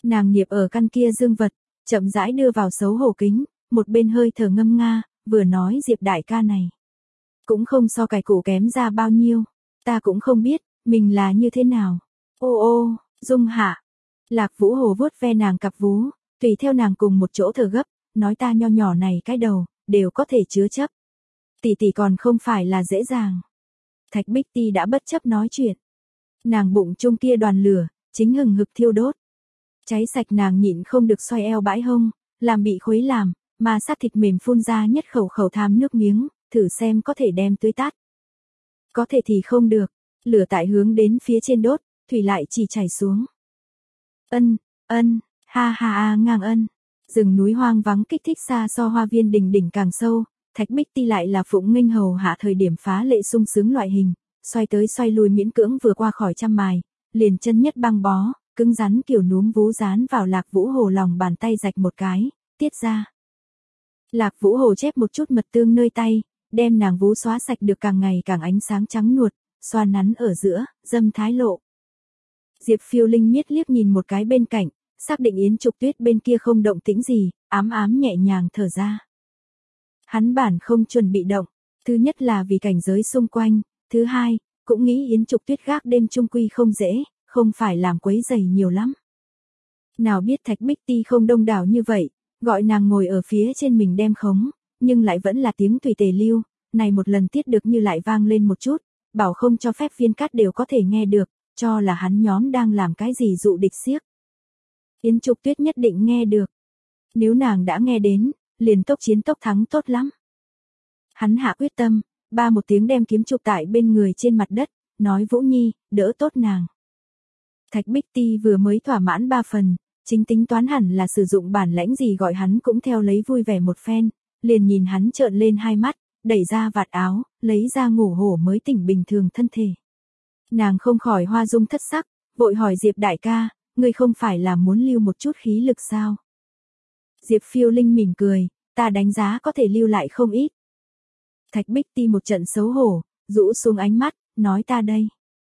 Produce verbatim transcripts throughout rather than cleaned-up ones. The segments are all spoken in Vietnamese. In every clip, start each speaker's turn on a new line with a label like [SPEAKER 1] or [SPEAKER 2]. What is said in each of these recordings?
[SPEAKER 1] Nàng niệp ở căn kia dương vật, chậm rãi đưa vào xấu hổ kính, một bên hơi thở ngâm nga, vừa nói Diệp đại ca này. Cũng không so cải củ kém ra bao nhiêu, ta cũng không biết, mình là như thế nào. Ô ô, Dung hạ. Lạc Vũ Hồ vuốt ve nàng cặp vú, tùy theo nàng cùng một chỗ thở gấp, nói ta nho nhỏ này cái đầu, đều có thể chứa chấp. Tỷ tỷ còn không phải là dễ dàng. Thạch Bích Ti đã bất chấp nói chuyện. Nàng bụng chung kia đoàn lửa, chính hừng hực thiêu đốt. Cháy sạch nàng nhịn không được xoay eo bãi hông, làm bị khuấy làm, mà sát thịt mềm phun ra nhất khẩu khẩu tham nước miếng, thử xem có thể đem tưới tát. Có thể thì không được, lửa tại hướng đến phía trên đốt, thủy lại chỉ chảy xuống. Ân, ân, ha ha ha ngang ân. Rừng núi hoang vắng kích thích xa so hoa viên đỉnh đỉnh càng sâu, Thạch Bích Ti lại là phụng nghênh hầu hạ thời điểm phá lệ sung sướng loại hình, xoay tới xoay lui miễn cưỡng vừa qua khỏi trăm mài, liền chân nhất băng bó, cứng rắn kiểu núm vú dán vào Lạc Vũ Hồ lòng bàn tay rạch một cái, tiết ra. Lạc Vũ Hồ chép một chút mật tương nơi tay, đem nàng vú xóa sạch được càng ngày càng ánh sáng trắng nuột, xoa nắn ở giữa, dâm thái lộ. Diệp Phiêu Linh miết liếc nhìn một cái bên cạnh, xác định Yến Trục Tuyết bên kia không động tĩnh gì, ám ám nhẹ nhàng thở ra. Hắn bản không chuẩn bị động, thứ nhất là vì cảnh giới xung quanh, thứ hai, cũng nghĩ Yến Trục Tuyết gác đêm trung quy không dễ, không phải làm quấy rầy nhiều lắm. Nào biết Thạch Bích Ti không đông đảo như vậy, gọi nàng ngồi ở phía trên mình đem khống, nhưng lại vẫn là tiếng tùy tề lưu, này một lần tiết được như lại vang lên một chút, bảo không cho phép viên cát đều có thể nghe được, cho là hắn nhóm đang làm cái gì dụ địch xiếc. Yến Trục Tuyết nhất định nghe được. Nếu nàng đã nghe đến, liền tốc chiến tốc thắng tốt lắm. Hắn hạ quyết tâm, ba một tiếng đem kiếm chụp tại bên người trên mặt đất, nói Vũ Nhi, đỡ tốt nàng. Thạch Bích Ti vừa mới thỏa mãn ba phần, chính tính toán hẳn là sử dụng bản lãnh gì gọi hắn cũng theo lấy vui vẻ một phen, liền nhìn hắn trợn lên hai mắt, đẩy ra vạt áo, lấy ra ngủ hổ mới tỉnh bình thường thân thể. Nàng không khỏi hoa dung thất sắc, vội hỏi Diệp đại ca, ngươi không phải là muốn lưu một chút khí lực sao? Diệp Phiêu Linh mỉm cười, ta đánh giá có thể lưu lại không ít. Thạch Bích Ti một trận xấu hổ, rũ xuống ánh mắt, nói ta đây.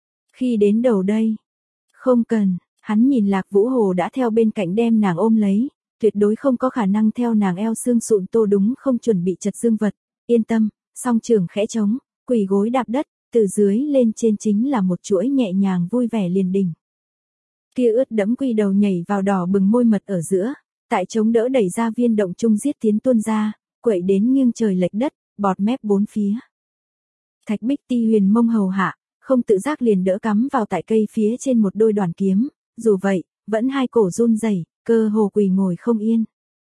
[SPEAKER 1] Khi đến đầu đây, không cần, hắn nhìn Lạc Vũ Hồ đã theo bên cạnh đem nàng ôm lấy, tuyệt đối không có khả năng theo nàng eo xương sụn tô đúng không chuẩn bị chật dương vật, yên tâm, song trường khẽ trống, quỳ gối đạp đất, từ dưới lên trên chính là một chuỗi nhẹ nhàng vui vẻ liền đỉnh. Kia ướt đẫm quy đầu nhảy vào đỏ bừng môi mật ở giữa, tại chống đỡ đẩy ra viên động trung giết tiến tuôn ra, quậy đến nghiêng trời lệch đất, bọt mép bốn phía. Thạch Bích Ti huyền mông hầu hạ, không tự giác liền đỡ cắm vào tại cây phía trên một đôi đoàn kiếm, dù vậy, vẫn hai cổ run rẩy, cơ hồ quỳ ngồi không yên.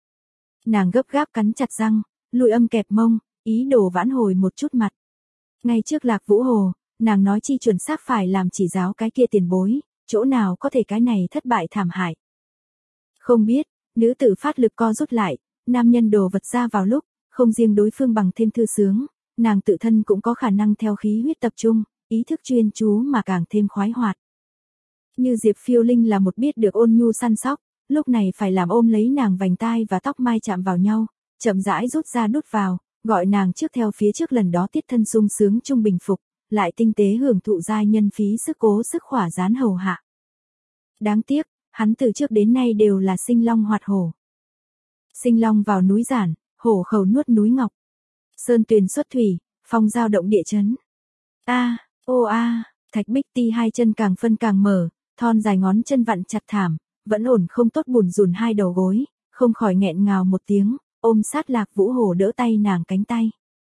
[SPEAKER 1] Nàng gấp gáp cắn chặt răng, lùi âm kẹp mông, ý đồ vãn hồi một chút mặt. Ngay trước Lạc Vũ Hồ, nàng nói chi chuẩn xác phải làm chỉ giáo cái kia tiền bối, chỗ nào có thể cái này thất bại thảm hại. Không biết, nữ tử phát lực co rút lại, nam nhân đồ vật ra vào lúc, không riêng đối phương bằng thêm thư sướng, nàng tự thân cũng có khả năng theo khí huyết tập trung, ý thức chuyên chú mà càng thêm khoái hoạt. Như Diệp Phiêu Linh là một biết được ôn nhu săn sóc, lúc này phải làm ôm lấy nàng vành tai và tóc mai chạm vào nhau, chậm rãi rút ra đút vào, gọi nàng trước theo phía trước lần đó tiết thân sung sướng trung bình phục, lại tinh tế hưởng thụ giai nhân phí sức cố sức khỏa dán hầu hạ. Đáng tiếc, hắn từ trước đến nay đều là sinh long hoạt hổ. Sinh long vào núi giản, hổ khẩu nuốt núi ngọc. Sơn tuyền xuất thủy, phong giao động địa chấn. A, ô a, Thạch Bích Ti hai chân càng phân càng mở, thon dài ngón chân vặn chặt thảm, vẫn ổn không tốt bùn rùn hai đầu gối, không khỏi nghẹn ngào một tiếng, ôm sát Lạc Vũ Hồ đỡ tay nàng cánh tay.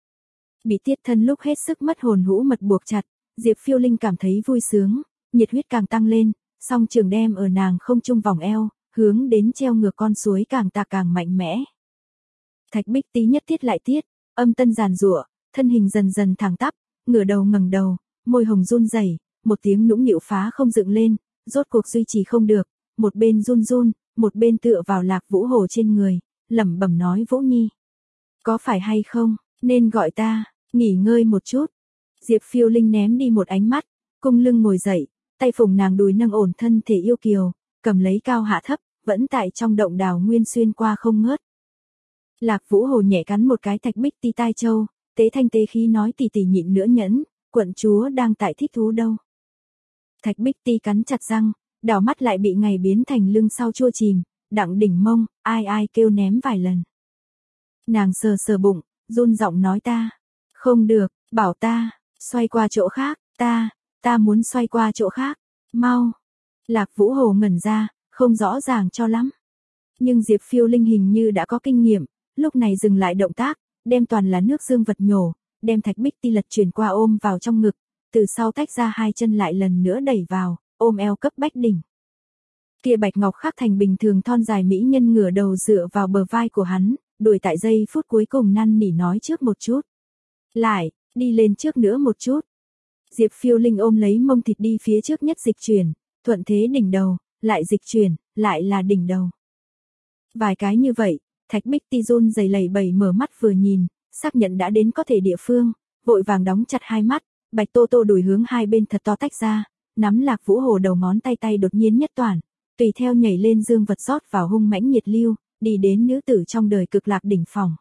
[SPEAKER 1] Bị tiết thân lúc hết sức mất hồn hũ mật buộc chặt, Diệp Phiêu Linh cảm thấy vui sướng, nhiệt huyết càng tăng lên, song trường đem ở nàng không trung vòng eo, hướng đến treo ngược con suối càng tạc càng mạnh mẽ. Thạch Bích Ti nhất tiết lại tiết, âm tân giàn giụa, thân hình dần dần thẳng tắp, ngửa đầu ngẩng đầu, môi hồng run rẩy, một tiếng nũng nịu phá không dựng lên, rốt cuộc duy trì không được, một bên run run, một bên tựa vào Lạc Vũ Hồ trên người, lẩm bẩm nói Vũ Nhi, có phải hay không, nên gọi ta, nghỉ ngơi một chút. Diệp Phiêu Linh ném đi một ánh mắt, cung lưng ngồi dậy, tay phùng nàng đùi nâng ổn thân thể yêu kiều, cầm lấy cao hạ thấp, vẫn tại trong động đào nguyên xuyên qua không ngớt. Lạc Vũ Hồ nhẹ cắn một cái Thạch Bích Ti tai châu, tế thanh tế khí nói tỉ tỉ nhịn nữa nhẫn, quận chúa đang tại thích thú đâu. Thạch Bích Ti cắn chặt răng, đảo mắt lại bị ngày biến thành lưng sau chua chìm, đặng đỉnh mông, ai ai kêu ném vài lần. Nàng sờ sờ bụng, run giọng nói ta, không được, bảo ta, xoay qua chỗ khác, ta, ta muốn xoay qua chỗ khác, mau. Lạc Vũ Hồ ngẩn ra, không rõ ràng cho lắm. Nhưng Diệp Phiêu Linh hình như đã có kinh nghiệm, lúc này dừng lại động tác, đem toàn là nước dương vật nhổ, đem Thạch Bích Ti lật chuyển qua ôm vào trong ngực, từ sau tách ra hai chân lại lần nữa đẩy vào, ôm eo cấp bách đỉnh. Kia bạch ngọc khác thành bình thường thon dài mỹ nhân ngửa đầu dựa vào bờ vai của hắn, đuổi tại giây phút cuối cùng năn nỉ nói trước một chút. Lại, đi lên trước nữa một chút. Diệp Phiêu Linh ôm lấy mông thịt đi phía trước nhất dịch chuyển, thuận thế đỉnh đầu, lại dịch chuyển, lại là đỉnh đầu. Vài cái như vậy, Thạch Bích Ti run rẩy lẩy bẩy mở mắt vừa nhìn, xác nhận đã đến có thể địa phương, vội vàng đóng chặt hai mắt, bạch tô tô đùi hướng hai bên thật to tách ra, nắm Lạc Vũ Hồ đầu ngón tay tay đột nhiên nhất toàn, tùy theo nhảy lên dương vật rót vào hung mãnh nhiệt lưu, đi đến nữ tử trong đời cực lạc đỉnh phòng.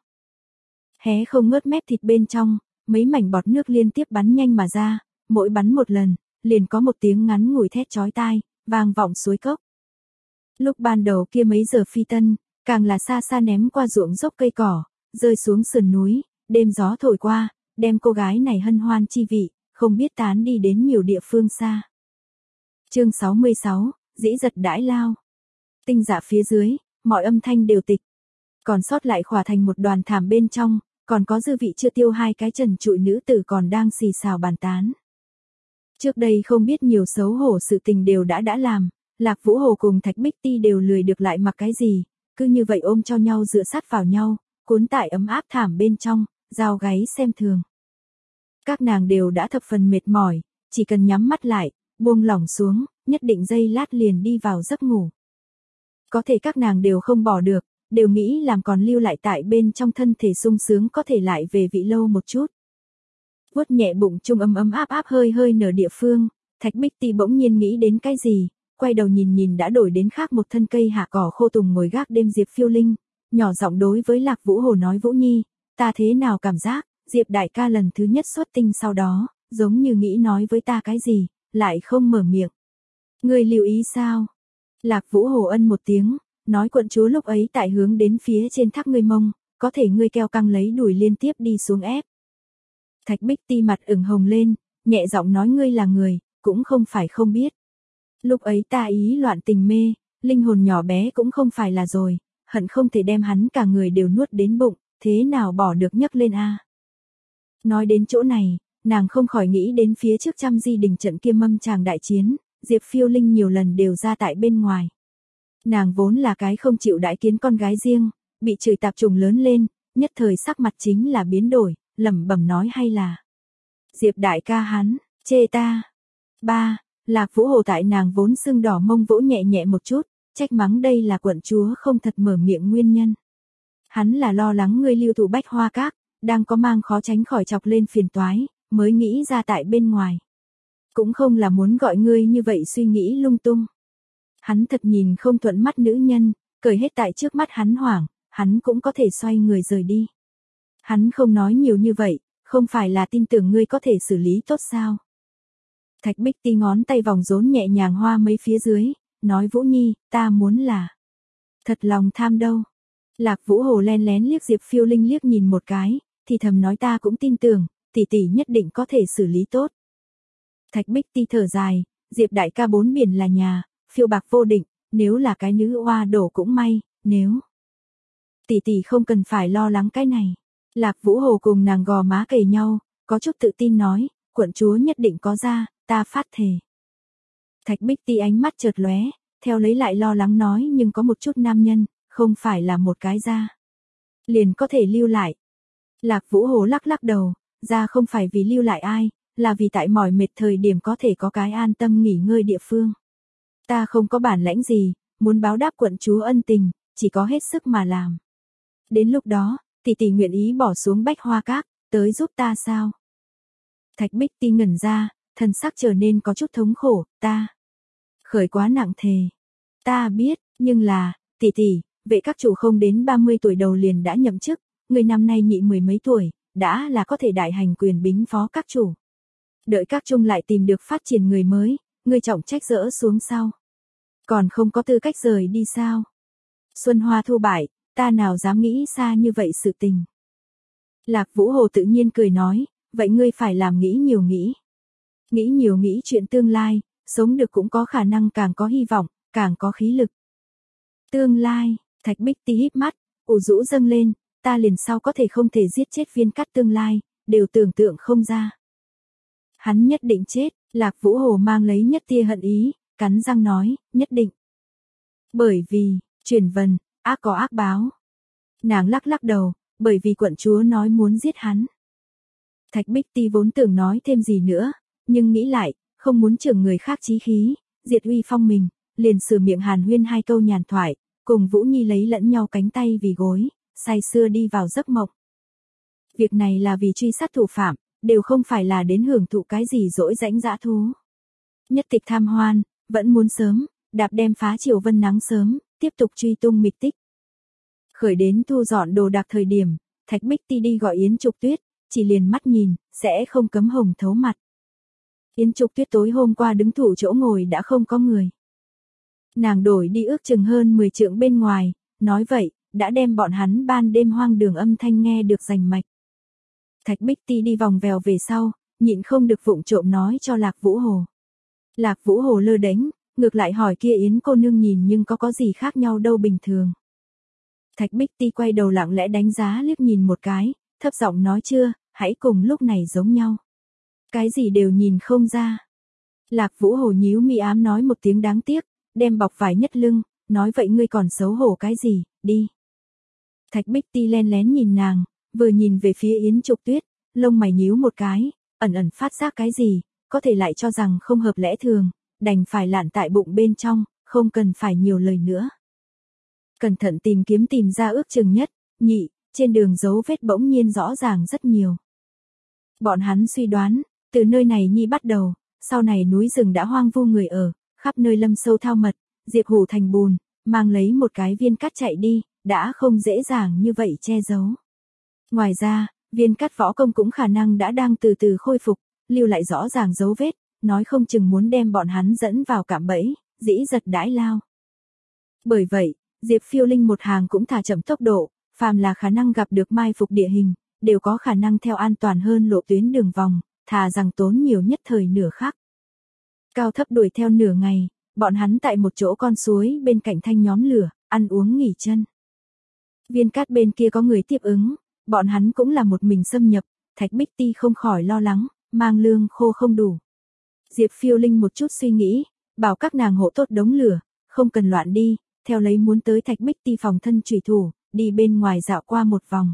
[SPEAKER 1] Hé không ngớt mép thịt bên trong, mấy mảnh bọt nước liên tiếp bắn nhanh mà ra, mỗi bắn một lần, liền có một tiếng ngắn ngủi thét chói tai, vang vọng suối cốc. Lúc ban đầu kia mấy giờ phi tân, càng là xa xa ném qua ruộng dốc cây cỏ, rơi xuống sườn núi, đêm gió thổi qua, đem cô gái này hân hoan chi vị, không biết tán đi đến nhiều địa phương xa. Chương sáu mươi sáu, dĩ giật đãi lao. Tinh dạ phía dưới, mọi âm thanh đều tịch. Còn sót lại khỏa thành một đoàn thảm bên trong, còn có dư vị chưa tiêu hai cái trần trụi nữ tử còn đang xì xào bàn tán. Trước đây không biết nhiều xấu hổ sự tình đều đã đã làm, Lạc Vũ Hồ cùng Thạch Bích Ti đều lười được lại mặc cái gì, cứ như vậy ôm cho nhau dựa sát vào nhau, cuốn tại ấm áp thảm bên trong, giao gáy xem thường. Các nàng đều đã thập phần mệt mỏi, chỉ cần nhắm mắt lại, buông lỏng xuống, nhất định giây lát liền đi vào giấc ngủ. Có thể các nàng đều không bỏ được, đều nghĩ làm còn lưu lại tại bên trong thân thể sung sướng có thể lại về vị lâu một chút. Vuốt nhẹ bụng trung ấm ấm áp áp hơi hơi nở địa phương, Thạch Bích Ti bỗng nhiên nghĩ đến cái gì, quay đầu nhìn nhìn đã đổi đến khác một thân cây hạ cỏ khô tùng ngồi gác đêm Diệp Phiêu Linh, nhỏ giọng đối với Lạc Vũ Hồ nói Vũ Nhi, ta thế nào cảm giác, Diệp đại ca lần thứ nhất xuất tinh sau đó, giống như nghĩ nói với ta cái gì, lại không mở miệng. Ngươi lưu ý sao? Lạc Vũ Hồ ân một tiếng, nói quận chúa lúc ấy tại hướng đến phía trên thác ngươi mông, có thể ngươi keo căng lấy đùi liên tiếp đi xuống ép. Thạch Bích Ti mặt ửng hồng lên, nhẹ giọng nói ngươi là người, cũng không phải không biết. Lúc ấy ta ý loạn tình mê, linh hồn nhỏ bé cũng không phải là rồi, hận không thể đem hắn cả người đều nuốt đến bụng, thế nào bỏ được nhấc lên a. Nói đến chỗ này, nàng không khỏi nghĩ đến phía trước trăm di đình trận kia mâm tràng đại chiến, Diệp Phiêu Linh nhiều lần đều ra tại bên ngoài. Nàng vốn là cái không chịu đãi kiến con gái riêng, bị chửi tạp trùng lớn lên, nhất thời sắc mặt chính là biến đổi, lẩm bẩm nói hay là Diệp đại ca hắn, chê ta. Ba, Lạc Vũ Hồ tại nàng vốn sưng đỏ mông vỗ nhẹ nhẹ một chút, trách mắng đây là quận chúa không thật mở miệng nguyên nhân. Hắn là lo lắng ngươi lưu thủ bách hoa các, đang có mang khó tránh khỏi chọc lên phiền toái, mới nghĩ ra tại bên ngoài. Cũng không là muốn gọi ngươi như vậy suy nghĩ lung tung. Hắn thật nhìn không thuận mắt nữ nhân, cởi hết tại trước mắt hắn hoảng, hắn cũng có thể xoay người rời đi. Hắn không nói nhiều như vậy, không phải là tin tưởng ngươi có thể xử lý tốt sao? Thạch Bích Ti ngón tay vòng rốn nhẹ nhàng hoa mấy phía dưới, nói Vũ Nhi, ta muốn là thật lòng tham đâu. Lạc Vũ Hồ len lén liếc Diệp Phiêu Linh liếc nhìn một cái, thì thầm nói ta cũng tin tưởng, tỷ tỷ nhất định có thể xử lý tốt. Thạch Bích Ti thở dài, Diệp đại ca bốn biển là nhà, phiêu bạc vô định, nếu là cái nữ oa đổ cũng may, nếu tỷ tỷ không cần phải lo lắng cái này. Lạc Vũ Hồ cùng nàng gò má kề nhau, có chút tự tin nói, quận chúa nhất định có ra, ta phát thề. Thạch Bích Ti ánh mắt chợt lóe, theo lấy lại lo lắng nói nhưng có một chút nam nhân, không phải là một cái ra liền có thể lưu lại. Lạc Vũ Hồ lắc lắc đầu, ra không phải vì lưu lại ai, là vì tại mỏi mệt thời điểm có thể có cái an tâm nghỉ ngơi địa phương. Ta không có bản lãnh gì, muốn báo đáp quận chúa ân tình, chỉ có hết sức mà làm. Đến lúc đó, tỷ tỷ nguyện ý bỏ xuống bách hoa các, tới giúp ta sao? Thạch Bích Ti ngẩn ra, thân sắc trở nên có chút thống khổ, ta khởi quá nặng thề. Ta biết, nhưng là, tỷ tỷ, vệ các chủ không đến ba mươi tuổi đầu liền đã nhậm chức, người năm nay nhị mười mấy tuổi, đã là có thể đại hành quyền bính phó các chủ. Đợi các trung lại tìm được phát triển người mới, người trọng trách dỡ xuống sau. Còn không có tư cách rời đi sao? Xuân Hoa thu bại, ta nào dám nghĩ xa như vậy sự tình. Lạc Vũ Hồ tự nhiên cười nói, vậy ngươi phải làm nghĩ nhiều nghĩ. Nghĩ nhiều nghĩ chuyện tương lai, sống được cũng có khả năng càng có hy vọng, càng có khí lực. Tương lai, Thạch Bích Ti híp mắt, ủ rũ dâng lên, ta liền sau có thể không thể giết chết Viên Cắt tương lai, đều tưởng tượng không ra. Hắn nhất định chết, Lạc Vũ Hồ mang lấy nhất tia hận ý, cắn răng nói, nhất định. Bởi vì, truyền vần, ác có ác báo. Nàng lắc lắc đầu, bởi vì quận chúa nói muốn giết hắn. Thạch Bích Ti vốn tưởng nói thêm gì nữa, nhưng nghĩ lại, không muốn trưởng người khác chí khí, diệt uy phong mình, liền sửa miệng hàn huyên hai câu nhàn thoại, cùng Vũ Nhi lấy lẫn nhau cánh tay vì gối, say sưa đi vào giấc mộng. Việc này là vì truy sát thủ phạm, đều không phải là đến hưởng thụ cái gì dỗi rãnh dã thú. Nhất tịch tham hoan, vẫn muốn sớm, đạp đem phá chiều vân nắng sớm, tiếp tục truy tung mịch tích. Khởi đến thu dọn đồ đạc thời điểm, Thạch Bích Ti đi gọi Yến Trục Tuyết, chỉ liền mắt nhìn, sẽ không cấm hồng thấu mặt. Yến Trục Tuyết tối hôm qua đứng thủ chỗ ngồi đã không có người. Nàng đổi đi ước chừng hơn mười trượng bên ngoài, nói vậy, đã đem bọn hắn ban đêm hoang đường âm thanh nghe được rành mạch. Thạch Bích Ti đi vòng vèo về sau, nhịn không được vụng trộm nói cho Lạc Vũ Hồ. Lạc Vũ Hồ lơ đánh, ngược lại hỏi kia Yến cô nương nhìn nhưng có có gì khác nhau đâu bình thường. Thạch Bích Ti quay đầu lặng lẽ đánh giá liếc nhìn một cái, thấp giọng nói chưa, hãy cùng lúc này giống nhau. Cái gì đều nhìn không ra. Lạc Vũ Hồ nhíu mi ám nói một tiếng đáng tiếc, đem bọc vải nhất lưng, nói vậy ngươi còn xấu hổ cái gì, đi. Thạch Bích Ti len lén nhìn nàng, vừa nhìn về phía Yến Trục Tuyết, lông mày nhíu một cái, ẩn ẩn phát giác cái gì, có thể lại cho rằng không hợp lẽ thường, đành phải lạn tại bụng bên trong, không cần phải nhiều lời nữa. Cẩn thận tìm kiếm tìm ra ước chừng nhất, nhị, trên đường dấu vết bỗng nhiên rõ ràng rất nhiều. Bọn hắn suy đoán, từ nơi này nhi bắt đầu, sau này núi rừng đã hoang vu người ở, khắp nơi lâm sâu thao mật, diệp hủ thành bùn, mang lấy một cái Viên Cắt chạy đi, đã không dễ dàng như vậy che giấu. Ngoài ra, Viên Cắt võ công cũng khả năng đã đang từ từ khôi phục, lưu lại rõ ràng dấu vết, nói không chừng muốn đem bọn hắn dẫn vào cạm bẫy, dĩ giật đãi lao. Bởi vậy, Diệp Phiêu Linh một hàng cũng thả chậm tốc độ, phàm là khả năng gặp được mai phục địa hình, đều có khả năng theo an toàn hơn lộ tuyến đường vòng, thà rằng tốn nhiều nhất thời nửa khắc. Cao thấp đuổi theo nửa ngày, bọn hắn tại một chỗ con suối bên cạnh thanh nhóm lửa, ăn uống nghỉ chân. Viên Cát bên kia có người tiếp ứng, bọn hắn cũng là một mình xâm nhập, Thạch Bích Ti không khỏi lo lắng, mang lương khô không đủ. Diệp Phiêu Linh một chút suy nghĩ, bảo các nàng hộ tốt đống lửa, không cần loạn đi, theo lấy muốn tới Thạch Bích Ti phòng thân chủy thủ, đi bên ngoài dạo qua một vòng.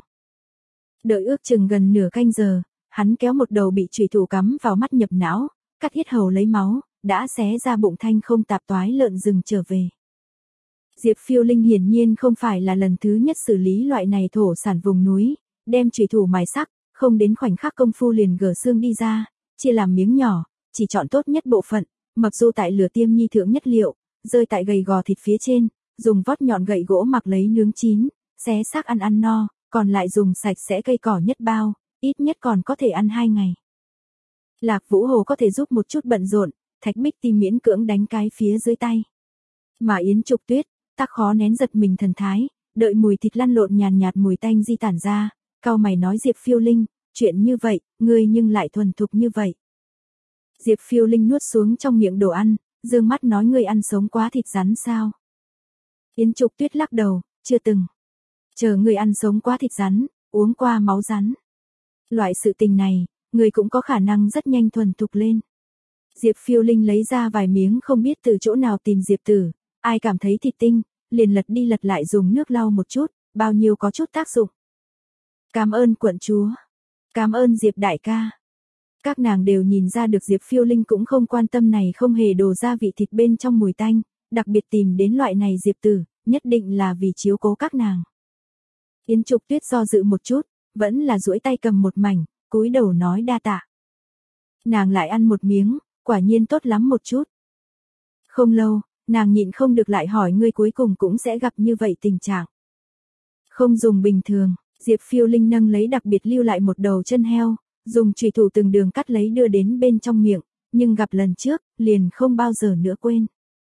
[SPEAKER 1] Đợi ước chừng gần nửa canh giờ, hắn kéo một đầu bị chủy thủ cắm vào mắt nhập não, cắt yết hầu lấy máu, đã xé ra bụng thanh không tạp toái lợn rừng trở về. Diệp Phiêu Linh hiển nhiên không phải là lần thứ nhất xử lý loại này thổ sản vùng núi, đem chủy thủ mài sắc, không đến khoảnh khắc công phu liền gỡ xương đi ra, chia làm miếng nhỏ, chỉ chọn tốt nhất bộ phận, mập du tại lửa tiêm nhi thượng nhất liệu, rơi tại gầy gò thịt phía trên, dùng vót nhọn gậy gỗ mặc lấy nướng chín, xé xác ăn ăn no, còn lại dùng sạch sẽ cây cỏ nhất bao, ít nhất còn có thể ăn hai ngày. Lạc Vũ Hồ có thể giúp một chút bận rộn, Thạch Bích Ti miễn cưỡng đánh cái phía dưới tay. Mà Yến Trục Tuyết, tác khó nén giật mình thần thái, đợi mùi thịt lăn lộn nhàn nhạt mùi tanh di tản ra, cau mày nói Diệp Phiêu Linh, chuyện như vậy, ngươi nhưng lại thuần thục như vậy. Diệp Phiêu Linh nuốt xuống trong miệng đồ ăn, dương mắt nói ngươi ăn sống quá thịt rắn sao? Yến Trục Tuyết lắc đầu, chưa từng. Chờ ngươi ăn sống quá thịt rắn, uống qua máu rắn. Loại sự tình này, ngươi cũng có khả năng rất nhanh thuần thục lên. Diệp Phiêu Linh lấy ra vài miếng không biết từ chỗ nào tìm Diệp Tử, ai cảm thấy thịt tinh, liền lật đi lật lại dùng nước lau một chút, bao nhiêu có chút tác dụng. Cảm ơn quận chúa. Cảm ơn Diệp đại ca. Các nàng đều nhìn ra được Diệp Phiêu Linh cũng không quan tâm này không hề đổ ra vị thịt bên trong mùi tanh, đặc biệt tìm đến loại này Diệp Tử, nhất định là vì chiếu cố các nàng. Yến Trục Tuyết do dự một chút, vẫn là duỗi tay cầm một mảnh, cúi đầu nói đa tạ. Nàng lại ăn một miếng, quả nhiên tốt lắm một chút. Không lâu, nàng nhịn không được lại hỏi ngươi cuối cùng cũng sẽ gặp như vậy tình trạng. Không dùng bình thường, Diệp Phiêu Linh nâng lấy đặc biệt lưu lại một đầu chân heo, dùng chủy thủ từng đường cắt lấy đưa đến bên trong miệng, nhưng gặp lần trước, liền không bao giờ nữa quên.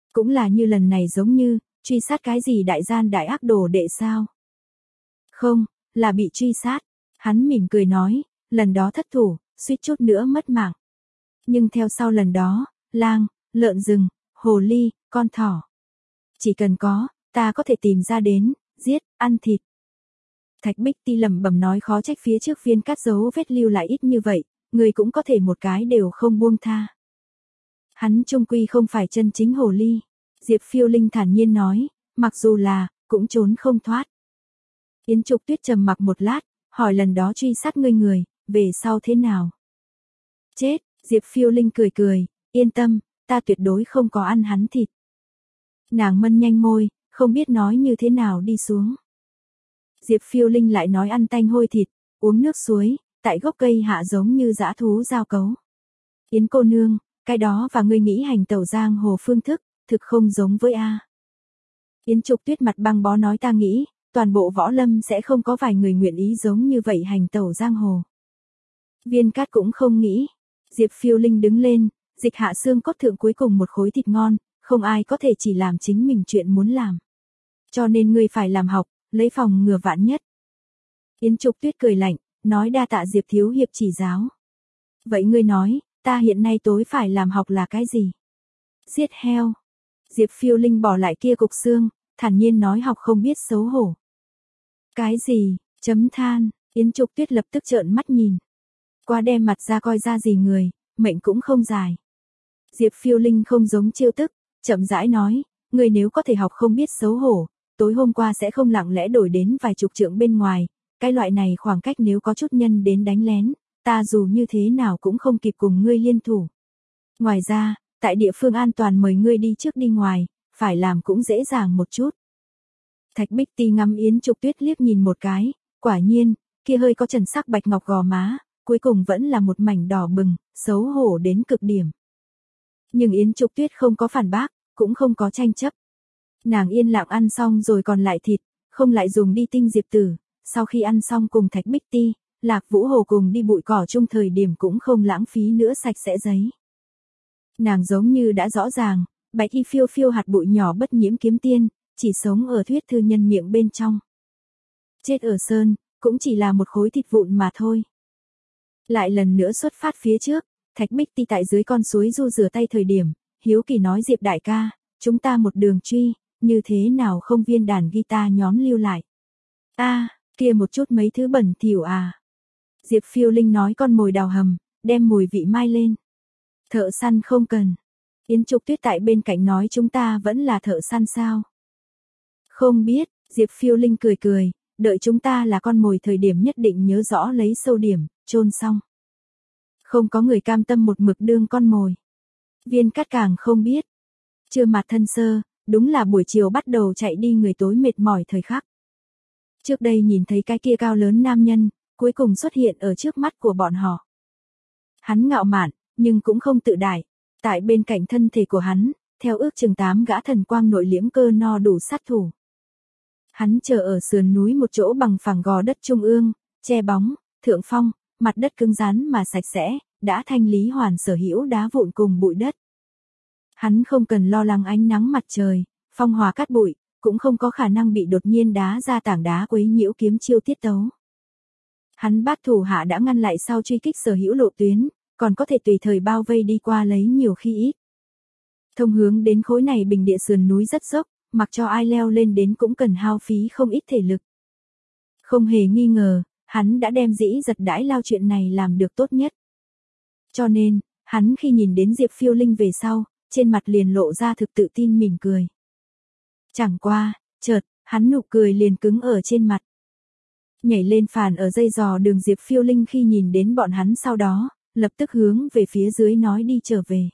[SPEAKER 1] Cũng là như lần này giống như, truy sát cái gì đại gian đại ác đồ đệ sao? Không, là bị truy sát. Hắn mỉm cười nói, lần đó thất thủ, suýt chút nữa mất mạng. Nhưng theo sau lần đó, lang, lợn rừng, hồ ly, con thỏ. Chỉ cần có, ta có thể tìm ra đến, giết, ăn thịt. Thạch Bích Ti lẩm bẩm nói khó trách phía trước Viên Cát dấu vết lưu lại ít như vậy, người cũng có thể một cái đều không buông tha. Hắn trung quy không phải chân chính hồ ly. Diệp Phiêu Linh thản nhiên nói, mặc dù là, cũng trốn không thoát. Yến Trục Tuyết trầm mặc một lát, hỏi lần đó truy sát ngươi người, về sau thế nào? Chết, Diệp Phiêu Linh cười cười, yên tâm, ta tuyệt đối không có ăn hắn thịt. Nàng mân nhanh môi, không biết nói như thế nào đi xuống. Diệp Phiêu Linh lại nói ăn tanh hôi thịt, uống nước suối, tại gốc cây hạ giống như dã thú giao cấu. Yến cô nương, cái đó và ngươi nghĩ hành tẩu giang hồ phương thức, thực không giống với a. Yến Trục Tuyết mặt băng bó nói ta nghĩ, toàn bộ võ lâm sẽ không có vài người nguyện ý giống như vậy hành tẩu giang hồ. Viên Cát cũng không nghĩ. Diệp Phiêu Linh đứng lên, dịch hạ xương cốt thượng cuối cùng một khối thịt ngon, không ai có thể chỉ làm chính mình chuyện muốn làm. Cho nên ngươi phải làm học, lấy phòng ngừa vạn nhất. Yến Trục Tuyết cười lạnh, nói đa tạ Diệp thiếu hiệp chỉ giáo. Vậy ngươi nói, ta hiện nay tối phải làm học là cái gì? Giết heo. Diệp Phiêu Linh bỏ lại kia cục xương, thản nhiên nói học không biết xấu hổ. Cái gì? Chấm than. Yến Trục Tuyết lập tức trợn mắt nhìn. Qua đem mặt ra coi ra gì người, mệnh cũng không dài. Diệp Phiêu Linh không giống chiêu tức, chậm rãi nói, người nếu có thể học không biết xấu hổ, tối hôm qua sẽ không lặng lẽ đổi đến vài chục trượng bên ngoài, cái loại này khoảng cách nếu có chút nhân đến đánh lén, ta dù như thế nào cũng không kịp cùng ngươi liên thủ. Ngoài ra, tại địa phương an toàn mời ngươi đi trước đi ngoài, phải làm cũng dễ dàng một chút. Thạch Bích Ti ngắm Yến Trục Tuyết liếc nhìn một cái, quả nhiên, kia hơi có trần sắc bạch ngọc gò má, cuối cùng vẫn là một mảnh đỏ bừng, xấu hổ đến cực điểm. Nhưng Yến Trục Tuyết không có phản bác, cũng không có tranh chấp. Nàng yên lặng ăn xong rồi còn lại thịt, không lại dùng đi tinh diệp tử, sau khi ăn xong cùng Thạch Bích Ti, Lạc Vũ Hồ cùng đi bụi cỏ chung thời điểm cũng không lãng phí nữa sạch sẽ giấy. Nàng giống như đã rõ ràng, bạch y phiêu phiêu hạt bụi nhỏ bất nhiễm kiếm tiên, chỉ sống ở thuyết thư nhân miệng bên trong. Chết ở sơn, cũng chỉ là một khối thịt vụn mà thôi. Lại lần nữa xuất phát phía trước, Thạch Bích Ti tại dưới con suối du rửa tay thời điểm, hiếu kỳ nói Diệp đại ca, chúng ta một đường truy, như thế nào không viên đàn guitar nhóm lưu lại. A, à, kia một chút mấy thứ bẩn thỉu à. Diệp Phiêu Linh nói con mồi đào hầm, đem mùi vị mai lên. Thợ săn không cần. Yến Trục Tuyết tại bên cạnh nói chúng ta vẫn là thợ săn sao. Không biết, Diệp Phiêu Linh cười cười, đợi chúng ta là con mồi thời điểm nhất định nhớ rõ lấy sâu điểm, chôn xong. Không có người cam tâm một mực đương con mồi. Viên Cát càng không biết. Trưa mặt thân sơ, đúng là buổi chiều bắt đầu chạy đi người tối mệt mỏi thời khắc. Trước đây nhìn thấy cái kia cao lớn nam nhân, cuối cùng xuất hiện ở trước mắt của bọn họ. Hắn ngạo mạn, nhưng cũng không tự đại. Tại bên cạnh thân thể của hắn, theo ước chừng tám gã thần quang nội liễm cơ no đủ sát thủ. Hắn chờ ở sườn núi một chỗ bằng phẳng gò đất trung ương, che bóng, thượng phong, mặt đất cứng rắn mà sạch sẽ, đã thanh lý hoàn sở hữu đá vụn cùng bụi đất. Hắn không cần lo lắng ánh nắng mặt trời, phong hòa cát bụi, cũng không có khả năng bị đột nhiên đá ra tảng đá quấy nhiễu kiếm chiêu tiết tấu. Hắn bát thủ hạ đã ngăn lại sau truy kích sở hữu lộ tuyến, còn có thể tùy thời bao vây đi qua lấy nhiều khi ít. Thông hướng đến khối này bình địa sườn núi rất dốc, mặc cho ai leo lên đến cũng cần hao phí không ít thể lực. Không hề nghi ngờ, hắn đã đem dĩ giật đãi lao chuyện này làm được tốt nhất. Cho nên, hắn khi nhìn đến Diệp Phiêu Linh về sau, trên mặt liền lộ ra thực tự tin mỉm cười. Chẳng qua, chợt, hắn nụ cười liền cứng ở trên mặt. Nhảy lên phàn ở dây giò đường Diệp Phiêu Linh khi nhìn đến bọn hắn sau đó, lập tức hướng về phía dưới nói đi trở về.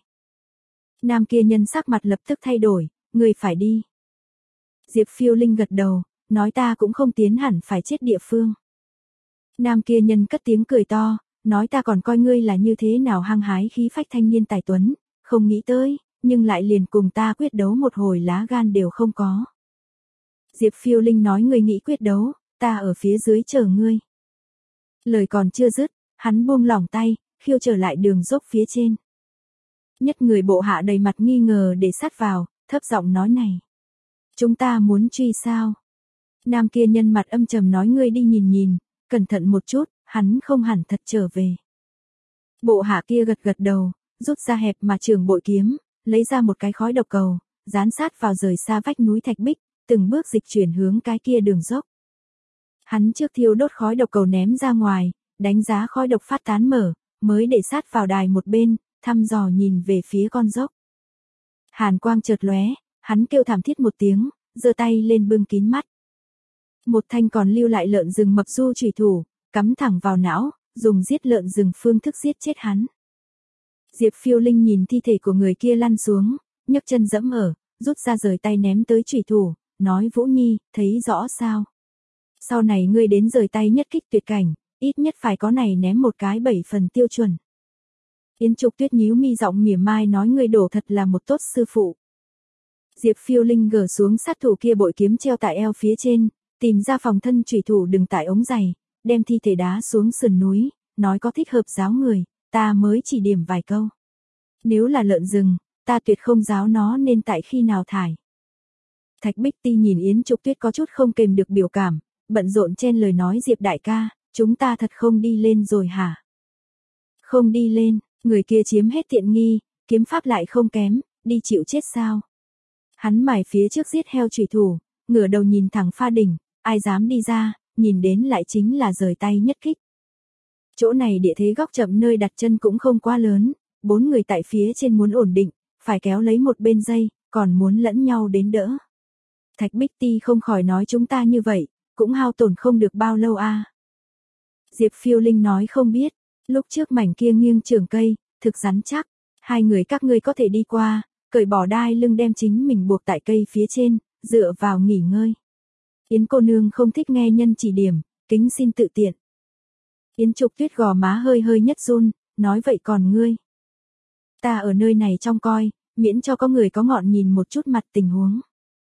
[SPEAKER 1] Nam kia nhân sắc mặt lập tức thay đổi, người phải đi. Diệp Phiêu Linh gật đầu, nói ta cũng không tiến hẳn phải chết địa phương. Nam kia nhân cất tiếng cười to, nói ta còn coi ngươi là như thế nào hăng hái khí phách thanh niên tài tuấn, không nghĩ tới, nhưng lại liền cùng ta quyết đấu một hồi lá gan đều không có. Diệp Phiêu Linh nói ngươi nghĩ quyết đấu, ta ở phía dưới chờ ngươi. Lời còn chưa dứt, hắn buông lỏng tay, khiêu trở lại đường dốc phía trên. Nhất người bộ hạ đầy mặt nghi ngờ để sát vào, thấp giọng nói này. Chúng ta muốn truy sao? Nam kia nhân mặt âm trầm nói ngươi đi nhìn nhìn, cẩn thận một chút, hắn không hẳn thật trở về. Bộ hạ kia gật gật đầu, rút ra hẹp mà trường bội kiếm, lấy ra một cái khói độc cầu, dán sát vào rời xa vách núi thạch bích, từng bước dịch chuyển hướng cái kia đường dốc. Hắn trước thiêu đốt khói độc cầu ném ra ngoài, đánh giá khói độc phát tán mở, mới để sát vào đài một bên, thăm dò nhìn về phía con dốc. Hàn quang chợt lóe, hắn kêu thảm thiết một tiếng, giơ tay lên bưng kín mắt. Một thanh còn lưu lại lợn rừng mập du chủy thủ, cắm thẳng vào não, dùng giết lợn rừng phương thức giết chết hắn. Diệp Phiêu Linh nhìn thi thể của người kia lăn xuống, nhấc chân dẫm ở, rút ra rời tay ném tới chủy thủ, nói Vũ Nhi, thấy rõ sao? Sau này ngươi đến rời tay nhất kích tuyệt cảnh, ít nhất phải có này ném một cái bảy phần tiêu chuẩn. Yến Trục Tuyết nhíu mi giọng mỉa mai nói ngươi đổ thật là một tốt sư phụ. Diệp Phiêu Linh gỡ xuống sát thủ kia bội kiếm treo tại eo phía trên, tìm ra phòng thân chủy thủ đừng tại ống giày, đem thi thể đá xuống sườn núi, nói có thích hợp giáo người, ta mới chỉ điểm vài câu. Nếu là lợn rừng, ta tuyệt không giáo nó nên tại khi nào thải. Thạch Bích Ti nhìn Yến Trục Tuyết có chút không kềm được biểu cảm, bận rộn chen lời nói Diệp đại ca, chúng ta thật không đi lên rồi hả? Không đi lên, người kia chiếm hết tiện nghi, kiếm pháp lại không kém, đi chịu chết sao? Hắn mải phía trước giết heo chủy thủ, ngửa đầu nhìn thẳng Pha Đỉnh, ai dám đi ra, nhìn đến lại chính là rời tay nhất kích. Chỗ này địa thế góc chậm nơi đặt chân cũng không quá lớn, bốn người tại phía trên muốn ổn định, phải kéo lấy một bên dây, còn muốn lẫn nhau đến đỡ. Thạch Bích Ti không khỏi nói chúng ta như vậy, cũng hao tổn không được bao lâu a. À. Diệp Phiêu Linh nói không biết, lúc trước mảnh kia nghiêng trường cây, thực rắn chắc, hai người các ngươi có thể đi qua, cởi bỏ đai lưng đem chính mình buộc tại cây phía trên, dựa vào nghỉ ngơi. Yến cô nương không thích nghe nhân chỉ điểm, kính xin tự tiện. Yến Trục Tuyết gò má hơi hơi nhất run, nói vậy còn ngươi. Ta ở nơi này trong coi, miễn cho có người có ngọn nhìn một chút mặt tình huống.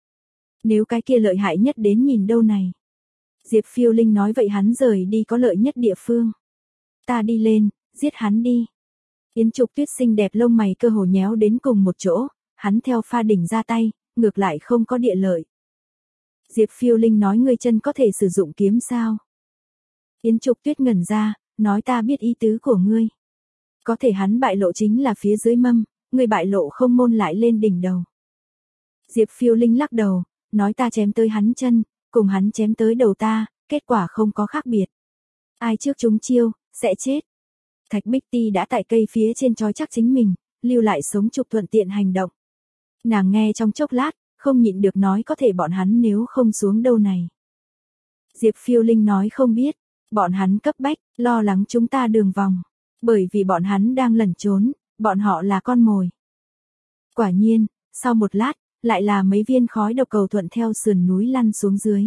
[SPEAKER 1] Nếu cái kia lợi hại nhất đến nhìn đâu này. Diệp Phiêu Linh nói vậy hắn rời đi có lợi nhất địa phương. Ta đi lên, giết hắn đi. Yến Trục Tuyết xinh đẹp lông mày cơ hồ nhéo đến cùng một chỗ, hắn theo Pha Đỉnh ra tay, ngược lại không có địa lợi. Diệp Phiêu Linh nói ngươi chân có thể sử dụng kiếm sao? Yến Trục Tuyết ngẩn ra, nói ta biết ý tứ của ngươi. Có thể hắn bại lộ chính là phía dưới mâm, ngươi bại lộ không môn lại lên đỉnh đầu. Diệp Phiêu Linh lắc đầu, nói ta chém tới hắn chân, cùng hắn chém tới đầu ta, kết quả không có khác biệt. Ai trước chúng chiêu, sẽ chết. Thạch Bích Ti đã tại cây phía trên trói chắc chính mình, lưu lại sống trục thuận tiện hành động. Nàng nghe trong chốc lát, không nhịn được nói có thể bọn hắn nếu không xuống đâu này. Diệp Phiêu Linh nói không biết, bọn hắn cấp bách, lo lắng chúng ta đường vòng. Bởi vì bọn hắn đang lẩn trốn, bọn họ là con mồi. Quả nhiên, sau một lát, lại là mấy viên khói độc cầu thuận theo sườn núi lăn xuống dưới.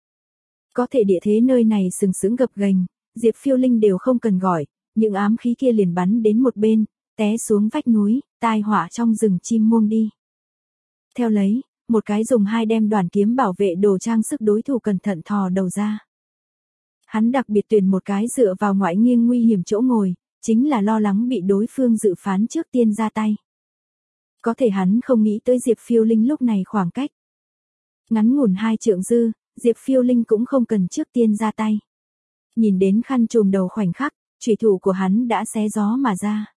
[SPEAKER 1] Có thể địa thế nơi này sừng sững gập ghềnh, Diệp Phiêu Linh đều không cần gọi, những ám khí kia liền bắn đến một bên, té xuống vách núi, tai họa trong rừng chim muông đi. Theo lấy, một cái dùng hai đem đoàn kiếm bảo vệ đồ trang sức đối thủ cẩn thận thò đầu ra. Hắn đặc biệt tuyển một cái dựa vào ngoại nghiêng nguy hiểm chỗ ngồi, chính là lo lắng bị đối phương dự phán trước tiên ra tay. Có thể hắn không nghĩ tới Diệp Phiêu Linh lúc này khoảng cách. Ngắn ngủn hai trượng dư, Diệp Phiêu Linh cũng không cần trước tiên ra tay. Nhìn đến khăn trùm đầu khoảnh khắc, chủy thủ của hắn đã xé gió mà ra.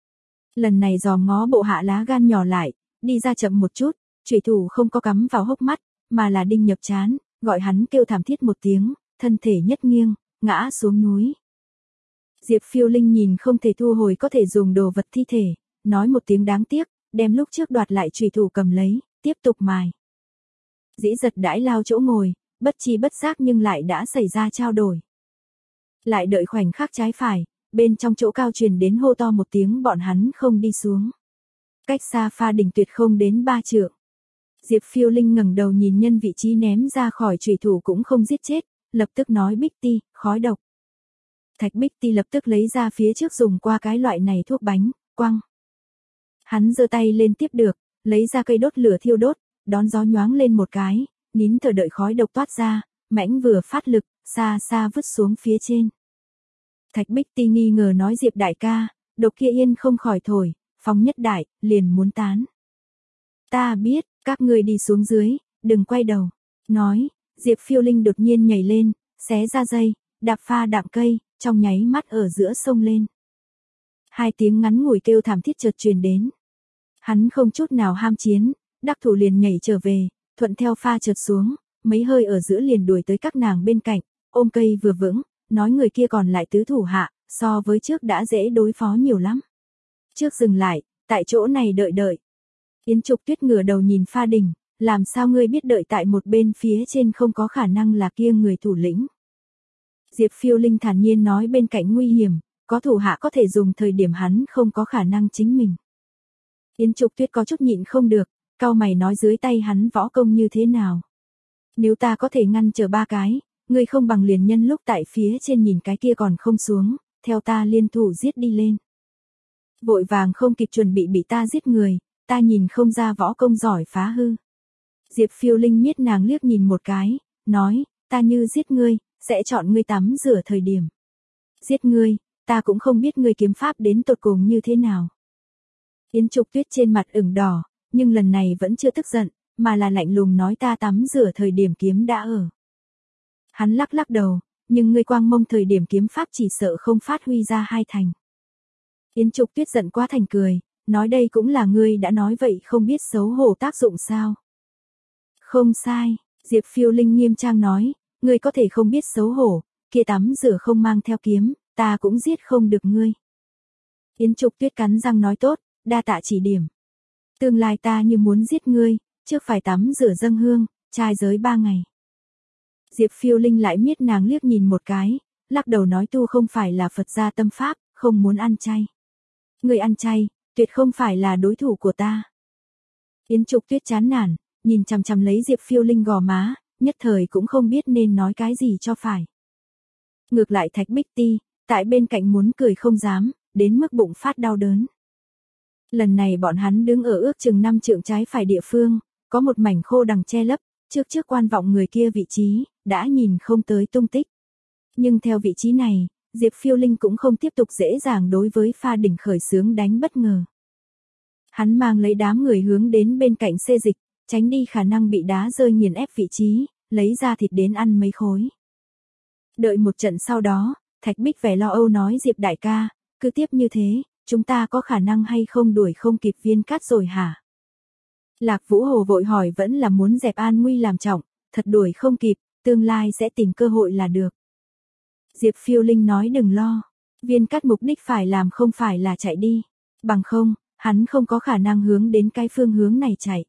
[SPEAKER 1] Lần này dòm ngó bộ hạ lá gan nhỏ lại, đi ra chậm một chút, chủy thủ không có cắm vào hốc mắt, mà là đinh nhập trán, gọi hắn kêu thảm thiết một tiếng, thân thể nhất nghiêng, ngã xuống núi. Diệp Phiêu Linh nhìn không thể thu hồi có thể dùng đồ vật thi thể, nói một tiếng đáng tiếc, đem lúc trước đoạt lại chủy thủ cầm lấy, tiếp tục mài. Dĩ giật đãi lao chỗ ngồi, bất chi bất giác nhưng lại đã xảy ra trao đổi. Lại đợi khoảnh khắc trái phải, bên trong chỗ cao truyền đến hô to một tiếng bọn hắn không đi xuống. Cách xa Pha Đỉnh tuyệt không đến ba trượng. Diệp Phiêu Linh ngẩng đầu nhìn nhân vị trí ném ra khỏi chủy thủ cũng không giết chết, lập tức nói Bích Ti, khói độc. Thạch Bích Ti lập tức lấy ra phía trước dùng qua cái loại này thuốc bánh, quăng. Hắn giơ tay lên tiếp được, lấy ra cây đốt lửa thiêu đốt, đón gió nhoáng lên một cái, nín thở đợi khói độc toát ra, mãnh vừa phát lực, xa xa vứt xuống phía trên. Thạch Bích Ti nghi ngờ nói Diệp đại ca, độc kia yên không khỏi thổi, phóng nhất đại, liền muốn tán. Ta biết, Các ngươi đi xuống dưới, đừng quay đầu. Nói, Diệp Phiêu Linh đột nhiên nhảy lên, xé ra dây, đạp pha đặng cây, trong nháy mắt ở giữa sông lên. Hai tiếng ngắn ngủi kêu thảm thiết chợt truyền đến. Hắn không chút nào ham chiến, đắc thủ liền nhảy trở về, thuận theo pha chợt xuống, mấy hơi ở giữa liền đuổi tới các nàng bên cạnh, ôm cây vừa vững, nói người kia còn lại tứ thủ hạ, so với trước đã dễ đối phó nhiều lắm. Trước dừng lại, tại chỗ này đợi đợi. Yến Trục Tuyết ngửa đầu nhìn Pha Đình, làm sao ngươi biết đợi tại một bên phía trên không có khả năng là kia người thủ lĩnh. Diệp Phiêu Linh thản nhiên nói bên cạnh nguy hiểm, có thủ hạ có thể dùng thời điểm hắn không có khả năng chính mình. Yến Trục Tuyết có chút nhịn không được, cau mày nói dưới tay hắn võ công như thế nào. Nếu ta có thể ngăn trở ba cái, ngươi không bằng liền nhân lúc tại phía trên nhìn cái kia còn không xuống, theo ta liên thủ giết đi lên. Vội vàng không kịp chuẩn bị bị ta giết người, ta nhìn không ra võ công giỏi phá hư. Diệp Phiêu Linh miết nàng liếc nhìn một cái, nói, ta như giết ngươi, sẽ chọn ngươi tắm rửa thời điểm. Giết ngươi, ta cũng không biết ngươi kiếm pháp đến tột cùng như thế nào. Yến Trục Tuyết trên mặt ửng đỏ, nhưng lần này vẫn chưa tức giận, mà là lạnh lùng nói ta tắm rửa thời điểm kiếm đã ở. Hắn lắc lắc đầu, nhưng ngươi quang mông thời điểm kiếm pháp chỉ sợ không phát huy ra hai thành. Yến Trục Tuyết giận quá thành cười, nói đây cũng là ngươi đã nói vậy không biết xấu hổ tác dụng sao. Không sai, Diệp Phiêu Linh nghiêm trang nói, ngươi có thể không biết xấu hổ, kia tắm rửa không mang theo kiếm, ta cũng giết không được ngươi. Yến Trục Tuyết cắn răng nói tốt, đa tạ chỉ điểm. Tương lai ta như muốn giết ngươi, trước phải tắm rửa dâng hương, trai giới ba ngày. Diệp Phiêu Linh lại miết nàng liếc nhìn một cái, lắc đầu nói tu không phải là Phật gia tâm pháp, không muốn ăn chay. Người ăn chay, tuyệt không phải là đối thủ của ta. Yến Trục Tuyết chán nản, nhìn chằm chằm lấy Diệp Phiêu Linh gò má, nhất thời cũng không biết nên nói cái gì cho phải. Ngược lại Thạch Bích Ti, tại bên cạnh muốn cười không dám, đến mức bụng phát đau đớn. Lần này bọn hắn đứng ở ước chừng năm trượng trái phải địa phương, có một mảnh khô đằng che lấp, trước trước quan vọng người kia vị trí, đã nhìn không tới tung tích. Nhưng theo vị trí này, Diệp Phiêu Linh cũng không tiếp tục dễ dàng đối với Pha Đỉnh khởi xướng đánh bất ngờ. Hắn mang lấy đám người hướng đến bên cạnh xê dịch, tránh đi khả năng bị đá rơi nghiền ép vị trí, lấy ra thịt đến ăn mấy khối. Đợi một trận sau đó, Thạch Bích vẻ lo âu nói Diệp đại ca, cứ tiếp như thế, chúng ta có khả năng hay không đuổi không kịp Viên Cát rồi hả? Lạc Vũ Hồ vội hỏi vẫn là muốn dẹp an nguy làm trọng, thật đuổi không kịp, tương lai sẽ tìm cơ hội là được. Diệp Phiêu Linh nói đừng lo, Viên Cát mục đích phải làm không phải là chạy đi, bằng không, hắn không có khả năng hướng đến cái phương hướng này chạy.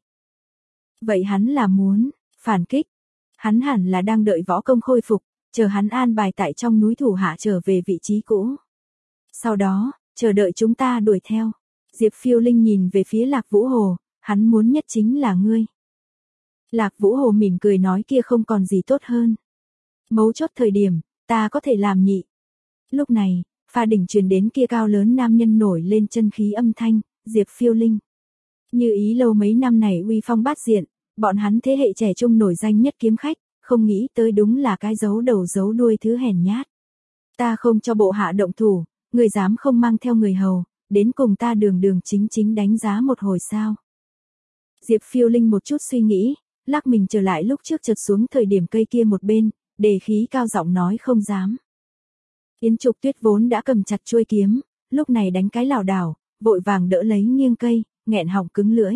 [SPEAKER 1] Vậy hắn là muốn phản kích, hắn hẳn là đang đợi võ công khôi phục, chờ hắn an bài tại trong núi thủ hạ trở về vị trí cũ. Sau đó, chờ đợi chúng ta đuổi theo. Diệp Phiêu Linh nhìn về phía Lạc Vũ Hồ, hắn muốn nhất chính là ngươi. Lạc Vũ Hồ mỉm cười nói kia không còn gì tốt hơn. Mấu chốt thời điểm, ta có thể làm nhị. Lúc này, Pha Đỉnh truyền đến kia cao lớn nam nhân nổi lên chân khí âm thanh, Diệp Phiêu Linh. Như ý lâu mấy năm này uy phong bát diện, bọn hắn thế hệ trẻ trung nổi danh nhất kiếm khách, không nghĩ tới đúng là cái giấu đầu giấu đuôi thứ hèn nhát. Ta không cho bộ hạ động thủ, người dám không mang theo người hầu, đến cùng ta đường đường chính chính đánh giá một hồi sao. Diệp Phiêu Linh một chút suy nghĩ, lắc mình trở lại lúc trước chợt xuống thời điểm cây kia một bên, đề khí cao giọng nói không dám. Yến Trục Tuyết vốn đã cầm chặt chuôi kiếm, lúc này đánh cái lảo đảo, vội vàng đỡ lấy nghiêng cây, nghẹn họng cứng lưỡi.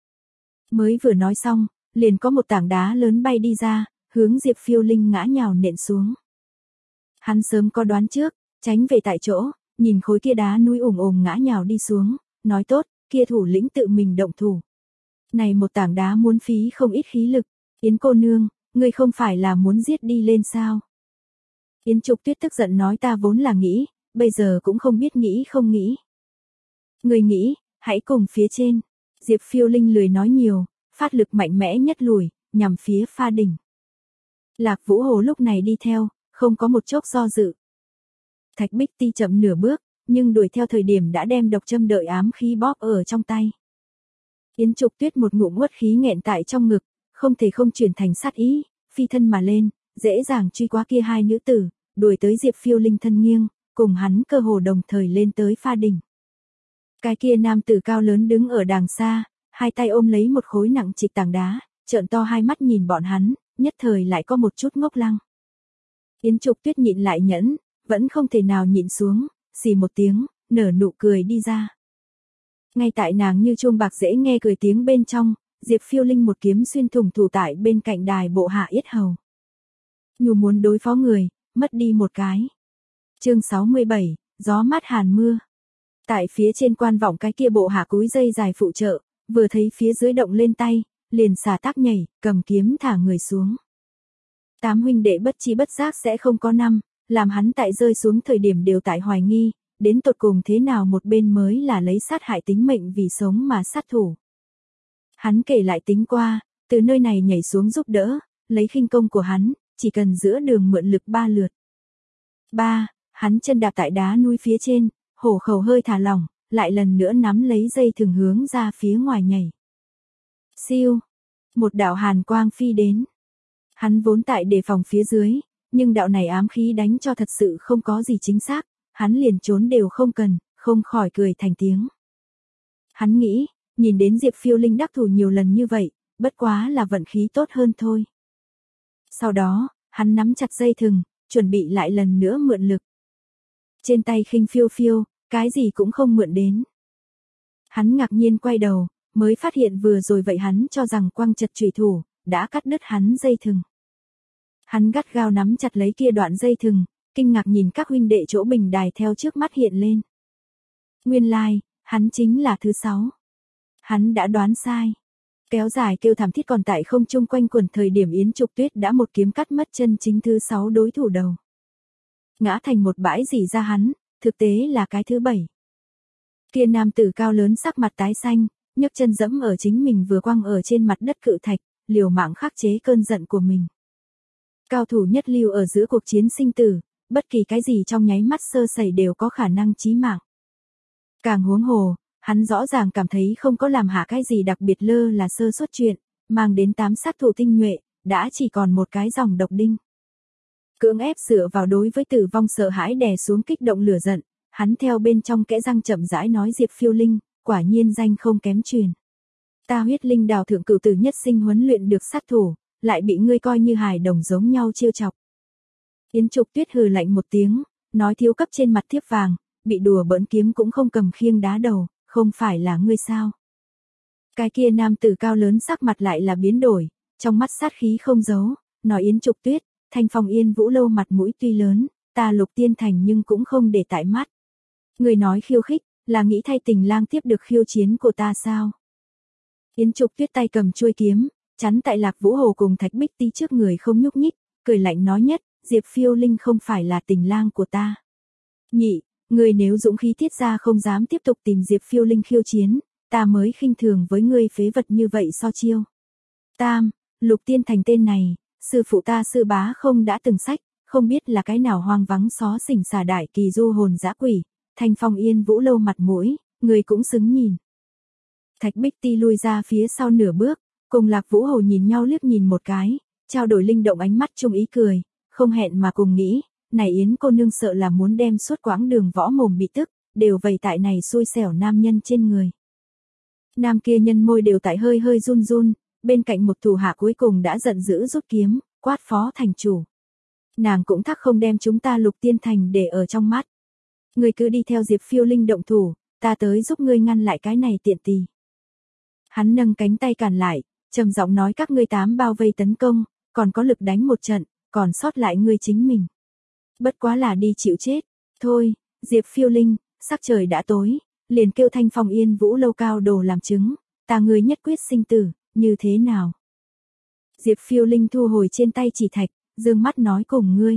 [SPEAKER 1] Mới vừa nói xong, liền có một tảng đá lớn bay đi ra, hướng Diệp Phiêu Linh ngã nhào nện xuống. Hắn sớm có đoán trước, tránh về tại chỗ, nhìn khối kia đá núi ủng ủng ngã nhào đi xuống, nói tốt, kia thủ lĩnh tự mình động thủ. Này một tảng đá muốn phí không ít khí lực, Yến cô nương, ngươi không phải là muốn giết đi lên sao? Yến Trục Tuyết tức giận nói ta vốn là nghĩ, bây giờ cũng không biết nghĩ không nghĩ. Ngươi nghĩ, hãy cùng phía trên. Diệp Phiêu Linh lười nói nhiều, phát lực mạnh mẽ nhất lùi, nhằm phía Pha Đỉnh. Lạc Vũ Hồ lúc này đi theo, không có một chốc do dự. Thạch Bích Ti chậm nửa bước, nhưng đuổi theo thời điểm đã đem độc châm đợi ám khí bóp ở trong tay. Yến Trục Tuyết một ngụm uất khí nghẹn tại trong ngực, không thể không chuyển thành sát ý, phi thân mà lên, dễ dàng truy qua kia hai nữ tử, đuổi tới Diệp Phiêu Linh thân nghiêng, cùng hắn cơ hồ đồng thời lên tới Pha Đỉnh. Cái kia nam tử cao lớn đứng ở đàng xa, hai tay ôm lấy một khối nặng trịch tảng đá, trợn to hai mắt nhìn bọn hắn, nhất thời lại có một chút ngốc lăng. Yến Trục Tuyết nhịn lại nhẫn, vẫn không thể nào nhịn xuống, xì một tiếng, nở nụ cười đi ra. Ngay tại nàng như chuông bạc dễ nghe cười tiếng bên trong, Diệp Phiêu Linh một kiếm xuyên thủng thủ tại bên cạnh đài bộ hạ yết hầu. Nhu muốn đối phó người, mất đi một cái. Chương sáu mươi bảy, gió mát hàn mưa. Tại phía trên quan vọng cái kia bộ hạ cúi dây dài phụ trợ, vừa thấy phía dưới động lên tay, liền xả tác nhảy, cầm kiếm thả người xuống. Tám huynh đệ bất chi bất giác sẽ không có năm, làm hắn tại rơi xuống thời điểm đều tại hoài nghi, đến tột cùng thế nào một bên mới là lấy sát hại tính mệnh vì sống mà sát thủ. Hắn kể lại tính qua, từ nơi này nhảy xuống giúp đỡ, lấy khinh công của hắn, chỉ cần giữa đường mượn lực ba lượt. Ba, hắn chân đạp tại đá núi phía trên, hổ khẩu hơi thả lỏng, lại lần nữa nắm lấy dây thừng hướng ra phía ngoài nhảy. Siêu, một đạo hàn quang phi đến. Hắn vốn tại đề phòng phía dưới, nhưng đạo này ám khí đánh cho thật sự không có gì chính xác, hắn liền trốn đều không cần, không khỏi cười thành tiếng. Hắn nghĩ, nhìn đến Diệp Phiêu Linh đắc thủ nhiều lần như vậy, bất quá là vận khí tốt hơn thôi. Sau đó, hắn nắm chặt dây thừng, chuẩn bị lại lần nữa mượn lực. Trên tay khinh phiêu phiêu, cái gì cũng không mượn đến. Hắn ngạc nhiên quay đầu, mới phát hiện vừa rồi vậy hắn cho rằng quang chật chủy thủ, đã cắt đứt hắn dây thừng. Hắn gắt gao nắm chặt lấy kia đoạn dây thừng, kinh ngạc nhìn các huynh đệ chỗ bình đài theo trước mắt hiện lên. Nguyên lai, like, hắn chính là thứ sáu. Hắn đã đoán sai. Kéo dài kêu thảm thiết còn tại không trung quanh quẩn thời điểm Yến Trục Tuyết đã một kiếm cắt mất chân chính thứ sáu đối thủ đầu. Ngã thành một bãi rỉ ra hắn, thực tế là cái thứ bảy. Kia nam tử cao lớn sắc mặt tái xanh, nhấc chân dẫm ở chính mình vừa quăng ở trên mặt đất cự thạch, liều mạng khắc chế cơn giận của mình. Cao thủ nhất lưu ở giữa cuộc chiến sinh tử, bất kỳ cái gì trong nháy mắt sơ sẩy đều có khả năng chí mạng. Càng huống hồ, hắn rõ ràng cảm thấy không có làm hạ cái gì đặc biệt lơ là sơ suất chuyện, mang đến tám sát thủ tinh nhuệ, đã chỉ còn một cái dòng độc đinh. Cưỡng ép dựa vào đối với tử vong sợ hãi đè xuống kích động lửa giận, hắn theo bên trong kẽ răng chậm rãi nói Diệp Phiêu Linh, quả nhiên danh không kém truyền. Ta huyết linh đào thượng cửu tử nhất sinh huấn luyện được sát thủ, lại bị ngươi coi như hài đồng giống nhau trêu chọc. Yến Trục Tuyết hừ lạnh một tiếng, nói thiếu cấp trên mặt thiếp vàng, bị đùa bỡn kiếm cũng không cầm khiêng đá đầu, không phải là ngươi sao? Cái kia nam tử cao lớn sắc mặt lại là biến đổi, trong mắt sát khí không giấu, nói Yến Trục Tuyết, Thanh Phong Yên Vũ lâu mặt mũi tuy lớn, ta Lục Tiên Thành nhưng cũng không để tại mắt. Ngươi nói khiêu khích, là nghĩ thay tình lang tiếp được khiêu chiến của ta sao? Yến Trục Tuyết tay cầm chuôi kiếm, chắn tại Lạc Vũ Hồ cùng Thạch Bích Ti trước người không nhúc nhích, cười lạnh nói nhất, Diệp Phiêu Linh không phải là tình lang của ta. Nhị, ngươi nếu dũng khí tiết ra không dám tiếp tục tìm Diệp Phiêu Linh khiêu chiến, ta mới khinh thường với ngươi phế vật như vậy so chiêu. Tam, Lục Tiên Thành tên này, sư phụ ta sư bá không đã từng sách, không biết là cái nào hoang vắng xó xỉnh xà đại kỳ du hồn dã quỷ, Thanh Phong Yên Vũ lâu mặt mũi, ngươi cũng xứng nhìn. Thạch Bích Ti lui ra phía sau nửa bước, cùng Lạc Vũ Hồ nhìn nhau liếc nhìn một cái, trao đổi linh động ánh mắt chung ý cười, không hẹn mà cùng nghĩ, này Yến cô nương sợ là muốn đem suốt quãng đường võ mồm bị tức, đều vầy tại này xui xẻo nam nhân trên người. Nam kia nhân môi đều tại hơi hơi run run, bên cạnh một thủ hạ cuối cùng đã giận dữ rút kiếm, quát phó thành chủ. Nàng cũng thắc không đem chúng ta Lục Tiên Thành để ở trong mắt. Ngươi cứ đi theo Diệp Phiêu Linh động thủ, ta tới giúp ngươi ngăn lại cái này tiện tì. Hắn nâng cánh tay cản lại, trầm giọng nói các ngươi tám bao vây tấn công, còn có lực đánh một trận, còn sót lại ngươi chính mình. Bất quá là đi chịu chết, thôi, Diệp Phiêu Linh, sắc trời đã tối, liền kêu Thanh Phong Yên Vũ lâu cao đồ làm chứng, ta ngươi nhất quyết sinh tử, như thế nào? Diệp Phiêu Linh thu hồi trên tay chỉ thạch, dương mắt nói cùng ngươi.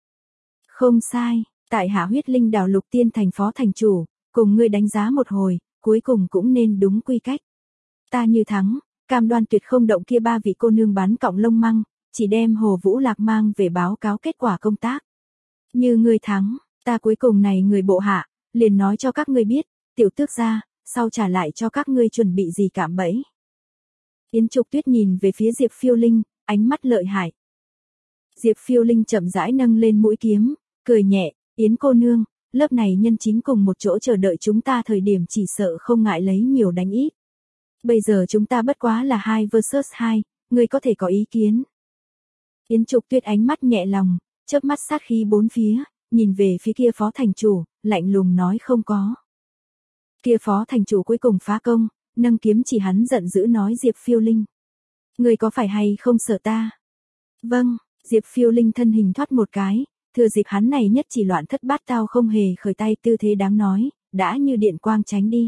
[SPEAKER 1] Không sai, tại hạ huyết linh đào Lục Tiên Thành phó thành chủ, cùng ngươi đánh giá một hồi, cuối cùng cũng nên đúng quy cách. Ta như thắng, cam đoan tuyệt không động kia ba vị cô nương bán cọng lông măng, chỉ đem Hồ Vũ Lạc mang về báo cáo kết quả công tác. Như ngươi thắng, ta cuối cùng này người bộ hạ, liền nói cho các ngươi biết, tiểu tước gia, sau trả lại cho các ngươi chuẩn bị gì cạm bẫy. Yến Trục Tuyết nhìn về phía Diệp Phiêu Linh, ánh mắt lợi hại. Diệp Phiêu Linh chậm rãi nâng lên mũi kiếm, cười nhẹ, Yến cô nương, lớp này nhân chính cùng một chỗ chờ đợi chúng ta thời điểm chỉ sợ không ngại lấy nhiều đánh ít. Bây giờ chúng ta bất quá là hai versus hai, ngươi có thể có ý kiến. Yến Trục Tuyết ánh mắt nhẹ lòng, chớp mắt sát khí bốn phía, nhìn về phía kia phó thành chủ, lạnh lùng nói không có. Kia phó thành chủ cuối cùng phá công, nâng kiếm chỉ hắn giận dữ nói Diệp Phiêu Linh. Ngươi có phải hay không sợ ta? Vâng, Diệp Phiêu Linh thân hình thoát một cái, thừa dịp hắn này nhất chỉ loạn thất bát tao không hề khởi tay tư thế đáng nói, đã như điện quang tránh đi.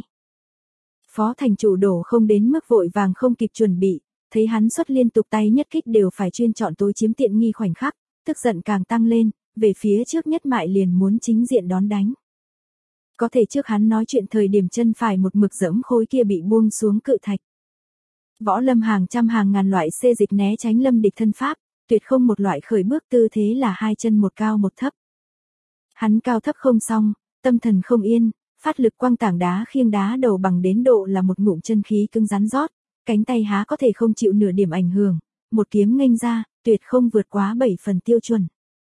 [SPEAKER 1] Phó thành chủ đổ không đến mức vội vàng không kịp chuẩn bị, thấy hắn xuất liên tục tay nhất kích đều phải chuyên chọn tối chiếm tiện nghi khoảnh khắc, tức giận càng tăng lên, về phía trước nhất mại liền muốn chính diện đón đánh. Có thể trước hắn nói chuyện thời điểm chân phải một mực dẫm khối kia bị buông xuống cự thạch. Võ lâm hàng trăm hàng ngàn loại xê dịch né tránh lâm địch thân pháp, tuyệt không một loại khởi bước tư thế là hai chân một cao một thấp. Hắn cao thấp không xong, tâm thần không yên, phát lực quăng tảng đá khiêng đá đầu bằng đến độ là một ngụm chân khí cứng rắn rót, cánh tay há có thể không chịu nửa điểm ảnh hưởng, một kiếm nghênh ra, tuyệt không vượt quá bảy phần tiêu chuẩn.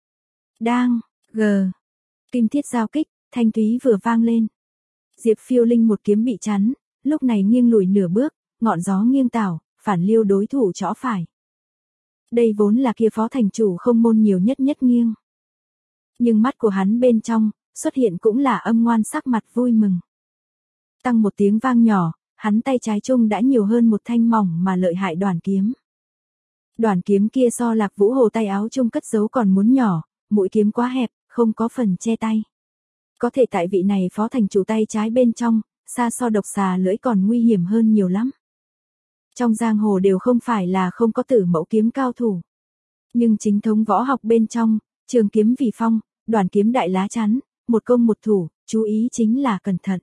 [SPEAKER 1] Đang, gờ, kim thiết giao kích, thanh thúy vừa vang lên. Diệp Phiêu Linh một kiếm bị chắn, lúc này nghiêng lùi nửa bước, ngọn gió nghiêng tảo, phản liêu đối thủ chõ phải. Đây vốn là kia phó thành chủ không môn nhiều nhất nhất nghiêng. Nhưng mắt của hắn bên trong, xuất hiện cũng là âm ngoan sắc mặt vui mừng. Tăng một tiếng vang nhỏ, hắn tay trái trung đã nhiều hơn một thanh mỏng mà lợi hại đoàn kiếm. Đoàn kiếm kia so Lạc Vũ Hồ tay áo trung cất giấu còn muốn nhỏ, mũi kiếm quá hẹp, không có phần che tay. Có thể tại vị này phó thành chủ tay trái bên trong, xa so độc xà lưỡi còn nguy hiểm hơn nhiều lắm. Trong giang hồ đều không phải là không có tử mẫu kiếm cao thủ. Nhưng chính thống võ học bên trong, trường kiếm vì phong, đoàn kiếm đại lá chắn, một công một thủ, chú ý chính là cẩn thận.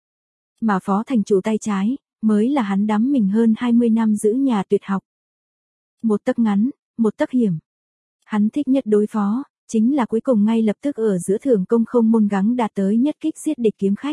[SPEAKER 1] Mà phó thành chủ tay trái, mới là hắn đắm mình hơn hai mươi năm giữ nhà tuyệt học. Một tấc ngắn, một tấc hiểm. Hắn thích nhất đối phó, chính là cuối cùng ngay lập tức ở giữa thường công không môn gắng đạt tới nhất kích giết địch kiếm khách.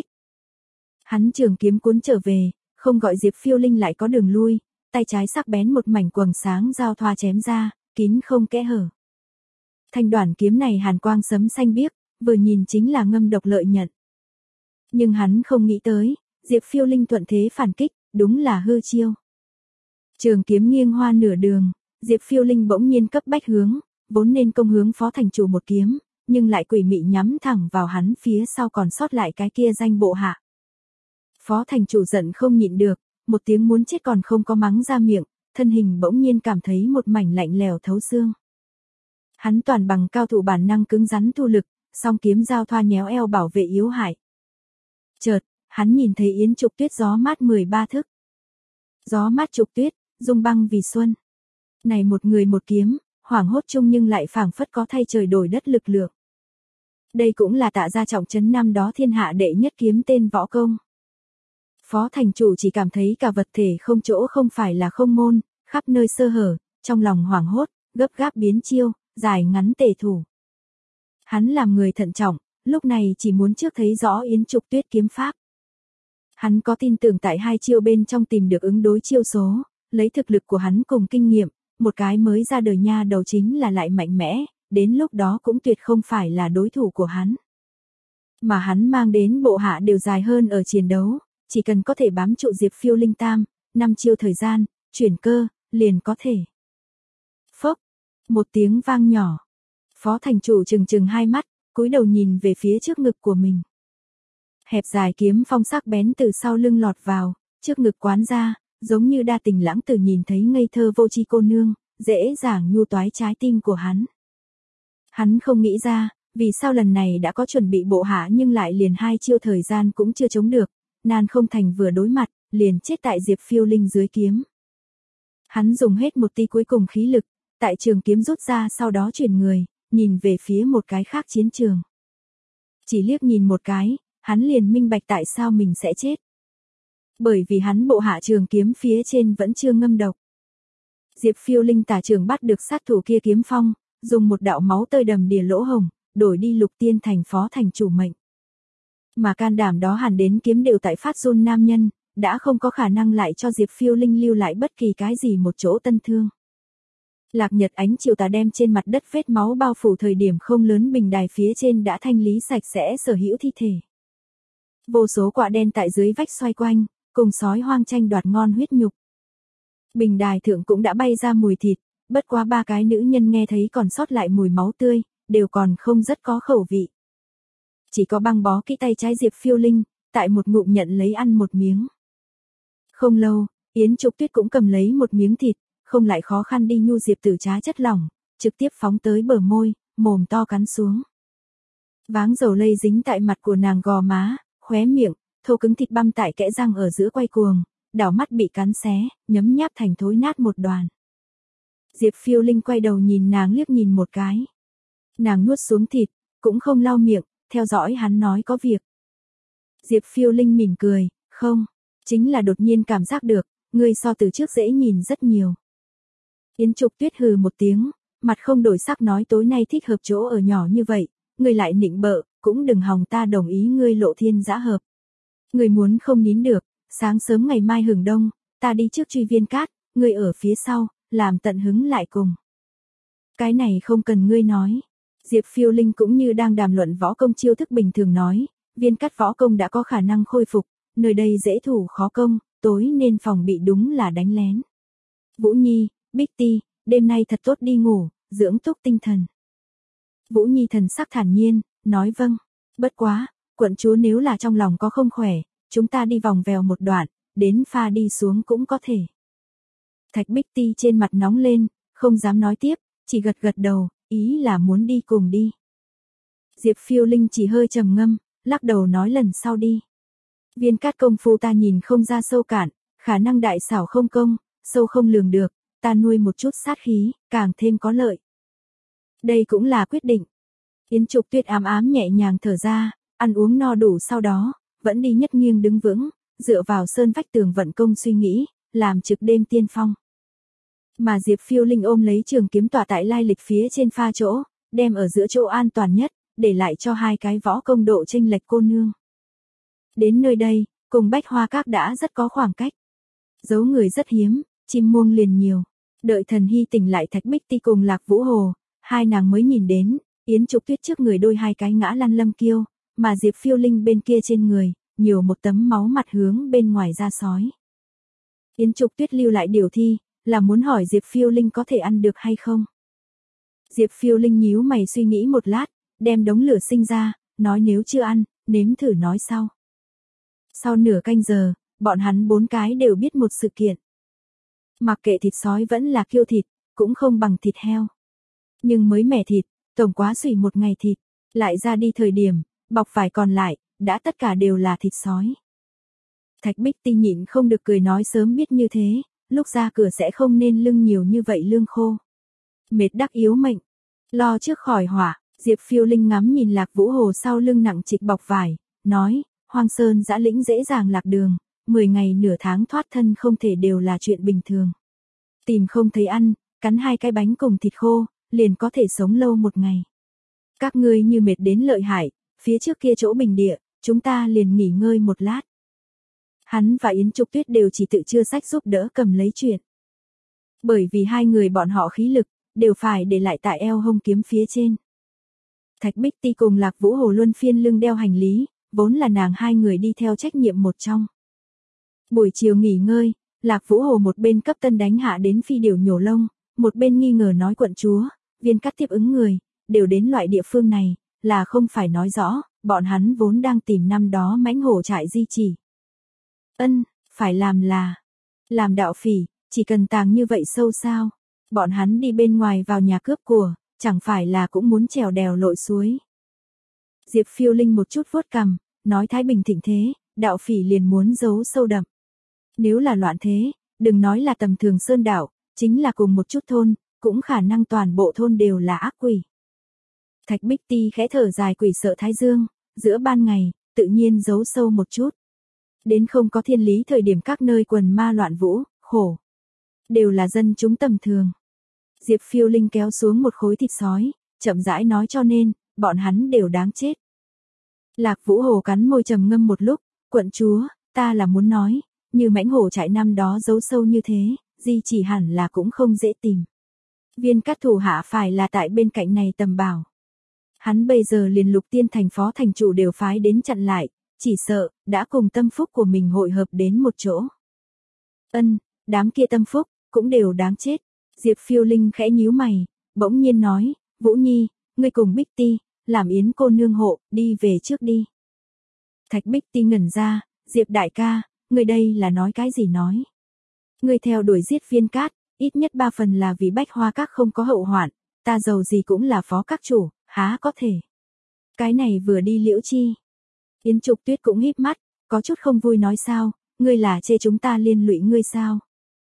[SPEAKER 1] Hắn trường kiếm cuốn trở về, không gọi Diệp Phiêu Linh lại có đường lui, tay trái sắc bén một mảnh quầng sáng giao thoa chém ra, kín không kẽ hở. Thanh đoàn kiếm này hàn quang sấm xanh biếc, vừa nhìn chính là ngâm độc lợi nhận. Nhưng hắn không nghĩ tới, Diệp Phiêu Linh thuận thế phản kích, đúng là hư chiêu. Trường kiếm nghiêng hoa nửa đường, Diệp Phiêu Linh bỗng nhiên cấp bách hướng, vốn nên công hướng phó thành chủ một kiếm, nhưng lại quỷ mị nhắm thẳng vào hắn phía sau còn sót lại cái kia danh bộ hạ. Phó thành chủ giận không nhịn được, một tiếng muốn chết còn không có mắng ra miệng, thân hình bỗng nhiên cảm thấy một mảnh lạnh lèo thấu xương. Hắn toàn bằng cao thủ bản năng cứng rắn thu lực, song kiếm giao thoa nhéo eo bảo vệ yếu hại. Chợt, hắn nhìn thấy Yến Trục Tuyết gió mát mười ba thức. Gió mát Trục Tuyết, dung băng vì xuân. Này một người một kiếm, hoảng hốt chung nhưng lại phảng phất có thay trời đổi đất lực lượng. Đây cũng là Tạ Gia trọng trấn năm đó thiên hạ đệ nhất kiếm tên võ công. Phó thành chủ chỉ cảm thấy cả vật thể không chỗ không phải là không môn, khắp nơi sơ hở, trong lòng hoảng hốt, gấp gáp biến chiêu, dài ngắn tề thủ. Hắn làm người thận trọng, lúc này chỉ muốn trước thấy rõ Yến Trục Tuyết kiếm pháp. Hắn có tin tưởng tại hai chiêu bên trong tìm được ứng đối chiêu số, lấy thực lực của hắn cùng kinh nghiệm, một cái mới ra đời nha đầu chính là lại mạnh mẽ, đến lúc đó cũng tuyệt không phải là đối thủ của hắn. Mà hắn mang đến bộ hạ đều dài hơn ở chiến đấu, chỉ cần có thể bám trụ Diệp Phiêu Linh tam, năm chiêu thời gian, chuyển cơ, liền có thể. Phốc, một tiếng vang nhỏ. Phó thành chủ trừng trừng hai mắt, cúi đầu nhìn về phía trước ngực của mình. Hẹp dài kiếm phong sắc bén từ sau lưng lọt vào, trước ngực quán ra, giống như đa tình lãng tử nhìn thấy ngây thơ vô tri cô nương, dễ dàng nhu toái trái tim của hắn. Hắn không nghĩ ra, vì sao lần này đã có chuẩn bị bộ hạ nhưng lại liền hai chiêu thời gian cũng chưa chống được, nan không thành vừa đối mặt, liền chết tại Diệp Phiêu Linh dưới kiếm. Hắn dùng hết một tia cuối cùng khí lực, tại trường kiếm rút ra sau đó chuyển người, nhìn về phía một cái khác chiến trường. Chỉ liếc nhìn một cái, hắn liền minh bạch tại sao mình sẽ chết. Bởi vì hắn bộ hạ trường kiếm phía trên vẫn chưa ngâm độc. Diệp Phiêu Linh tả trường bắt được sát thủ kia kiếm phong, dùng một đạo máu tơi đầm đìa lỗ hồng, đổi đi Lục Tiên thành phó thành chủ mệnh. Mà can đảm đó hẳn đến kiếm đều tại phát run nam nhân, đã không có khả năng lại cho Diệp Phiêu Linh lưu lại bất kỳ cái gì một chỗ tân thương. Lạc nhật ánh chiều tà đem trên mặt đất vết máu bao phủ thời điểm không lớn bình đài phía trên đã thanh lý sạch sẽ sở hữu thi thể. Vô số quạ đen tại dưới vách xoay quanh, cùng sói hoang tranh đoạt ngon huyết nhục. Bình đài thượng cũng đã bay ra mùi thịt, bất quá ba cái nữ nhân nghe thấy còn sót lại mùi máu tươi, đều còn không rất có khẩu vị. Chỉ có băng bó kỹ tay trái Diệp Phiêu Linh, tại một ngụm nhận lấy ăn một miếng. Không lâu, Yến Trục Tuyết cũng cầm lấy một miếng thịt, không lại khó khăn đi nhu Diệp Tử Trá chất lỏng, trực tiếp phóng tới bờ môi, mồm to cắn xuống. Váng dầu lây dính tại mặt của nàng gò má, khóe miệng, thô cứng thịt băm tại kẽ răng ở giữa quay cuồng, đảo mắt bị cắn xé, nhấm nháp thành thối nát một đoàn. Diệp Phiêu Linh quay đầu nhìn nàng liếc nhìn một cái. Nàng nuốt xuống thịt, cũng không lau miệng, theo dõi hắn nói có việc. Diệp Phiêu Linh mỉm cười, không, chính là đột nhiên cảm giác được, ngươi so từ trước dễ nhìn rất nhiều. Yến Trục Tuyết hừ một tiếng, mặt không đổi sắc nói tối nay thích hợp chỗ ở nhỏ như vậy, ngươi lại nịnh bợ, cũng đừng hòng ta đồng ý ngươi lộ thiên dã hợp. Ngươi muốn không nín được, sáng sớm ngày mai hừng đông, ta đi trước truy Viên Cát, ngươi ở phía sau, làm tận hứng lại cùng. Cái này không cần ngươi nói. Diệp Phiêu Linh cũng như đang đàm luận võ công chiêu thức bình thường nói, Viên Cát võ công đã có khả năng khôi phục, nơi đây dễ thủ khó công, tối nên phòng bị đúng là đánh lén. Vũ Nhi, Bích Ti, đêm nay thật tốt đi ngủ, dưỡng túc tinh thần. Vũ Nhi thần sắc thản nhiên, nói vâng, bất quá, quận chúa nếu là trong lòng có không khỏe, chúng ta đi vòng vèo một đoạn, đến pha đi xuống cũng có thể. Thạch Bích Ti trên mặt nóng lên, không dám nói tiếp, chỉ gật gật đầu, ý là muốn đi cùng đi. Diệp Phiêu Linh chỉ hơi trầm ngâm, lắc đầu nói lần sau đi. Viên Cát công phu ta nhìn không ra sâu cạn, khả năng đại xảo không công, sâu không lường được, ta nuôi một chút sát khí, càng thêm có lợi. Đây cũng là quyết định. Yến Trục Tuyết ám ám nhẹ nhàng thở ra, ăn uống no đủ sau đó, vẫn đi nhất nghiêng đứng vững, dựa vào sơn vách tường vận công suy nghĩ, làm trực đêm tiên phong. Mà Diệp Phiêu Linh ôm lấy trường kiếm tỏa tại lai lịch phía trên pha chỗ, đem ở giữa chỗ an toàn nhất, để lại cho hai cái võ công độ chênh lệch cô nương. Đến nơi đây, cùng Bách Hoa Các đã rất có khoảng cách. Dấu người rất hiếm, chim muông liền nhiều. Đợi Thần Hy tỉnh lại Thạch Bích Ti cùng Lạc Vũ Hồ, hai nàng mới nhìn đến, Yến Trục Tuyết trước người đôi hai cái ngã lăn lâm kiêu, mà Diệp Phiêu Linh bên kia trên người, nhiều một tấm máu mặt hướng bên ngoài ra sói. Yến Trục Tuyết lưu lại điều thi, là muốn hỏi Diệp Phiêu Linh có thể ăn được hay không. Diệp Phiêu Linh nhíu mày suy nghĩ một lát, đem đống lửa sinh ra, nói nếu chưa ăn, nếm thử nói sau. Sau nửa canh giờ, bọn hắn bốn cái đều biết một sự kiện. Mặc kệ thịt sói vẫn là kiêu thịt, cũng không bằng thịt heo. Nhưng mới mẻ thịt, tổng quá sủi một ngày thịt, lại ra đi thời điểm, bọc vải còn lại, đã tất cả đều là thịt sói. Thạch Bích Ti nhịn không được cười nói sớm biết như thế, lúc ra cửa sẽ không nên lưng nhiều như vậy lương khô. Mệt đắc yếu mệnh, lo trước khỏi hỏa, Diệp Phiêu Linh ngắm nhìn Lạc Vũ Hồ sau lưng nặng trịch bọc vải, nói, Hoang Sơn dã lĩnh dễ dàng lạc đường, mười ngày nửa tháng thoát thân không thể đều là chuyện bình thường. Tìm không thấy ăn, cắn hai cái bánh cùng thịt khô, liền có thể sống lâu một ngày. Các ngươi như mệt đến lợi hại, phía trước kia chỗ bình địa, chúng ta liền nghỉ ngơi một lát. Hắn và Yến Trục Tuyết đều chỉ tự chưa sách giúp đỡ cầm lấy chuyện. Bởi vì hai người bọn họ khí lực, đều phải để lại tại eo hông kiếm phía trên. Thạch Bích Ti cùng Lạc Vũ Hồ luân phiên lưng đeo hành lý, vốn là nàng hai người đi theo trách nhiệm một trong. Buổi chiều nghỉ ngơi, Lạc Vũ Hồ một bên cấp tân đánh hạ đến phi điều nhổ lông, một bên nghi ngờ nói quận chúa, Viên Cát tiếp ứng người, đều đến loại địa phương này, là không phải nói rõ, bọn hắn vốn đang tìm năm đó mãnh hổ trại di chỉ. Ân, phải làm là, làm đạo phỉ, chỉ cần tàng như vậy sâu sao, bọn hắn đi bên ngoài vào nhà cướp của, chẳng phải là cũng muốn trèo đèo lội suối. Diệp Phiêu Linh một chút vuốt cằm, nói Thái Bình thịnh thế, đạo phỉ liền muốn giấu sâu đậm. Nếu là loạn thế, đừng nói là tầm thường sơn đảo, chính là cùng một chút thôn, cũng khả năng toàn bộ thôn đều là ác quỷ. Thạch Bích Ti khẽ thở dài quỷ sợ Thái Dương, giữa ban ngày, tự nhiên giấu sâu một chút. Đến không có thiên lý thời điểm các nơi quần ma loạn vũ, khổ. Đều là dân chúng tầm thường. Diệp Phiêu Linh kéo xuống một khối thịt sói, chậm rãi nói cho nên, bọn hắn đều đáng chết. Lạc Vũ Hồ cắn môi trầm ngâm một lúc, quận chúa, ta là muốn nói, như mãnh hổ trại năm đó giấu sâu như thế, di chỉ hẳn là cũng không dễ tìm. Viên Cát thủ hạ phải là tại bên cạnh này tầm bảo. Hắn bây giờ liền Lục Tiên thành phó thành chủ đều phái đến chặn lại, chỉ sợ, đã cùng tâm phúc của mình hội hợp đến một chỗ. Ân, đám kia tâm phúc, cũng đều đáng chết. Diệp Phiêu Linh khẽ nhíu mày, bỗng nhiên nói, Vũ Nhi, ngươi cùng Bích Ti, làm Yến cô nương hộ, đi về trước đi. Thạch Bích Ti ngẩn ra, Diệp đại ca, ngươi đây là nói cái gì nói. Ngươi theo đuổi giết Viên Cát, ít nhất ba phần là vì Bách Hoa Các không có hậu hoạn, ta giàu gì cũng là phó các chủ, há có thể. Cái này vừa đi Liễu Chi. Yến Trục Tuyết cũng híp mắt, có chút không vui nói sao, ngươi là chê chúng ta liên lụy ngươi sao.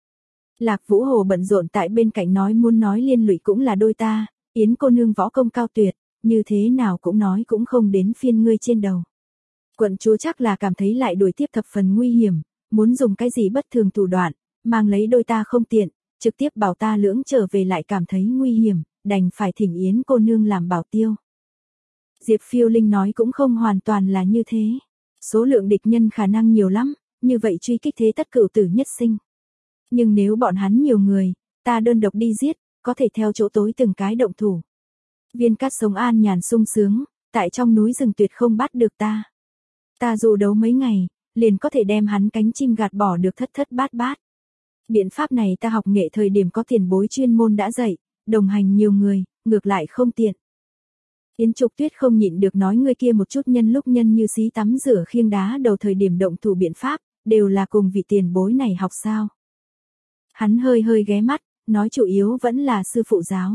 [SPEAKER 1] Lạc Vũ Hồ bận rộn tại bên cạnh nói muốn nói liên lụy cũng là đôi ta, Yến cô nương võ công cao tuyệt, như thế nào cũng nói cũng không đến phiên ngươi trên đầu. Quận chúa chắc là cảm thấy lại đuổi tiếp thập phần nguy hiểm, muốn dùng cái gì bất thường thủ đoạn, mang lấy đôi ta không tiện, trực tiếp bảo ta lưỡng trở về lại cảm thấy nguy hiểm, đành phải thỉnh Yến cô nương làm bảo tiêu. Diệp Phiêu Linh nói cũng không hoàn toàn là như thế. Số lượng địch nhân khả năng nhiều lắm, như vậy truy kích thế tất cửu tử nhất sinh. Nhưng nếu bọn hắn nhiều người, ta đơn độc đi giết, có thể theo chỗ tối từng cái động thủ. Viên Cát sống an nhàn sung sướng, tại trong núi rừng tuyệt không bắt được ta. Ta dù đấu mấy ngày, liền có thể đem hắn cánh chim gạt bỏ được thất thất bát bát. Biện pháp này ta học nghệ thời điểm có tiền bối chuyên môn đã dạy, đồng hành nhiều người, ngược lại không tiện. Yến Trục Tuyết không nhịn được nói người kia một chút nhân lúc nhân như xí tắm rửa khiêng đá đầu thời điểm động thủ biện pháp, đều là cùng vị tiền bối này học sao. Hắn hơi hơi ghé mắt, nói chủ yếu vẫn là sư phụ giáo.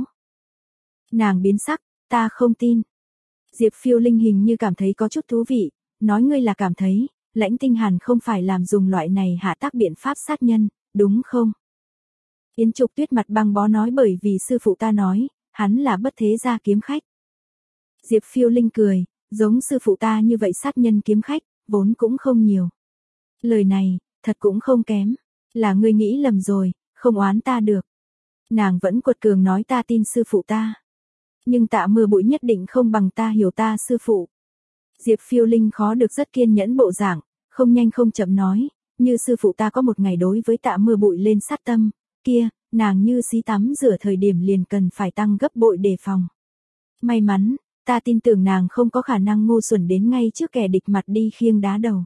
[SPEAKER 1] Nàng biến sắc, ta không tin. Diệp Phiêu Linh hình như cảm thấy có chút thú vị, nói ngươi là cảm thấy, Lãnh Tinh Hàn không phải làm dùng loại này hạ tác biện pháp sát nhân, đúng không? Yến Trục Tuyết mặt băng bó nói bởi vì sư phụ ta nói, hắn là bất thế gia kiếm khách. Diệp Phiêu Linh cười, giống sư phụ ta như vậy sát nhân kiếm khách, vốn cũng không nhiều. Lời này, thật cũng không kém, là ngươi nghĩ lầm rồi, không oán ta được. Nàng vẫn quật cường nói ta tin sư phụ ta. Nhưng Tạ Mưa Bụi nhất định không bằng ta hiểu ta sư phụ. Diệp Phiêu Linh khó được rất kiên nhẫn bộ dạng, không nhanh không chậm nói, như sư phụ ta có một ngày đối với Tạ Mưa Bụi lên sát tâm, kia, nàng như xí tắm rửa thời điểm liền cần phải tăng gấp bội đề phòng. May mắn, ta tin tưởng nàng không có khả năng ngu xuẩn đến ngay trước kẻ địch mặt đi khiêng đá đầu.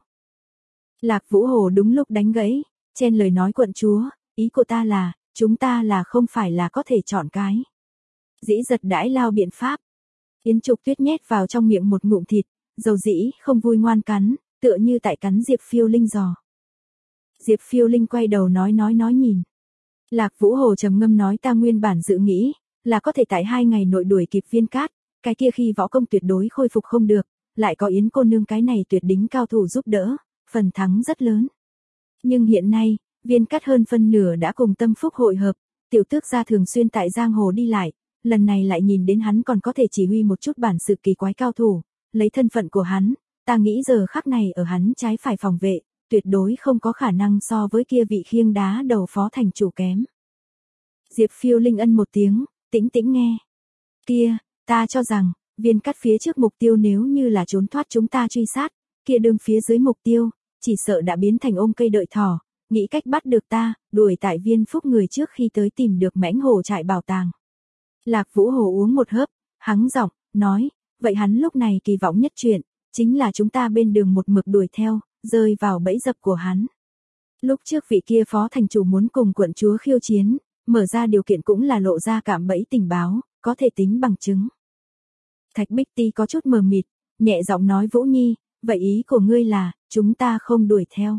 [SPEAKER 1] Lạc Vũ Hồ đúng lúc đánh gãy, chen lời nói quận chúa, ý của ta là, chúng ta là không phải là có thể chọn cái. Dĩ giật đãi lao biện pháp. Yến Trục Tuyết nhét vào trong miệng một ngụm thịt, dầu dĩ không vui ngoan cắn, tựa như tại cắn Diệp Phiêu Linh giò. Diệp Phiêu Linh quay đầu nói nói nói nhìn. Lạc Vũ Hồ trầm ngâm nói ta nguyên bản dự nghĩ, là có thể tại hai ngày nội đuổi kịp Viên Cát, cái kia khi võ công tuyệt đối khôi phục không được, lại có Yến cô nương cái này tuyệt đỉnh cao thủ giúp đỡ, phần thắng rất lớn. Nhưng hiện nay, Viên Cát hơn phân nửa đã cùng tâm phúc hội hợp, tiểu tước gia thường xuyên tại giang hồ đi lại, lần này lại nhìn đến hắn còn có thể chỉ huy một chút bản sự kỳ quái cao thủ, lấy thân phận của hắn, ta nghĩ giờ khắc này ở hắn trái phải phòng vệ, tuyệt đối không có khả năng so với kia vị khiêng đá đầu phó thành chủ kém. Diệp Phiêu Linh ân một tiếng, tĩnh tĩnh nghe. Kia, ta cho rằng, Viên Cát phía trước mục tiêu nếu như là trốn thoát chúng ta truy sát, kia đường phía dưới mục tiêu, chỉ sợ đã biến thành ôm cây đợi thỏ, nghĩ cách bắt được ta, đuổi tại Viên Phúc người trước khi tới tìm được mãnh hổ trại bảo tàng. Lạc Vũ Hồ uống một hớp, hắng giọng, nói, vậy hắn lúc này kỳ vọng nhất chuyện, chính là chúng ta bên đường một mực đuổi theo, rơi vào bẫy dập của hắn. Lúc trước vị kia phó thành chủ muốn cùng quận chúa khiêu chiến, mở ra điều kiện cũng là lộ ra cạm bẫy tình báo, có thể tính bằng chứng. Thạch Bích Ti có chút mờ mịt, nhẹ giọng nói Vũ Nhi, vậy ý của ngươi là, chúng ta không đuổi theo.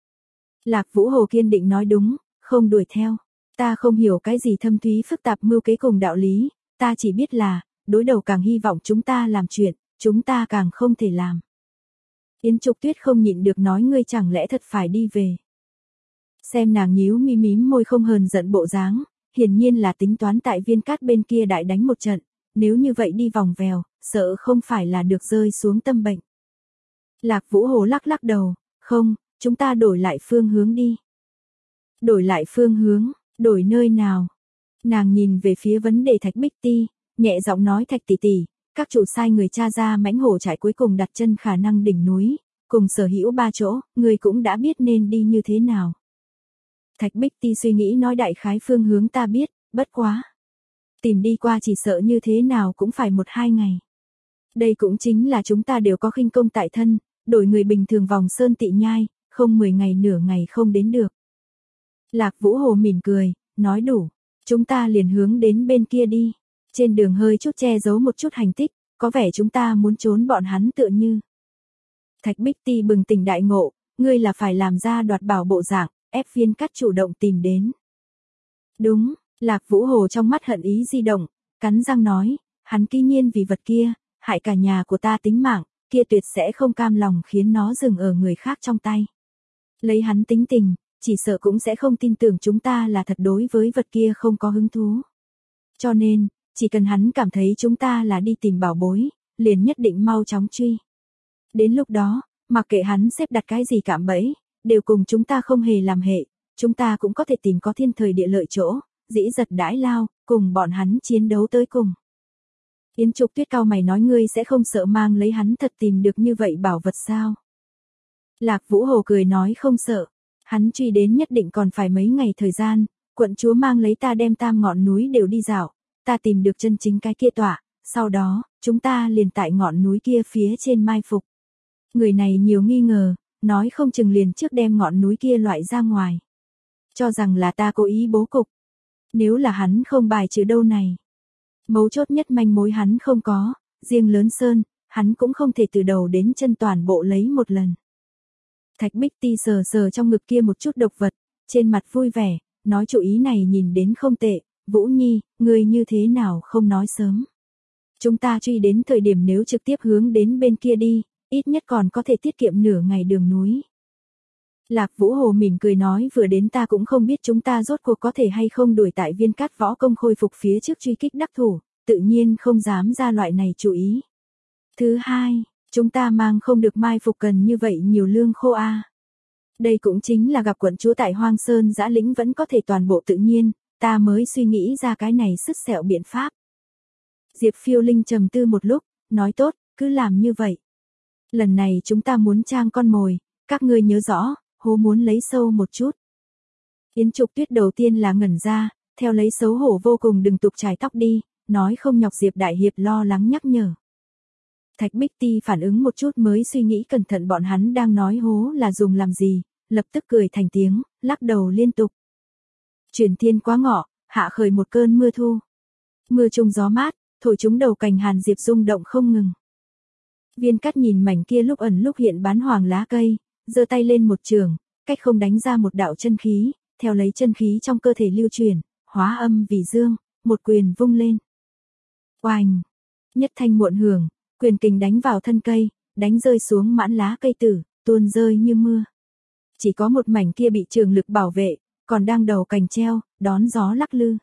[SPEAKER 1] Lạc Vũ Hồ kiên định nói đúng, không đuổi theo. Ta không hiểu cái gì thâm thúy phức tạp mưu kế cùng đạo lý, ta chỉ biết là, đối đầu càng hy vọng chúng ta làm chuyện, chúng ta càng không thể làm. Yến Trục Tuyết không nhịn được nói ngươi chẳng lẽ thật phải đi về. Xem nàng nhíu mi mím môi không hờn giận bộ dáng, hiển nhiên là tính toán tại Viên Cát bên kia đại đánh một trận, nếu như vậy đi vòng vèo, sợ không phải là được rơi xuống tâm bệnh. Lạc Vũ Hồ lắc lắc đầu, không, chúng ta đổi lại phương hướng đi. Đổi lại phương hướng, đổi nơi nào? Nàng nhìn về phía vấn đề Thạch Bích Ti, nhẹ giọng nói Thạch tỷ tỷ, các chủ sai người tra ra mãnh hổ trại cuối cùng đặt chân khả năng đỉnh núi, cùng sở hữu ba chỗ, người cũng đã biết nên đi như thế nào. Thạch Bích Ti suy nghĩ nói đại khái phương hướng ta biết, bất quá. Tìm đi qua chỉ sợ như thế nào cũng phải một hai ngày. Đây cũng chính là chúng ta đều có khinh công tại thân, đổi người bình thường vòng sơn tị nhai, không mười ngày nửa ngày không đến được. Lạc Vũ Hồ mỉm cười, nói đủ, chúng ta liền hướng đến bên kia đi. Trên đường hơi chút che giấu một chút hành tích, có vẻ chúng ta muốn trốn bọn hắn tựa như. Thạch Bích Ti bừng tỉnh đại ngộ, ngươi là phải làm ra đoạt bảo bộ dạng, ép Viên Cắt chủ động tìm đến. Đúng, Lạc Vũ Hồ trong mắt hận ý di động, cắn răng nói, hắn kỹ nhiên vì vật kia, hại cả nhà của ta tính mạng, kia tuyệt sẽ không cam lòng khiến nó dừng ở người khác trong tay. Lấy hắn tính tình, chỉ sợ cũng sẽ không tin tưởng chúng ta là thật đối với vật kia không có hứng thú. Cho nên, chỉ cần hắn cảm thấy chúng ta là đi tìm bảo bối, liền nhất định mau chóng truy. Đến lúc đó, mặc kệ hắn xếp đặt cái gì cạm bẫy, đều cùng chúng ta không hề làm hệ, chúng ta cũng có thể tìm có thiên thời địa lợi chỗ, dĩ giật đãi lao, cùng bọn hắn chiến đấu tới cùng. Yến Trục Tuyết cao mày nói ngươi sẽ không sợ mang lấy hắn thật tìm được như vậy bảo vật sao? Lạc Vũ Hồ cười nói không sợ, hắn truy đến nhất định còn phải mấy ngày thời gian, quận chúa mang lấy ta đem tam ngọn núi đều đi dạo, ta tìm được chân chính cái kia tọa, sau đó, chúng ta liền tại ngọn núi kia phía trên mai phục. Người này nhiều nghi ngờ, nói không chừng liền trước đem ngọn núi kia loại ra ngoài. Cho rằng là ta cố ý bố cục. Nếu là hắn không bài trừ đâu này. Mấu chốt nhất manh mối hắn không có, riêng Lớn Sơn, hắn cũng không thể từ đầu đến chân toàn bộ lấy một lần. Thạch Bích Ti sờ sờ trong ngực kia một chút độc vật, trên mặt vui vẻ, nói chủ ý này nhìn đến không tệ, Vũ Nhi, ngươi như thế nào không nói sớm. Chúng ta truy đến thời điểm nếu trực tiếp hướng đến bên kia đi, ít nhất còn có thể tiết kiệm nửa ngày đường núi. Lạc Vũ Hồ mỉm cười nói vừa đến ta cũng không biết chúng ta rốt cuộc có thể hay không đuổi tại Viên Cát võ công khôi phục phía trước truy kích đắc thủ, tự nhiên không dám ra loại này chú ý. Thứ hai, chúng ta mang không được mai phục cần như vậy nhiều lương khô a. À. Đây cũng chính là gặp quận chúa tại Hoang Sơn Dã Lĩnh vẫn có thể toàn bộ tự nhiên, ta mới suy nghĩ ra cái này sứt sẹo biện pháp. Diệp Phiêu Linh trầm tư một lúc, nói tốt, cứ làm như vậy. Lần này chúng ta muốn trang con mồi, các ngươi nhớ rõ, hố muốn lấy sâu một chút. Yến Trục Tuyết đầu tiên là ngẩn ra, theo lấy xấu hổ vô cùng đừng tục chải tóc đi, nói không nhọc Diệp Đại Hiệp lo lắng nhắc nhở. Thạch Bích Ti phản ứng một chút mới suy nghĩ cẩn thận bọn hắn đang nói hố là dùng làm gì, lập tức cười thành tiếng, lắc đầu liên tục. Chuyển thiên quá ngọ, hạ khởi một cơn mưa thu. Mưa trung gió mát, thổi chúng đầu cành hàn diệp rung động không ngừng. Viên Cát nhìn mảnh kia lúc ẩn lúc hiện bán hoàng lá cây, giơ tay lên một trường, cách không đánh ra một đạo chân khí, theo lấy chân khí trong cơ thể lưu truyền, hóa âm vì dương, một quyền vung lên. Oanh! Nhất thanh muộn hưởng, quyền kình đánh vào thân cây, đánh rơi xuống mãn lá cây tử, tuôn rơi như mưa. Chỉ có một mảnh kia bị trường lực bảo vệ, còn đang đầu cành treo, đón gió lắc lư.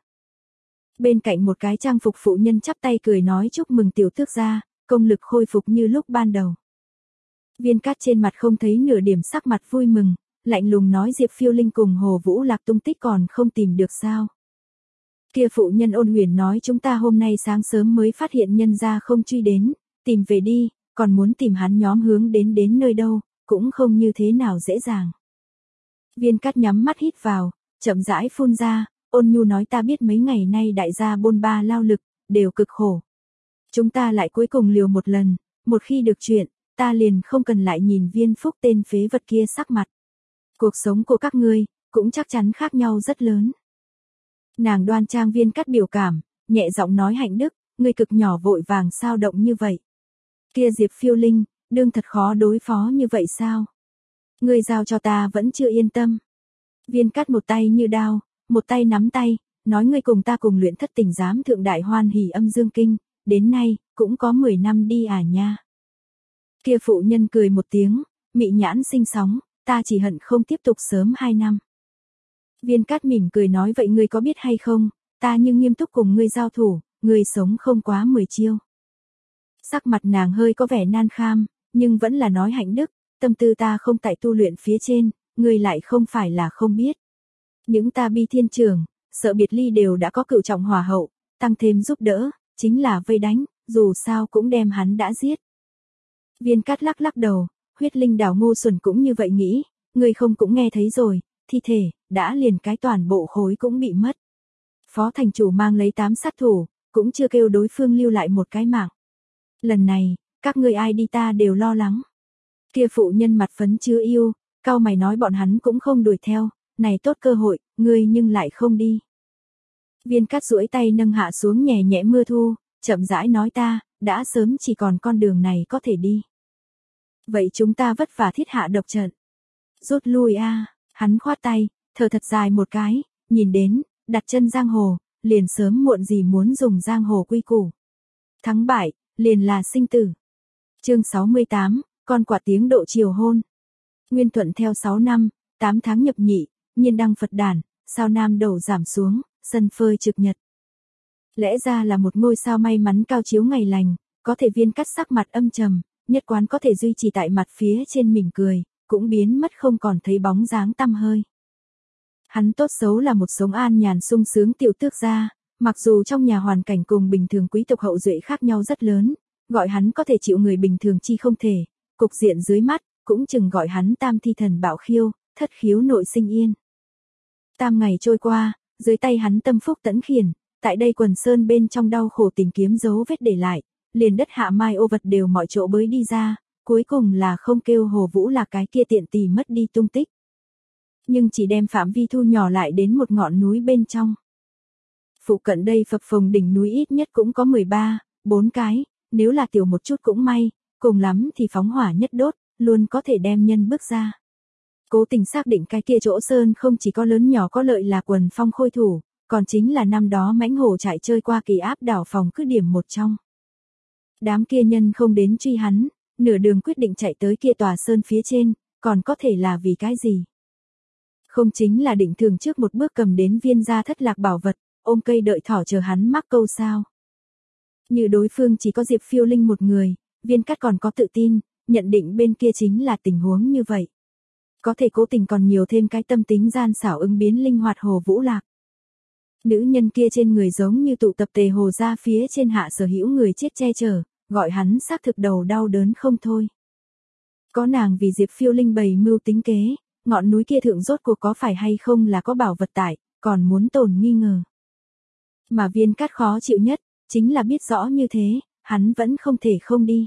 [SPEAKER 1] Bên cạnh một cái trang phục phụ nhân chắp tay cười nói chúc mừng tiểu tước gia, công lực khôi phục như lúc ban đầu. Viên Cát trên mặt không thấy nửa điểm sắc mặt vui mừng, lạnh lùng nói Diệp Phiêu Linh cùng Hồ Vũ Lạc tung tích còn không tìm được sao. Kia phụ nhân ôn huyền nói chúng ta hôm nay sáng sớm mới phát hiện nhân gia không truy đến, tìm về đi, còn muốn tìm hắn nhóm hướng đến đến nơi đâu, cũng không như thế nào dễ dàng. Viên Cát nhắm mắt hít vào, chậm rãi phun ra, ôn nhu nói ta biết mấy ngày nay đại gia bôn ba lao lực, đều cực khổ. Chúng ta lại cuối cùng liều một lần, một khi được chuyện, ta liền không cần lại nhìn Viên Phúc tên phế vật kia sắc mặt. Cuộc sống của các ngươi, cũng chắc chắn khác nhau rất lớn. Nàng đoan trang Viên Cát biểu cảm, nhẹ giọng nói Hạnh Đức, ngươi cực nhỏ vội vàng sao động như vậy. Kia Diệp Phiêu Linh, đương thật khó đối phó như vậy sao? Ngươi giao cho ta vẫn chưa yên tâm. Viên Cát một tay như đao, một tay nắm tay, nói ngươi cùng ta cùng luyện thất tình giám thượng đại hoan hỷ âm dương kinh, đến nay, cũng có mười năm đi à nha. Kia phụ nhân cười một tiếng, mị nhãn sinh sóng, ta chỉ hận không tiếp tục sớm hai năm. Viên Cát mỉm cười nói vậy ngươi có biết hay không, ta nhưng nghiêm túc cùng ngươi giao thủ, ngươi sống không quá mười chiêu. Sắc mặt nàng hơi có vẻ nan kham, nhưng vẫn là nói Hạnh Đức, tâm tư ta không tại tu luyện phía trên, ngươi lại không phải là không biết. Những ta bi thiên trường, sợ biệt ly đều đã có cửu trọng hỏa hậu, tăng thêm giúp đỡ, chính là vây đánh, dù sao cũng đem hắn đã giết. Viên Cát lắc lắc đầu, huyết linh đảo ngu xuẩn cũng như vậy nghĩ, ngươi không cũng nghe thấy rồi, thi thể, đã liền cái toàn bộ khối cũng bị mất. Phó thành chủ mang lấy tám sát thủ, cũng chưa kêu đối phương lưu lại một cái mạng. Lần này, các ngươi ai đi ta đều lo lắng. Kia phụ nhân mặt phấn chưa yêu, cau mày nói bọn hắn cũng không đuổi theo, này tốt cơ hội, ngươi nhưng lại không đi. Viên Cát duỗi tay nâng hạ xuống nhẹ nhẹ mưa thu, chậm rãi nói ta, đã sớm chỉ còn con đường này có thể đi. Vậy chúng ta vất vả thiết hạ độc trận. Rút lui a, hắn khoát tay, thở thật dài một cái, nhìn đến, đặt chân giang hồ, liền sớm muộn gì muốn dùng giang hồ quy củ. Thắng bại, liền là sinh tử. Chương sáu mươi tám, con quả tiếng độ chiều hôn. Nguyên Thuận theo sáu năm, tám tháng nhập nhị, nhiên đăng Phật đản, sao nam đầu giảm xuống, sân phơi trực nhật. Lẽ ra là một ngôi sao may mắn cao chiếu ngày lành, có thể Viên Cát sắc mặt âm trầm, nhất quán có thể duy trì tại mặt phía trên mỉm cười, cũng biến mất không còn thấy bóng dáng tăm hơi. Hắn tốt xấu là một sống an nhàn sung sướng tiểu tước gia, mặc dù trong nhà hoàn cảnh cùng bình thường quý tộc hậu duệ khác nhau rất lớn, gọi hắn có thể chịu người bình thường chi không thể, cục diện dưới mắt, cũng chừng gọi hắn tam thi thần bạo khiêu, thất khiếu nội sinh yên. Tam ngày trôi qua, dưới tay hắn tâm phúc tẫn khiển, tại đây quần sơn bên trong đau khổ tìm kiếm dấu vết để lại, liền đất hạ mai ô vật đều mọi chỗ bới đi ra, cuối cùng là không kêu Hồ Vũ là cái kia tiện tì mất đi tung tích. Nhưng chỉ đem phạm vi thu nhỏ lại đến một ngọn núi bên trong. Phụ cận đây phập phồng đỉnh núi ít nhất cũng có mười ba, bốn cái, nếu là tiểu một chút cũng may, cùng lắm thì phóng hỏa nhất đốt, luôn có thể đem nhân bước ra. Cố tình xác định cái kia chỗ sơn không chỉ có lớn nhỏ có lợi là quần phong khôi thủ, còn chính là năm đó mãnh hổ chạy chơi qua kỳ áp đảo phòng cứ điểm một trong. Đám kia nhân không đến truy hắn, nửa đường quyết định chạy tới kia tòa sơn phía trên, còn có thể là vì cái gì? Không chính là định thường trước một bước cầm đến Viên gia thất lạc bảo vật, ôm cây đợi thỏ chờ hắn mắc câu sao? Như đối phương chỉ có Diệp Phiêu Linh một người, Viên Cát còn có tự tin, nhận định bên kia chính là tình huống như vậy. Có thể cố tình còn nhiều thêm cái tâm tính gian xảo ứng biến linh hoạt Hồ Vũ Lạc. Nữ nhân kia trên người giống như tụ tập tề hồ ra phía trên hạ sở hữu người chết che chở, gọi hắn xác thực đầu đau đớn không thôi. Có nàng vì Diệp Phiêu Linh bày mưu tính kế, ngọn núi kia thượng rốt cuộc có phải hay không là có bảo vật tại, còn muốn tồn nghi ngờ. Mà Viên Cát khó chịu nhất, chính là biết rõ như thế, hắn vẫn không thể không đi.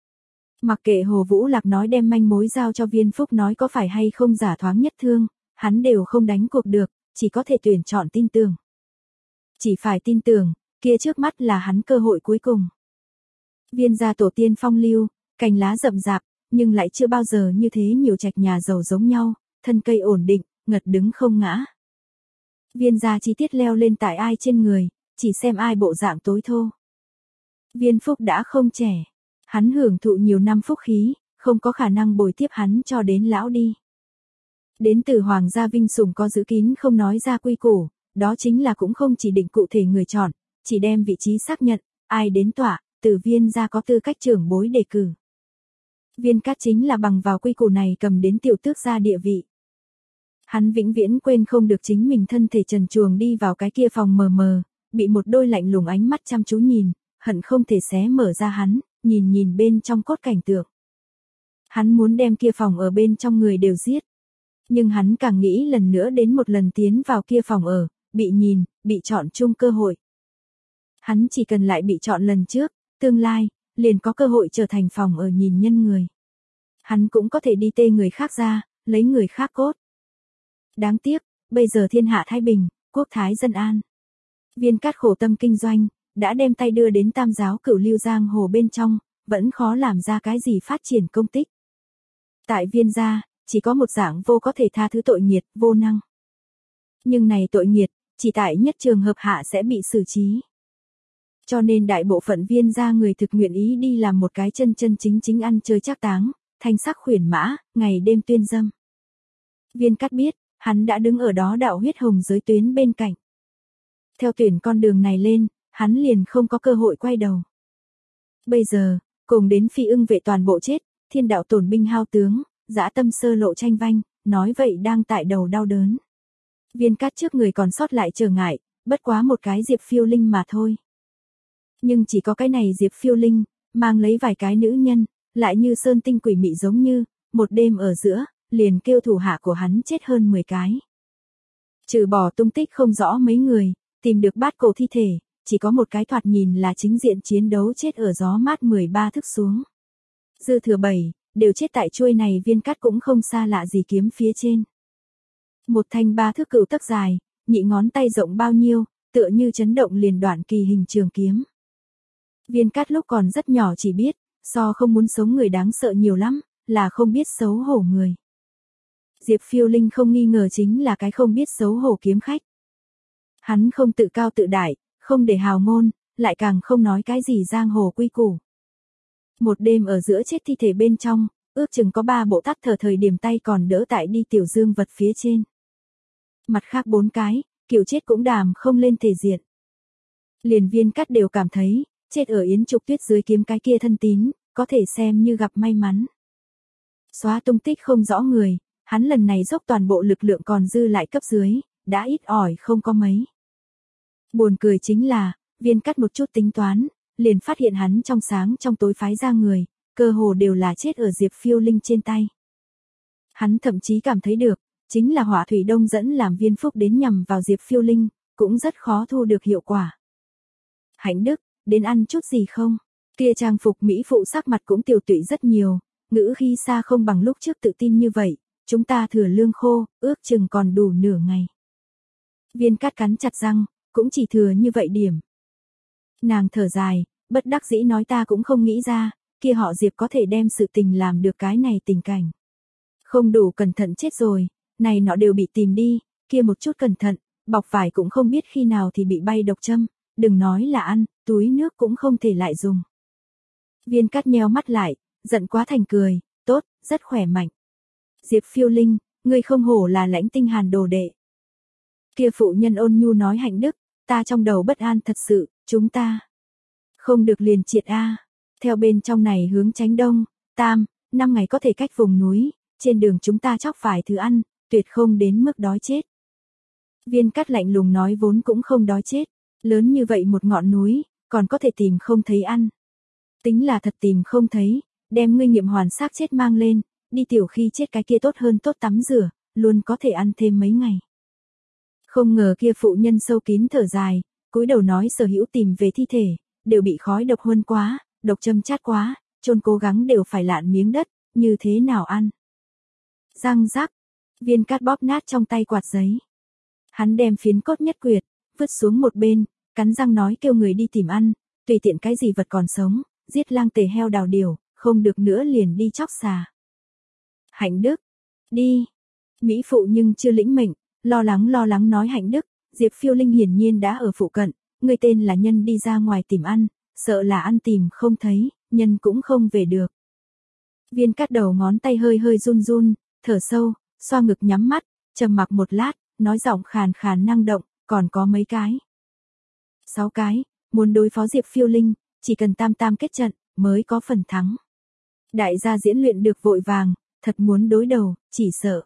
[SPEAKER 1] Mặc kệ Hồ Vũ Lạc nói đem manh mối giao cho Viên Phúc nói có phải hay không giả thoáng nhất thương, hắn đều không đánh cuộc được, chỉ có thể tuyển chọn tin tưởng. Chỉ phải tin tưởng, kia trước mắt là hắn cơ hội cuối cùng. Viên gia tổ tiên phong lưu, cành lá rậm rạp, nhưng lại chưa bao giờ như thế nhiều trạch nhà giàu giống nhau, thân cây ổn định, ngật đứng không ngã. Viên gia chi tiết leo lên tại ai trên người, chỉ xem ai bộ dạng tối thô. Viên Phúc đã không trẻ, hắn hưởng thụ nhiều năm phúc khí, không có khả năng bồi tiếp hắn cho đến lão đi. Đến từ Hoàng gia vinh sủng có giữ kín không nói ra quy củ, đó chính là cũng không chỉ định cụ thể người chọn, chỉ đem vị trí xác nhận, ai đến tọa, từ Viên gia có tư cách trưởng bối đề cử. Viên Cát chính là bằng vào quy củ này cầm đến tiểu tước gia địa vị. Hắn vĩnh viễn quên không được chính mình thân thể trần truồng đi vào cái kia phòng mờ mờ, bị một đôi lạnh lùng ánh mắt chăm chú nhìn, hận không thể xé mở ra hắn, nhìn nhìn bên trong cốt cảnh tượng. Hắn muốn đem kia phòng ở bên trong người đều giết. Nhưng hắn càng nghĩ lần nữa đến một lần tiến vào kia phòng ở, bị nhìn, bị chọn chung cơ hội. Hắn chỉ cần lại bị chọn lần trước, tương lai, liền có cơ hội trở thành phòng ở nhìn nhân người. Hắn cũng có thể đi tê người khác ra, lấy người khác cốt. Đáng tiếc, bây giờ thiên hạ thái bình, quốc thái dân an. Viên Cát khổ tâm kinh doanh, đã đem tay đưa đến tam giáo cửu lưu giang hồ bên trong, vẫn khó làm ra cái gì phát triển công tích. Tại Viên gia, chỉ có một dạng vô có thể tha thứ tội nghiệt, vô năng. Nhưng này tội nghiệt, chỉ tại nhất trường hợp hạ sẽ bị xử trí. Cho nên đại bộ phận Viên gia người thực nguyện ý đi làm một cái chân chân chính chính ăn chơi trác táng, thanh sắc khuyển mã, ngày đêm tuyên dâm. Viên Cát biết, hắn đã đứng ở đó đạo huyết hồng giới tuyến bên cạnh. Theo tuyển con đường này lên, hắn liền không có cơ hội quay đầu. Bây giờ, cùng đến phi ưng vệ toàn bộ chết, thiên đạo tổn binh hao tướng, dã tâm sơ lộ tranh vanh, nói vậy đang tại đầu đau đớn. Viên Cát trước người còn sót lại trở ngại, bất quá một cái Diệp Phiêu Linh mà thôi. Nhưng chỉ có cái này Diệp Phiêu Linh, mang lấy vài cái nữ nhân, lại như sơn tinh quỷ mị giống như, một đêm ở giữa, liền kêu thủ hạ của hắn chết hơn mười cái. Trừ bỏ tung tích không rõ mấy người, tìm được bát cổ thi thể, chỉ có một cái thoạt nhìn là chính diện chiến đấu chết ở gió mát mười ba thước xuống. Dư thừa bảy, đều chết tại chuôi này viên cắt cũng không xa lạ gì kiếm phía trên. Một thanh ba thước cửu tấc dài, nhị ngón tay rộng bao nhiêu, tựa như chấn động liền đoạn kỳ hình trường kiếm. Viên cắt lúc còn rất nhỏ chỉ biết, so không muốn sống người đáng sợ nhiều lắm, là không biết xấu hổ người. Diệp Phiêu Linh không nghi ngờ chính là cái không biết xấu hổ kiếm khách. Hắn không tự cao tự đại, không để hào ngôn, lại càng không nói cái gì giang hồ quy củ. Một đêm ở giữa chết thi thể bên trong, ước chừng có ba bộ tắc thở thời điểm tay còn đỡ tại đi tiểu dương vật phía trên. Mặt khác bốn cái, kiểu chết cũng đàm không lên thể diện. Liền viên cắt đều cảm thấy, chết ở Yến Trục Tuyết dưới kiếm cái kia thân tín, có thể xem như gặp may mắn. Xóa tung tích không rõ người, hắn lần này dốc toàn bộ lực lượng còn dư lại cấp dưới, đã ít ỏi không có mấy. Buồn cười chính là, viên cắt một chút tính toán, liền phát hiện hắn trong sáng trong tối phái ra người, cơ hồ đều là chết ở Diệp Phiêu Linh trên tay. Hắn thậm chí cảm thấy được, chính là Hỏa Thủy Đông dẫn làm viên phúc đến nhằm vào Diệp Phiêu Linh, cũng rất khó thu được hiệu quả. Hạnh Đức, đến ăn chút gì không? Kia trang phục mỹ phụ sắc mặt cũng tiều tụy rất nhiều, ngữ khi xa không bằng lúc trước tự tin như vậy, chúng ta thừa lương khô, ước chừng còn đủ nửa ngày. Viên cát cắn chặt răng, cũng chỉ thừa như vậy điểm. Nàng thở dài, bất đắc dĩ nói ta cũng không nghĩ ra, kia họ Diệp có thể đem sự tình làm được cái này tình cảnh. Không đủ cẩn thận chết rồi, này nọ đều bị tìm đi, kia một chút cẩn thận, bọc vải cũng không biết khi nào thì bị bay độc châm, đừng nói là ăn, túi nước cũng không thể lại dùng. Viên cát nheo mắt lại, giận quá thành cười, tốt, rất khỏe mạnh. Diệp Phiêu Linh, ngươi không hổ là Lãnh Tinh Hàn đồ đệ. Kia phụ nhân ôn nhu nói Hạnh Đức, ta trong đầu bất an thật sự, chúng ta không được liền triệt a. Theo bên trong này hướng tránh đông, tam, năm ngày có thể cách vùng núi, trên đường chúng ta chóc phải thứ ăn, tuyệt không đến mức đói chết. Viên cát lạnh lùng nói vốn cũng không đói chết, lớn như vậy một ngọn núi, còn có thể tìm không thấy ăn. Tính là thật tìm không thấy, đem ngươi nghiệm hoàn xác chết mang lên, đi tiểu khi chết cái kia tốt hơn tốt tắm rửa, luôn có thể ăn thêm mấy ngày. Không ngờ kia phụ nhân sâu kín thở dài, cúi đầu nói sở hữu tìm về thi thể, đều bị khói độc huân quá, độc châm chát quá, chôn cố gắng đều phải lạn miếng đất, như thế nào ăn. Răng rắc, viên cát bóp nát trong tay quạt giấy. Hắn đem phiến cốt nhất quyệt, vứt xuống một bên, cắn răng nói kêu người đi tìm ăn, tùy tiện cái gì vật còn sống, giết lang tề heo đào điểu, không được nữa liền đi chóc xà. Hạnh Đức, đi. Mỹ phụ nhưng chưa lĩnh mệnh, lo lắng lo lắng nói Hạnh Đức, Diệp Phiêu Linh hiển nhiên đã ở phụ cận, người tên là Nhân đi ra ngoài tìm ăn, sợ là ăn tìm không thấy, Nhân cũng không về được. Viên cát đầu ngón tay hơi hơi run run, thở sâu, xoa ngực nhắm mắt, trầm mặc một lát, nói giọng khàn khàn năng động, còn có mấy cái. Sáu cái, muốn đối phó Diệp Phiêu Linh, chỉ cần tam tam kết trận, mới có phần thắng. Đại gia diễn luyện được vội vàng, thật muốn đối đầu, chỉ sợ.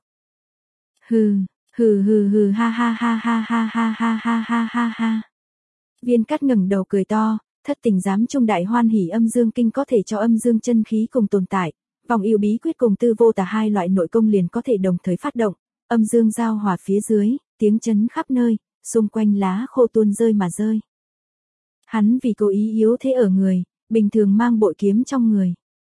[SPEAKER 1] Hừ, hừ hừ hừ ha ha ha ha ha ha ha ha ha ha ha. Viên cát ngẩng đầu cười to, thất tình giám trung đại hoan hỉ âm dương kinh có thể cho âm dương chân khí cùng tồn tại, vòng yêu bí quyết cùng tư vô tà hai loại nội công liền có thể đồng thời phát động, âm dương giao hòa phía dưới, tiếng chấn khắp nơi, xung quanh lá khô tuôn rơi mà rơi. Hắn vì cố ý yếu thế ở người, bình thường mang bội kiếm trong người.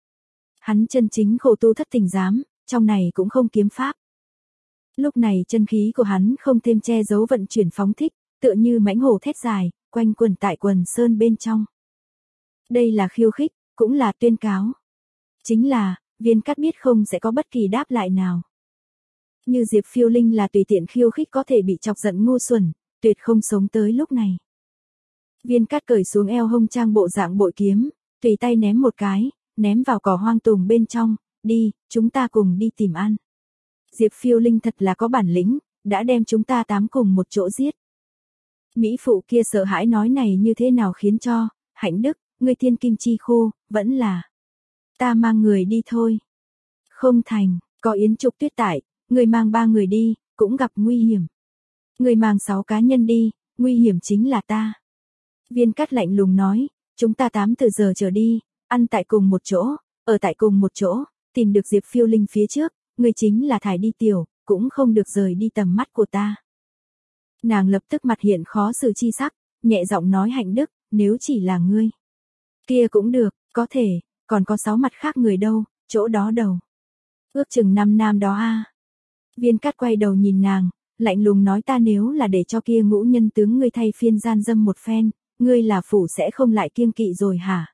[SPEAKER 1] Hắn chân chính khổ tu thất tình giám, trong này cũng không kiếm pháp. Lúc này chân khí của hắn không thêm che giấu vận chuyển phóng thích, tựa như mãnh hổ thét dài, quanh quần tại quần sơn bên trong. Đây là khiêu khích, cũng là tuyên cáo. Chính là, viên cát biết không sẽ có bất kỳ đáp lại nào. Như Diệp Phiêu Linh là tùy tiện khiêu khích có thể bị chọc giận ngu xuẩn, tuyệt không sống tới lúc này. Viên cát cởi xuống eo hông trang bộ dạng bội kiếm, tùy tay ném một cái, ném vào cỏ hoang tùng bên trong, đi, chúng ta cùng đi tìm ăn. Diệp Phiêu Linh thật là có bản lĩnh, đã đem chúng ta tám cùng một chỗ giết. Mỹ phụ kia sợ hãi nói này như thế nào khiến cho, Hạnh Đức, ngươi thiên kim chi khu, vẫn là. Ta mang người đi thôi. Không thành, có Yến Trục Tuyết tại, người mang ba người đi, cũng gặp nguy hiểm. Người mang sáu cá nhân đi, nguy hiểm chính là ta. Viên cát lạnh lùng nói, chúng ta tám từ giờ trở đi, ăn tại cùng một chỗ, ở tại cùng một chỗ, tìm được Diệp Phiêu Linh phía trước, người chính là thải đi tiểu, cũng không được rời đi tầm mắt của ta. Nàng lập tức mặt hiện khó xử chi sắc, nhẹ giọng nói Hạnh Đức, nếu chỉ là ngươi. Kia cũng được, có thể, còn có sáu mặt khác người đâu, chỗ đó đầu. Ước chừng năm nam đó a. Viên Cát quay đầu nhìn nàng, lạnh lùng nói ta nếu là để cho kia ngũ nhân tướng ngươi thay phiên gian dâm một phen, ngươi là phủ sẽ không lại kiêng kỵ rồi hả?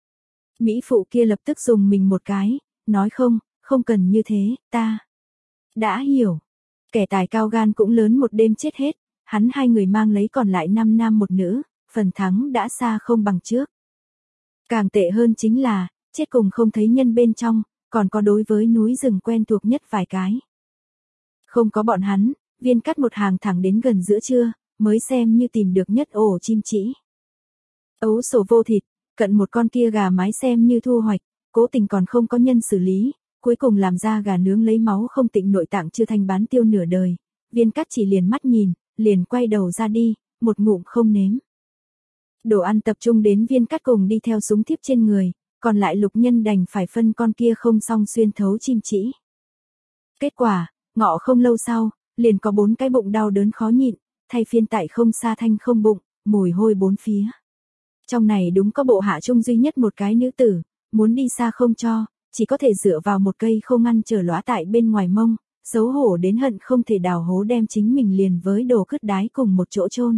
[SPEAKER 1] Mỹ phụ kia lập tức dùng mình một cái, nói không, không cần như thế, ta đã hiểu. Kẻ tài cao gan cũng lớn một đêm chết hết, hắn hai người mang lấy còn lại năm nam một nữ, phần thắng đã xa không bằng trước. Càng tệ hơn chính là, chết cùng không thấy nhân bên trong, còn có đối với núi rừng quen thuộc nhất vài cái. Không có bọn hắn, Viên Cát một hàng thẳng đến gần giữa trưa, mới xem như tìm được nhất ổ chim chỉ. Ấu sổ vô thịt, cận một con kia gà mái xem như thu hoạch, cố tình còn không có nhân xử lý, cuối cùng làm ra gà nướng lấy máu không tịnh nội tạng chưa thanh bán tiêu nửa đời. Viên Cát chỉ liền mắt nhìn, liền quay đầu ra đi, một ngụm không nếm. Đồ ăn tập trung đến Viên Cát cùng đi theo súng thiếp trên người, còn lại lục nhân đành phải phân con kia không xong xuyên thấu chim chỉ. Kết quả, ngọ không lâu sau, liền có bốn cái bụng đau đớn khó nhịn, thay phiên tại không xa thanh không bụng, mùi hôi bốn phía. Trong này đúng có bộ hạ trung duy nhất một cái nữ tử, muốn đi xa không cho, chỉ có thể dựa vào một cây khô ngăn trở lóa tại bên ngoài mông, xấu hổ đến hận không thể đào hố đem chính mình liền với đồ cứt đái cùng một chỗ chôn.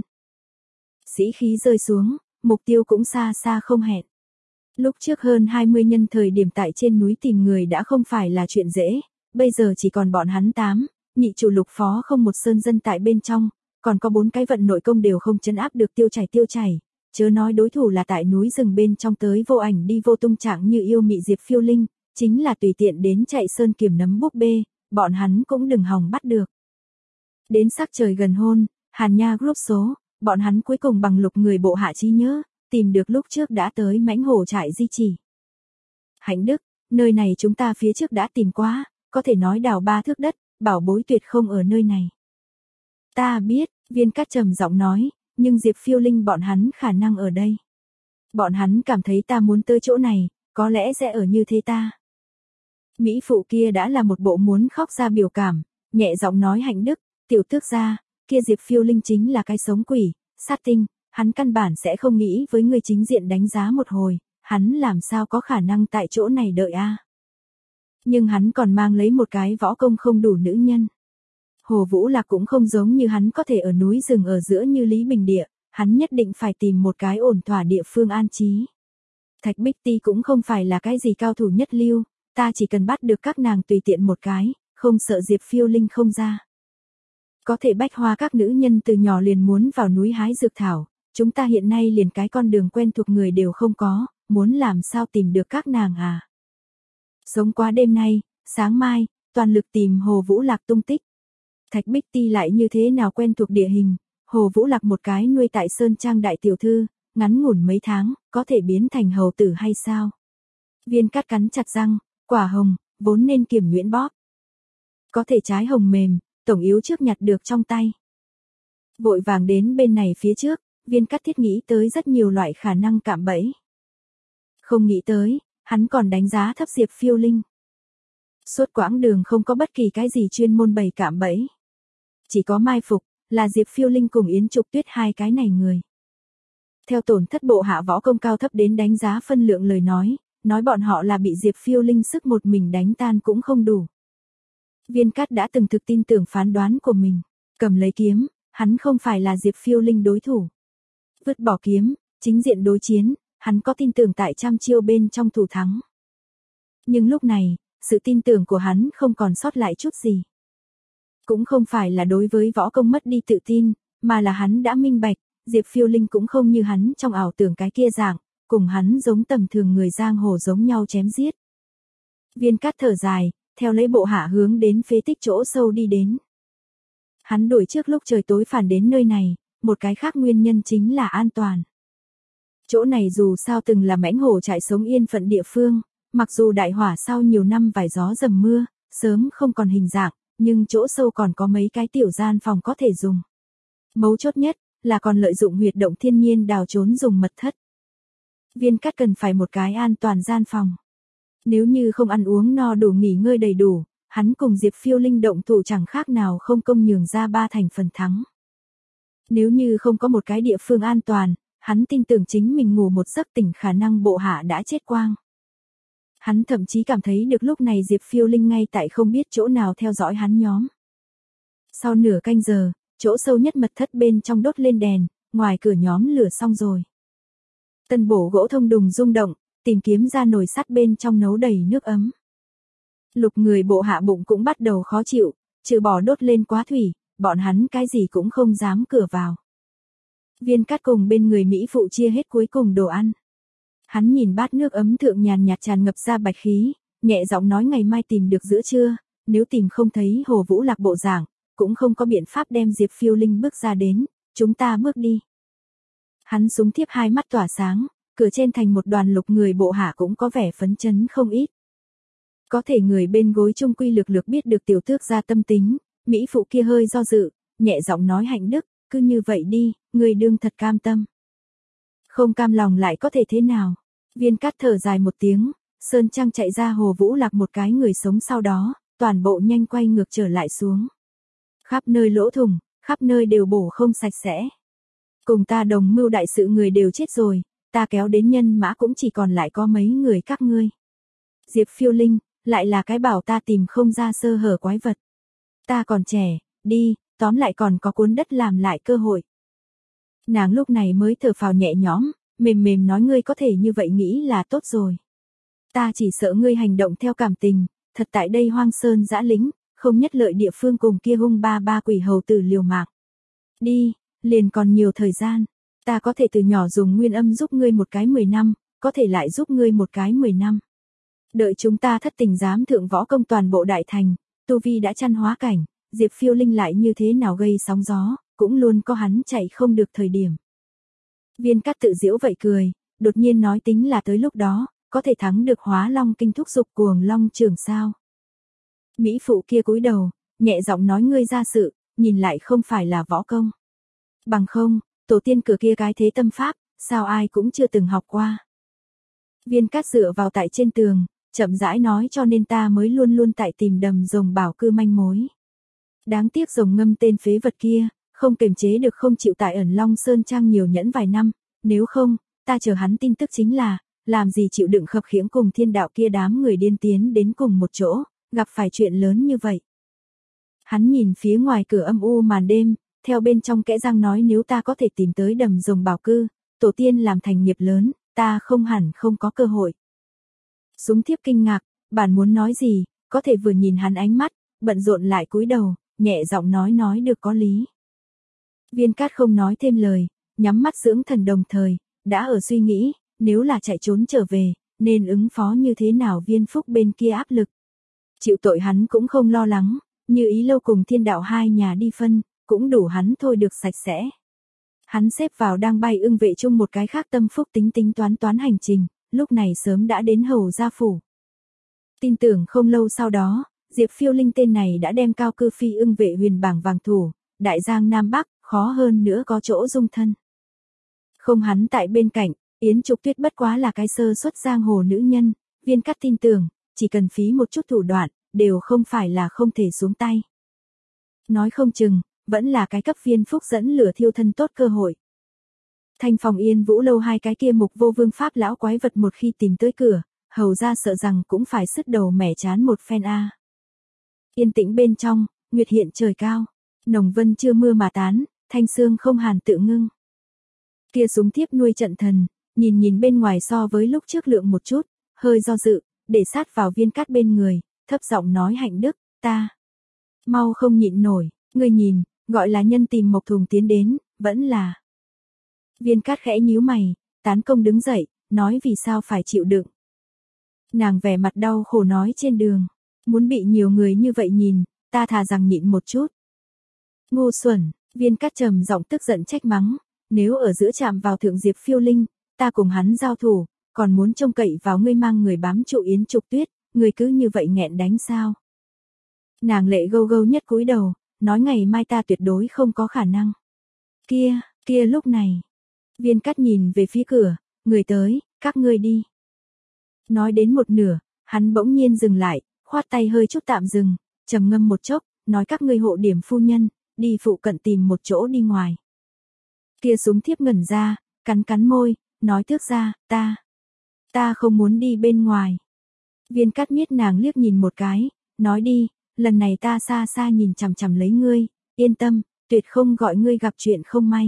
[SPEAKER 1] Sĩ khí rơi xuống, mục tiêu cũng xa xa không hẹn. Lúc trước hơn hai mươi nhân thời điểm tại trên núi tìm người đã không phải là chuyện dễ, bây giờ chỉ còn bọn hắn tám, nhị chủ lục phó không một sơn dân tại bên trong, còn có bốn cái vận nội công đều không trấn áp được tiêu chảy tiêu chảy, chớ nói đối thủ là tại núi rừng bên trong tới vô ảnh đi vô tung trạng như yêu mị Diệp Phiêu Linh, chính là tùy tiện đến chạy sơn kiểm nấm búp bê, bọn hắn cũng đừng hòng bắt được. Đến sắc trời gần hôn, Hàn Nha group số, bọn hắn cuối cùng bằng lục người bộ hạ trí nhớ, tìm được lúc trước đã tới mãnh hổ trại di chỉ. Hạnh Đức, nơi này chúng ta phía trước đã tìm qua, có thể nói đào ba thước đất, bảo bối tuyệt không ở nơi này. Ta biết, Viên Cát trầm giọng nói, nhưng Diệp Phiêu Linh bọn hắn khả năng ở đây. Bọn hắn cảm thấy ta muốn tới chỗ này, có lẽ sẽ ở như thế ta. Mỹ phụ kia đã là một bộ muốn khóc ra biểu cảm, nhẹ giọng nói Hạnh Đức, tiểu tước gia, kia Diệp Phiêu Linh chính là cái sống quỷ, sát tinh, hắn căn bản sẽ không nghĩ với người chính diện đánh giá một hồi, hắn làm sao có khả năng tại chỗ này đợi a? Nhưng hắn còn mang lấy một cái võ công không đủ nữ nhân. Hồ Vũ Lạc cũng không giống như hắn có thể ở núi rừng ở giữa như Lý Bình Địa, hắn nhất định phải tìm một cái ổn thỏa địa phương an trí. Thạch Bích Ti cũng không phải là cái gì cao thủ nhất lưu, ta chỉ cần bắt được các nàng tùy tiện một cái, không sợ Diệp Phiêu Linh không ra. Có thể bách hoa các nữ nhân từ nhỏ liền muốn vào núi hái dược thảo, chúng ta hiện nay liền cái con đường quen thuộc người đều không có, muốn làm sao tìm được các nàng à? Sống qua đêm nay, sáng mai, toàn lực tìm Hồ Vũ Lạc tung tích. Thạch Bích Ti lại như thế nào quen thuộc địa hình, Hồ Vũ Lạc một cái nuôi tại Sơn Trang đại tiểu thư, ngắn ngủn mấy tháng, có thể biến thành hầu tử hay sao? Viên Cát cắn chặt răng, quả hồng, vốn nên kiểm nhuyễn bóp. Có thể trái hồng mềm, tổng yếu trước nhặt được trong tay. Vội vàng đến bên này phía trước, Viên Cát thiết nghĩ tới rất nhiều loại khả năng cạm bẫy. Không nghĩ tới, hắn còn đánh giá thấp Diệp Phiêu Linh. Suốt quãng đường không có bất kỳ cái gì chuyên môn bày cạm bẫy. Chỉ có mai phục, là Diệp Phiêu Linh cùng Yến Trục Tuyết hai cái này người. Theo tổn thất bộ hạ võ công cao thấp đến đánh giá phân lượng lời nói, nói bọn họ là bị Diệp Phiêu Linh sức một mình đánh tan cũng không đủ. Viên Cát đã từng thực tin tưởng phán đoán của mình, cầm lấy kiếm, hắn không phải là Diệp Phiêu Linh đối thủ. Vứt bỏ kiếm, chính diện đối chiến, hắn có tin tưởng tại trăm chiêu bên trong thủ thắng. Nhưng lúc này, sự tin tưởng của hắn không còn sót lại chút gì. Cũng không phải là đối với võ công mất đi tự tin, mà là hắn đã minh bạch, Diệp Phiêu Linh cũng không như hắn trong ảo tưởng cái kia dạng, cùng hắn giống tầm thường người giang hồ giống nhau chém giết. Viên Cát thở dài, theo lấy bộ hạ hướng đến phế tích chỗ sâu đi đến. Hắn đuổi trước lúc trời tối phản đến nơi này, một cái khác nguyên nhân chính là an toàn. Chỗ này dù sao từng là mãnh hổ trại sống yên phận địa phương, mặc dù đại hỏa sau nhiều năm vài gió dầm mưa, sớm không còn hình dạng, nhưng chỗ sâu còn có mấy cái tiểu gian phòng có thể dùng. Mấu chốt nhất, là còn lợi dụng huyệt động thiên nhiên đào trốn dùng mật thất. Viên Cát cần phải một cái an toàn gian phòng. Nếu như không ăn uống no đủ nghỉ ngơi đầy đủ, hắn cùng Diệp Phiêu Linh động thủ chẳng khác nào không công nhường ra ba thành phần thắng. Nếu như không có một cái địa phương an toàn, hắn tin tưởng chính mình ngủ một giấc tỉnh khả năng bộ hạ đã chết quang. Hắn thậm chí cảm thấy được lúc này Diệp Phiêu Linh ngay tại không biết chỗ nào theo dõi hắn nhóm. Sau nửa canh giờ, chỗ sâu nhất mật thất bên trong đốt lên đèn, ngoài cửa nhóm lửa xong rồi. Tân bổ gỗ thông đùng rung động, tìm kiếm ra nồi sắt bên trong nấu đầy nước ấm. Lục người bộ hạ bụng cũng bắt đầu khó chịu, trừ bỏ đốt lên quá thủy, bọn hắn cái gì cũng không dám cửa vào. Viên Cát cùng bên người Mỹ phụ chia hết cuối cùng đồ ăn. Hắn nhìn bát nước ấm thượng nhàn nhạt tràn ngập ra bạch khí, nhẹ giọng nói ngày mai tìm được giữa trưa, nếu tìm không thấy Hồ Vũ Lạc bộ dạng, cũng không có biện pháp đem Diệp Phiêu Linh bước ra đến, chúng ta bước đi. Hắn súng thiếp hai mắt tỏa sáng, cửa trên thành một đoàn lục người bộ hạ cũng có vẻ phấn chấn không ít. Có thể người bên gối trung quy lược lược biết được tiểu tước ra tâm tính, Mỹ phụ kia hơi do dự, nhẹ giọng nói Hạnh Đức, cứ như vậy đi, người đương thật cam tâm. Không cam lòng lại có thể thế nào? Viên Cát thở dài một tiếng, Sơn Trăng chạy ra Hồ Vũ Lạc một cái người sống sau đó, toàn bộ nhanh quay ngược trở lại xuống. Khắp nơi lỗ thủng, khắp nơi đều bổ không sạch sẽ. Cùng ta đồng mưu đại sự người đều chết rồi, ta kéo đến nhân mã cũng chỉ còn lại có mấy người các ngươi. Diệp Phiêu Linh, lại là cái bảo ta tìm không ra sơ hở quái vật. Ta còn trẻ, đi, tóm lại còn có cuốn đất làm lại cơ hội. Nàng lúc này mới thở phào nhẹ nhõm, mềm mềm nói ngươi có thể như vậy nghĩ là tốt rồi. Ta chỉ sợ ngươi hành động theo cảm tình, thật tại đây hoang sơn dã lĩnh, không nhất lợi địa phương cùng kia hung ba ba quỷ hầu tử liều mạng. Đi, liền còn nhiều thời gian, ta có thể từ nhỏ dùng nguyên âm giúp ngươi một cái mười năm, có thể lại giúp ngươi một cái mười năm. Đợi chúng ta thất tình giám thượng võ công toàn bộ đại thành, tu vi đã chăn hóa cảnh, Diệp Phiêu Linh lại như thế nào gây sóng gió, cũng luôn có hắn chạy không được thời điểm. Viên Cát tự giễu vậy cười, đột nhiên nói tính là tới lúc đó, có thể thắng được Hóa Long kinh thúc dục cuồng long trường sao. Mỹ phụ kia cúi đầu, nhẹ giọng nói ngươi ra sự, nhìn lại không phải là võ công. Bằng không, tổ tiên cửa kia cái thế tâm pháp, sao ai cũng chưa từng học qua. Viên Cát dựa vào tại trên tường, chậm rãi nói cho nên ta mới luôn luôn tại tìm đầm rồng bảo cư manh mối. Đáng tiếc rồng ngâm tên phế vật kia, không kiềm chế được không chịu tại ẩn Long Sơn Trang nhiều nhẫn vài năm, nếu không, ta chờ hắn tin tức chính là, làm gì chịu đựng khập khiễng cùng thiên đạo kia đám người điên tiến đến cùng một chỗ, gặp phải chuyện lớn như vậy. Hắn nhìn phía ngoài cửa âm u màn đêm, theo bên trong kẽ răng nói nếu ta có thể tìm tới đầm rồng bảo cư, tổ tiên làm thành nghiệp lớn, ta không hẳn không có cơ hội. Súng thiếp kinh ngạc, bản muốn nói gì, có thể vừa nhìn hắn ánh mắt, bận rộn lại cúi đầu, nhẹ giọng nói nói được có lý. Viên Cát không nói thêm lời, nhắm mắt dưỡng thần đồng thời, đã ở suy nghĩ, nếu là chạy trốn trở về, nên ứng phó như thế nào Viên Phúc bên kia áp lực. Chịu tội hắn cũng không lo lắng, như ý lâu cùng thiên đạo hai nhà đi phân, cũng đủ hắn thôi được sạch sẽ. Hắn xếp vào đang bay ưng vệ chung một cái khác tâm phúc tính tính toán toán hành trình, lúc này sớm đã đến hầu gia phủ. Tin tưởng không lâu sau đó, Diệp Phiêu Linh tên này đã đem cao cư phi ưng vệ huyền bảng vàng thủ, đại giang Nam Bắc, khó hơn nữa có chỗ dung thân. Không hắn tại bên cạnh, Yến Trục Tuyết bất quá là cái sơ xuất giang hồ nữ nhân, Viên Cát tin tưởng, chỉ cần phí một chút thủ đoạn, đều không phải là không thể xuống tay. Nói không chừng, vẫn là cái cấp Viên Phúc dẫn lửa thiêu thân tốt cơ hội. Thanh phòng Yên Vũ lâu hai cái kia mục vô vương pháp lão quái vật một khi tìm tới cửa, hầu ra sợ rằng cũng phải sứt đầu mẻ chán một phen a. Yên tĩnh bên trong, nguyệt hiện trời cao, nồng vân chưa mưa mà tán, thanh sương không hàn tự ngưng. Kia súng thiếp nuôi trận thần, nhìn nhìn bên ngoài so với lúc trước lượng một chút, hơi do dự, để sát vào Viên Cát bên người, thấp giọng nói Hạnh Đức, ta mau không nhịn nổi, ngươi nhìn, gọi là nhân tìm Mộc Thùng tiến đến, vẫn là. Viên Cát khẽ nhíu mày, tán công đứng dậy, nói vì sao phải chịu đựng. Nàng vẻ mặt đau khổ nói trên đường, muốn bị nhiều người như vậy nhìn, ta thà rằng nhịn một chút. Ngu xuẩn, Viên Cát trầm giọng tức giận trách mắng, nếu ở giữa chạm vào thượng Diệp Phiêu Linh, ta cùng hắn giao thủ, còn muốn trông cậy vào ngươi mang người bám trụ Yến Trục Tuyết, ngươi cứ như vậy nghẹn đánh sao? Nàng lệ gâu gâu nhất cúi đầu, nói ngày mai ta tuyệt đối không có khả năng. Kia, kia lúc này, Viên Cát nhìn về phía cửa, người tới, các ngươi đi. Nói đến một nửa, hắn bỗng nhiên dừng lại, khoát tay hơi chút tạm dừng, trầm ngâm một chốc, nói các ngươi hộ điểm phu nhân, đi phụ cận tìm một chỗ đi ngoài. Kia súng thiếp ngẩn ra, cắn cắn môi, nói thước ra, ta, ta không muốn đi bên ngoài. Viên Cát miết nàng liếc nhìn một cái, nói đi, lần này ta xa xa nhìn chằm chằm lấy ngươi, yên tâm, tuyệt không gọi ngươi gặp chuyện không may.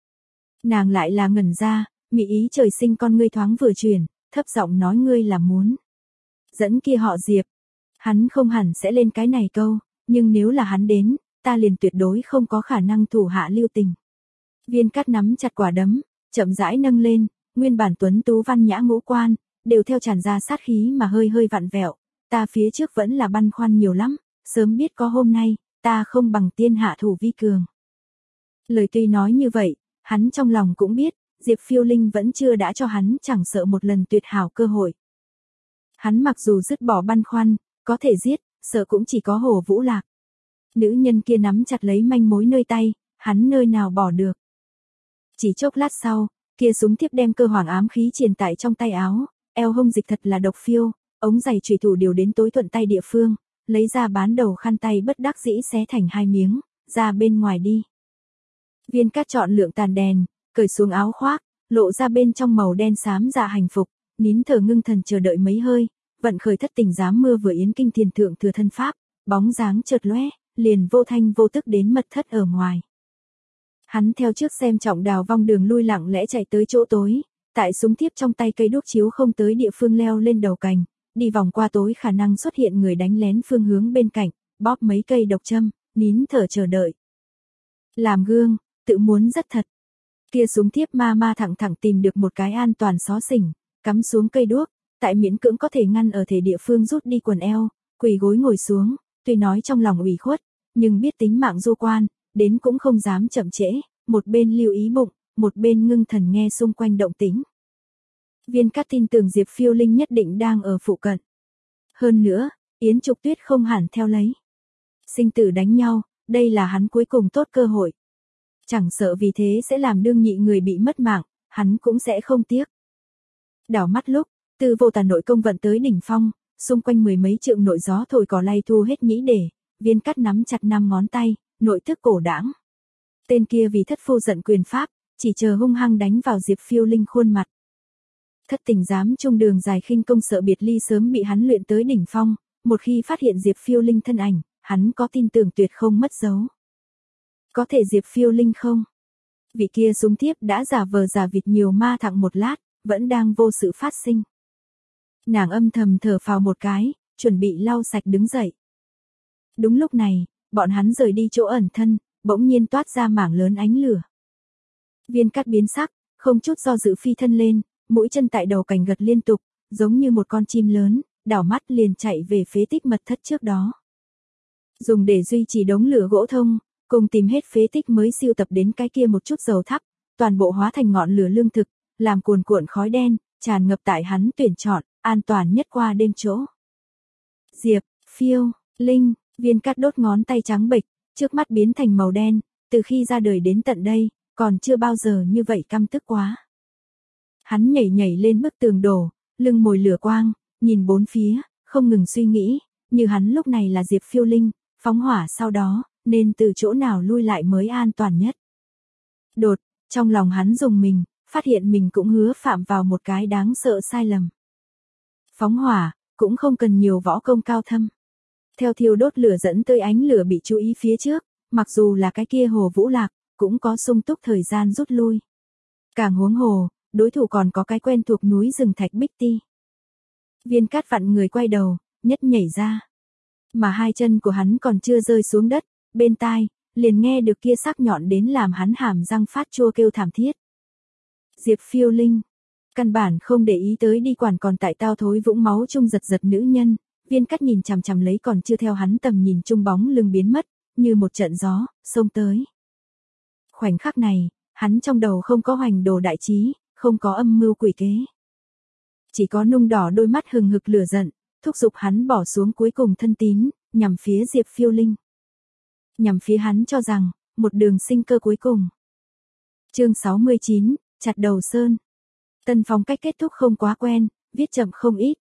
[SPEAKER 1] Nàng lại là ngẩn ra, mị ý trời sinh con ngươi thoáng vừa chuyển, thấp giọng nói ngươi là muốn dẫn kia họ Diệp. Hắn không hẳn sẽ lên cái này câu, nhưng nếu là hắn đến, ta liền tuyệt đối không có khả năng thủ hạ lưu tình. Viên Cát nắm chặt quả đấm, chậm rãi nâng lên, nguyên bản tuấn tú văn nhã ngũ quan, đều theo tràn ra sát khí mà hơi hơi vặn vẹo, ta phía trước vẫn là băn khoăn nhiều lắm, sớm biết có hôm nay, ta không bằng tiên hạ thủ vi cường. Lời tuy nói như vậy, hắn trong lòng cũng biết, Diệp Phiêu Linh vẫn chưa đã cho hắn chẳng sợ một lần tuyệt hảo cơ hội. Hắn mặc dù dứt bỏ băn khoăn, có thể giết, sợ cũng chỉ có Hồ Vũ Lạc. Nữ nhân kia nắm chặt lấy manh mối nơi tay, hắn nơi nào bỏ được. Chỉ chốc lát sau, kia súng thiếp đem cơ hoàng ám khí triền tại trong tay áo, eo hông dịch thật là độc phiêu, ống giày chủy thủ điều đến tối thuận tay địa phương, lấy ra bán đầu khăn tay bất đắc dĩ xé thành hai miếng, ra bên ngoài đi. Viên Cát chọn lượng tàn đèn, cởi xuống áo khoác, lộ ra bên trong màu đen xám dạ hành phục, nín thở ngưng thần chờ đợi mấy hơi, vận khởi thất tình giám mưa vừa yến kinh thiền thượng thừa thân pháp, bóng dáng chợt lóe, liền vô thanh vô tức đến mật thất ở ngoài. Hắn theo trước xem trọng đào vong đường lui lặng lẽ chạy tới chỗ tối, tại súng thiếp trong tay cây đuốc chiếu không tới địa phương leo lên đầu cành, đi vòng qua tối khả năng xuất hiện người đánh lén phương hướng bên cạnh, bóp mấy cây độc châm, nín thở chờ đợi. Làm gương, tự muốn rất thật. Kia súng thiếp ma ma thẳng thẳng tìm được một cái an toàn xó xỉnh, cắm xuống cây đuốc, tại miễn cưỡng có thể ngăn ở thể địa phương rút đi quần eo, quỳ gối ngồi xuống, tuy nói trong lòng ủy khuất, nhưng biết tính mạng du quan, đến cũng không dám chậm trễ, một bên lưu ý bụng, một bên ngưng thần nghe xung quanh động tĩnh. Viên Cát tin tưởng Diệp Phiêu Linh nhất định đang ở phụ cận. Hơn nữa, Yến Trục Tuyết không hẳn theo lấy. Sinh tử đánh nhau, đây là hắn cuối cùng tốt cơ hội. Chẳng sợ vì thế sẽ làm đương nhị người bị mất mạng, hắn cũng sẽ không tiếc. Đảo mắt lúc, Tư Vô Tà nội công vận tới đỉnh phong, xung quanh mười mấy trượng nội gió thổi cỏ lay thu hết nhĩ để, Viên Cát nắm chặt năm ngón tay, nội thức cổ đãng. Tên kia vì thất phu giận quyền pháp, chỉ chờ hung hăng đánh vào Diệp Phiêu Linh khuôn mặt. Thất tình giám trung đường dài khinh công sợ biệt ly sớm bị hắn luyện tới đỉnh phong, một khi phát hiện Diệp Phiêu Linh thân ảnh, hắn có tin tưởng tuyệt không mất dấu. Có thể Diệp Phiêu Linh không? Vị kia súng thiếp đã giả vờ giả vịt nhiều ma thẳng một lát, vẫn đang vô sự phát sinh. Nàng âm thầm thở phào một cái, chuẩn bị lau sạch đứng dậy. Đúng lúc này, bọn hắn rời đi chỗ ẩn thân, bỗng nhiên toát ra mảng lớn ánh lửa. Viên Cát biến sắc, không chút do dự phi thân lên, mũi chân tại đầu cành gật liên tục, giống như một con chim lớn, đảo mắt liền chạy về phế tích mật thất trước đó. Dùng để duy trì đống lửa gỗ thông, cùng tìm hết phế tích mới siêu tập đến cái kia một chút dầu thắp, toàn bộ hóa thành ngọn lửa lương thực, làm cuồn cuộn khói đen, tràn ngập tại hắn tuyển chọn, an toàn nhất qua đêm chỗ. Diệp, Phiêu, Linh, Viên Cát đốt ngón tay trắng bệch, trước mắt biến thành màu đen, từ khi ra đời đến tận đây, còn chưa bao giờ như vậy căm tức quá. Hắn nhảy nhảy lên bức tường đổ, lưng mồi lửa quang, nhìn bốn phía, không ngừng suy nghĩ, như hắn lúc này là Diệp Phiêu Linh, phóng hỏa sau đó, nên từ chỗ nào lui lại mới an toàn nhất. Đột, trong lòng hắn rùng mình, phát hiện mình cũng hứa phạm vào một cái đáng sợ sai lầm. Phóng hỏa, cũng không cần nhiều võ công cao thâm. Theo thiêu đốt lửa dẫn tới ánh lửa bị chú ý phía trước, mặc dù là cái kia Hồ Vũ Lạc, cũng có sung túc thời gian rút lui. Càng huống hồ, đối thủ còn có cái quen thuộc núi rừng thạch bích ti. Viên Cát vặn người quay đầu, nhất nhảy ra. Mà hai chân của hắn còn chưa rơi xuống đất, bên tai, liền nghe được kia sắc nhọn đến làm hắn hàm răng phát chua kêu thảm thiết. Diệp Phiêu Linh, căn bản không để ý tới đi quản còn tại tao thối vũng máu chung giật giật nữ nhân, Viên Cát nhìn chằm chằm lấy còn chưa theo hắn tầm nhìn chung bóng lưng biến mất, như một trận gió, xông tới. Khoảnh khắc này, hắn trong đầu không có hoành đồ đại trí, không có âm mưu quỷ kế. Chỉ có nung đỏ đôi mắt hừng hực lửa giận, thúc giục hắn bỏ xuống cuối cùng thân tín, nhằm phía Diệp Phiêu Linh. Nhằm phía hắn cho rằng, một đường sinh cơ cuối cùng. Chương sáu mươi chín, chặt đầu sơn. Tân phong cách kết thúc không quá quen, viết chậm không ít.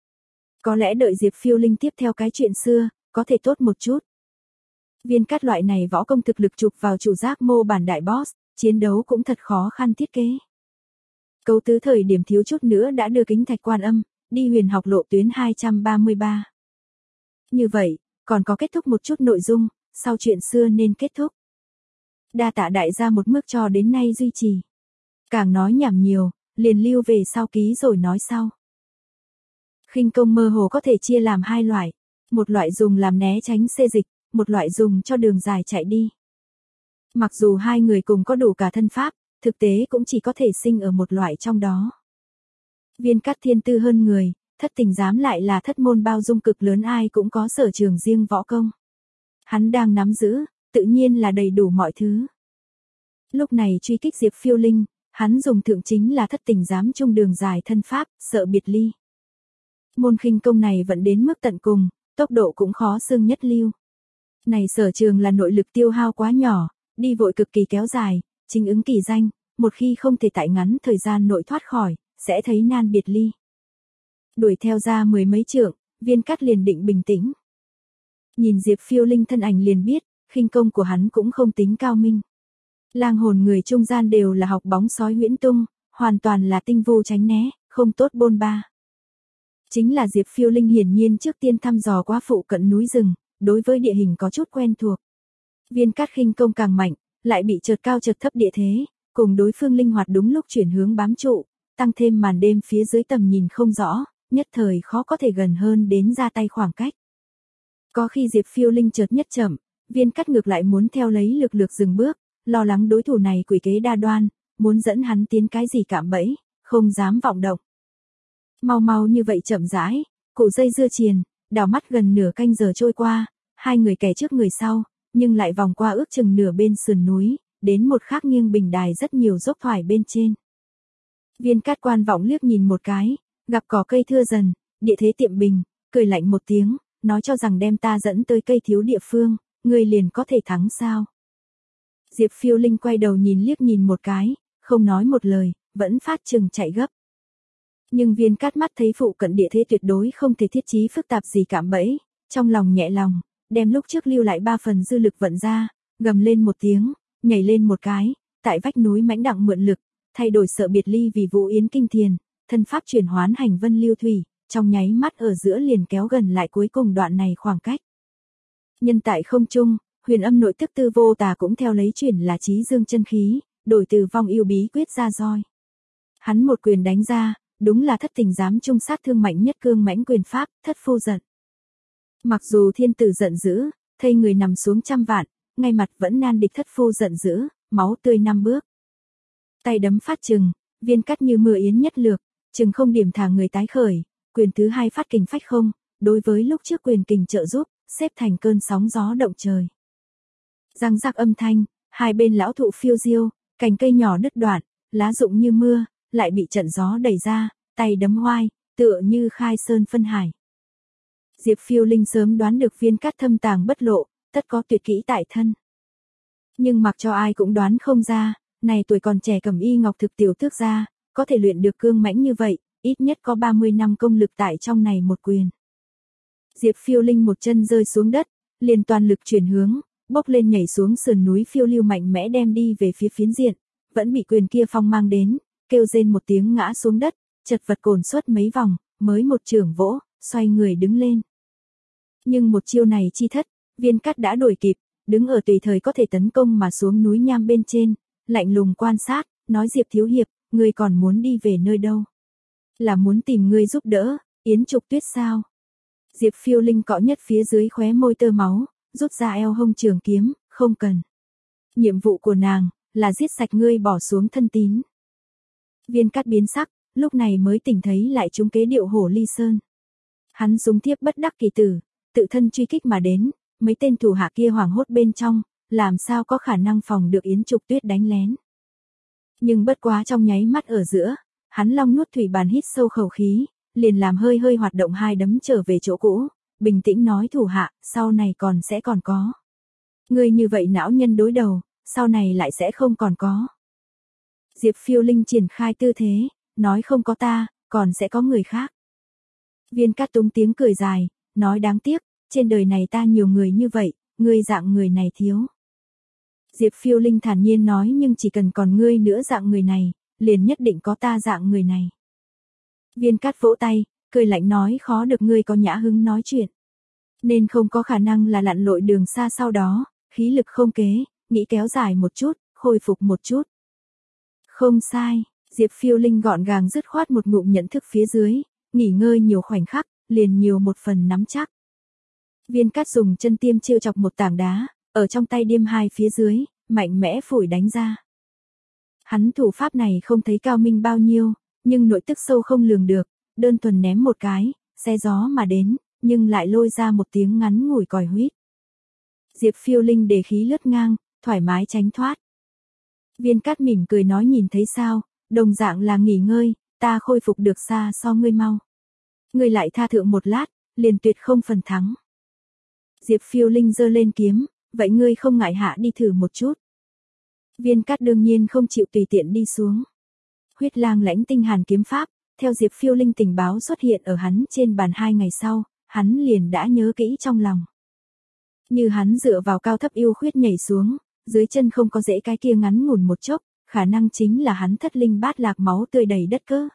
[SPEAKER 1] Có lẽ đợi Diệp Phiêu Linh tiếp theo cái chuyện xưa, có thể tốt một chút. Viên Cát loại này võ công thực lực chụp vào chủ giác mô bản đại boss, chiến đấu cũng thật khó khăn thiết kế. Cấu tứ thời điểm thiếu chút nữa đã đưa kính thạch quan âm, đi huyền học lộ tuyến hai trăm ba mươi ba. Như vậy, còn có kết thúc một chút nội dung, sau chuyện xưa nên kết thúc. Đa tạ đại gia một mức cho đến nay duy trì. Càng nói nhảm nhiều, liền lưu về sau ký rồi nói sau. Khinh công mơ hồ có thể chia làm hai loại, một loại dùng làm né tránh xê dịch, một loại dùng cho đường dài chạy đi. Mặc dù hai người cùng có đủ cả thân pháp, thực tế cũng chỉ có thể sinh ở một loại trong đó. Viên Cát thiên tư hơn người, thất tình giám lại là thất môn bao dung cực lớn, ai cũng có sở trường riêng võ công. Hắn đang nắm giữ, tự nhiên là đầy đủ mọi thứ. Lúc này truy kích Diệp Phiêu Linh, hắn dùng thượng chính là thất tình giám chung đường dài thân pháp, sợ biệt ly. Môn khinh công này vẫn đến mức tận cùng, tốc độ cũng khó xương nhất lưu. Này sở trường là nội lực tiêu hao quá nhỏ, đi vội cực kỳ kéo dài, chính ứng kỳ danh, một khi không thể tại ngắn thời gian nội thoát khỏi, sẽ thấy nan biệt ly. Đuổi theo ra mười mấy trượng, Viên Cát liền định bình tĩnh. Nhìn Diệp Phiêu Linh thân ảnh liền biết, khinh công của hắn cũng không tính cao minh. Lang hồn người trung gian đều là học bóng sói huyễn tung, hoàn toàn là tinh vu tránh né, không tốt bôn ba. Chính là Diệp Phiêu Linh hiển nhiên trước tiên thăm dò qua phụ cận núi rừng, đối với địa hình có chút quen thuộc. Viên Cát khinh công càng mạnh, lại bị chợt cao chợt thấp địa thế, cùng đối phương linh hoạt đúng lúc chuyển hướng bám trụ, tăng thêm màn đêm phía dưới tầm nhìn không rõ, nhất thời khó có thể gần hơn đến ra tay khoảng cách. Có khi Diệp Phiêu Linh chợt nhất chậm, Viên Cát ngược lại muốn theo lấy lực lược dừng bước, lo lắng đối thủ này quỷ kế đa đoan, muốn dẫn hắn tiến cái gì cạm bẫy, không dám vọng động. Mau mau như vậy chậm rãi, cụ dây dưa triền, đảo mắt gần nửa canh giờ trôi qua, hai người kẻ trước người sau, nhưng lại vòng qua ước chừng nửa bên sườn núi, đến một khác nghiêng bình đài rất nhiều dốc thoải bên trên. Viên Cát quan vọng liếc nhìn một cái, gặp cỏ cây thưa dần, địa thế tiệm bình, cười lạnh một tiếng, nói cho rằng đem ta dẫn tới cây thiếu địa phương, người liền có thể thắng sao. Diệp Phiêu Linh quay đầu nhìn liếc nhìn một cái, không nói một lời, vẫn phát chừng chạy gấp. Nhưng Viên Cát mắt thấy phụ cận địa thế tuyệt đối không thể thiết trí phức tạp gì cạm bẫy, trong lòng nhẹ lòng, đem lúc trước lưu lại ba phần dư lực vận ra, gầm lên một tiếng, nhảy lên một cái, tại vách núi mãnh đặng mượn lực, thay đổi sợ biệt ly vì Vũ Yến kinh thiền, thân pháp chuyển hoán hành vân lưu thủy, trong nháy mắt ở giữa liền kéo gần lại cuối cùng đoạn này khoảng cách. Nhân tại không trung, huyền âm nội tức tư vô tà cũng theo lấy chuyển là trí dương chân khí, đổi từ vong yêu bí quyết ra roi. Hắn một quyền đánh ra, đúng là thất tình giám trung sát thương mạnh nhất cương mãnh quyền pháp, thất phu giận. Mặc dù thiên tử giận dữ, thây người nằm xuống trăm vạn, ngay mặt vẫn nan địch thất phu giận dữ, máu tươi năm bước. Tay đấm phát chừng, Viên Cát như mưa yến nhất lược, chừng không điểm thả người tái khởi, quyền thứ hai phát kình phách không, đối với lúc trước quyền kình trợ giúp, xếp thành cơn sóng gió động trời. Răng rắc âm thanh, hai bên lão thụ phiêu diêu, cành cây nhỏ đứt đoạn, lá rụng như mưa, lại bị trận gió đẩy ra, tay đấm hoai, tựa như khai sơn phân hải. Diệp Phiêu Linh sớm đoán được Viên Cát thâm tàng bất lộ, tất có tuyệt kỹ tại thân. Nhưng mặc cho ai cũng đoán không ra, này tuổi còn trẻ cẩm y ngọc thực tiểu tước gia, có thể luyện được cương mãnh như vậy, ít nhất có ba mươi năm công lực tại trong này một quyền. Diệp Phiêu Linh một chân rơi xuống đất, liền toàn lực chuyển hướng, bốc lên nhảy xuống sườn núi phiêu lưu mạnh mẽ đem đi về phía phiến diện, vẫn bị quyền kia phong mang đến, kêu rên một tiếng ngã xuống đất, chật vật cồn suốt mấy vòng, mới một chưởng vỗ, xoay người đứng lên. Nhưng một chiêu này chi thất, Viên Cát đã đuổi kịp, đứng ở tùy thời có thể tấn công mà xuống núi nham bên trên, lạnh lùng quan sát, nói Diệp thiếu hiệp, ngươi còn muốn đi về nơi đâu? Là muốn tìm ngươi giúp đỡ, Yến Trục Tuyết sao? Diệp Phiêu Linh cọ nhất phía dưới khóe môi tơ máu, rút ra eo hông trường kiếm, không cần. Nhiệm vụ của nàng, là giết sạch ngươi bỏ xuống thân tín. Viên Cát biến sắc, lúc này mới tỉnh thấy lại trúng kế điệu hổ ly sơn. Hắn dùng thiếp bất đắc kỳ tử, tự thân truy kích mà đến, mấy tên thủ hạ kia hoảng hốt bên trong, làm sao có khả năng phòng được Yến Trục Tuyết đánh lén. Nhưng bất quá trong nháy mắt ở giữa, hắn long nuốt thủy bàn hít sâu khẩu khí, liền làm hơi hơi hoạt động hai đấm trở về chỗ cũ, bình tĩnh nói thủ hạ, sau này còn sẽ còn có. Ngươi như vậy não nhân đối đầu, sau này lại sẽ không còn có. Diệp Phiêu Linh triển khai tư thế, nói không có ta, còn sẽ có người khác. Viên Cát tung tiếng cười dài, nói đáng tiếc, trên đời này ta nhiều người như vậy, ngươi dạng người này thiếu. Diệp Phiêu Linh thản nhiên nói nhưng chỉ cần còn ngươi nữa dạng người này, liền nhất định có ta dạng người này. Viên Cát vỗ tay, cười lạnh nói khó được ngươi có nhã hứng nói chuyện. Nên không có khả năng là lặn lội đường xa sau đó, khí lực không kế, nghĩ kéo dài một chút, khôi phục một chút. Không sai, Diệp Phiêu Linh gọn gàng dứt khoát một ngụm nhận thức phía dưới, nghỉ ngơi nhiều khoảnh khắc, liền nhiều một phần nắm chắc. Viên Cát dùng chân tiêm trêu chọc một tảng đá, ở trong tay điêm hai phía dưới, mạnh mẽ phủi đánh ra. Hắn thủ pháp này không thấy cao minh bao nhiêu, nhưng nội tức sâu không lường được, đơn thuần ném một cái, xe gió mà đến, nhưng lại lôi ra một tiếng ngắn ngủi còi huýt. Diệp Phiêu Linh để khí lướt ngang, thoải mái tránh thoát. Viên Cát mỉm cười nói nhìn thấy sao, đồng dạng là nghỉ ngơi, ta khôi phục được xa so ngươi mau. Ngươi lại tha thượng một lát, liền tuyệt không phần thắng. Diệp Phiêu Linh giơ lên kiếm, vậy ngươi không ngại hạ đi thử một chút. Viên Cát đương nhiên không chịu tùy tiện đi xuống. Huyết Lang lãnh tinh hàn kiếm pháp, theo Diệp Phiêu Linh tình báo xuất hiện ở hắn trên bàn hai ngày sau, hắn liền đã nhớ kỹ trong lòng. Như hắn dựa vào cao thấp yêu khuyết nhảy xuống, dưới chân không có rễ cái kia ngắn ngủn một chốc, khả năng chính là hắn thất linh bát lạc máu tươi đầy đất cơ.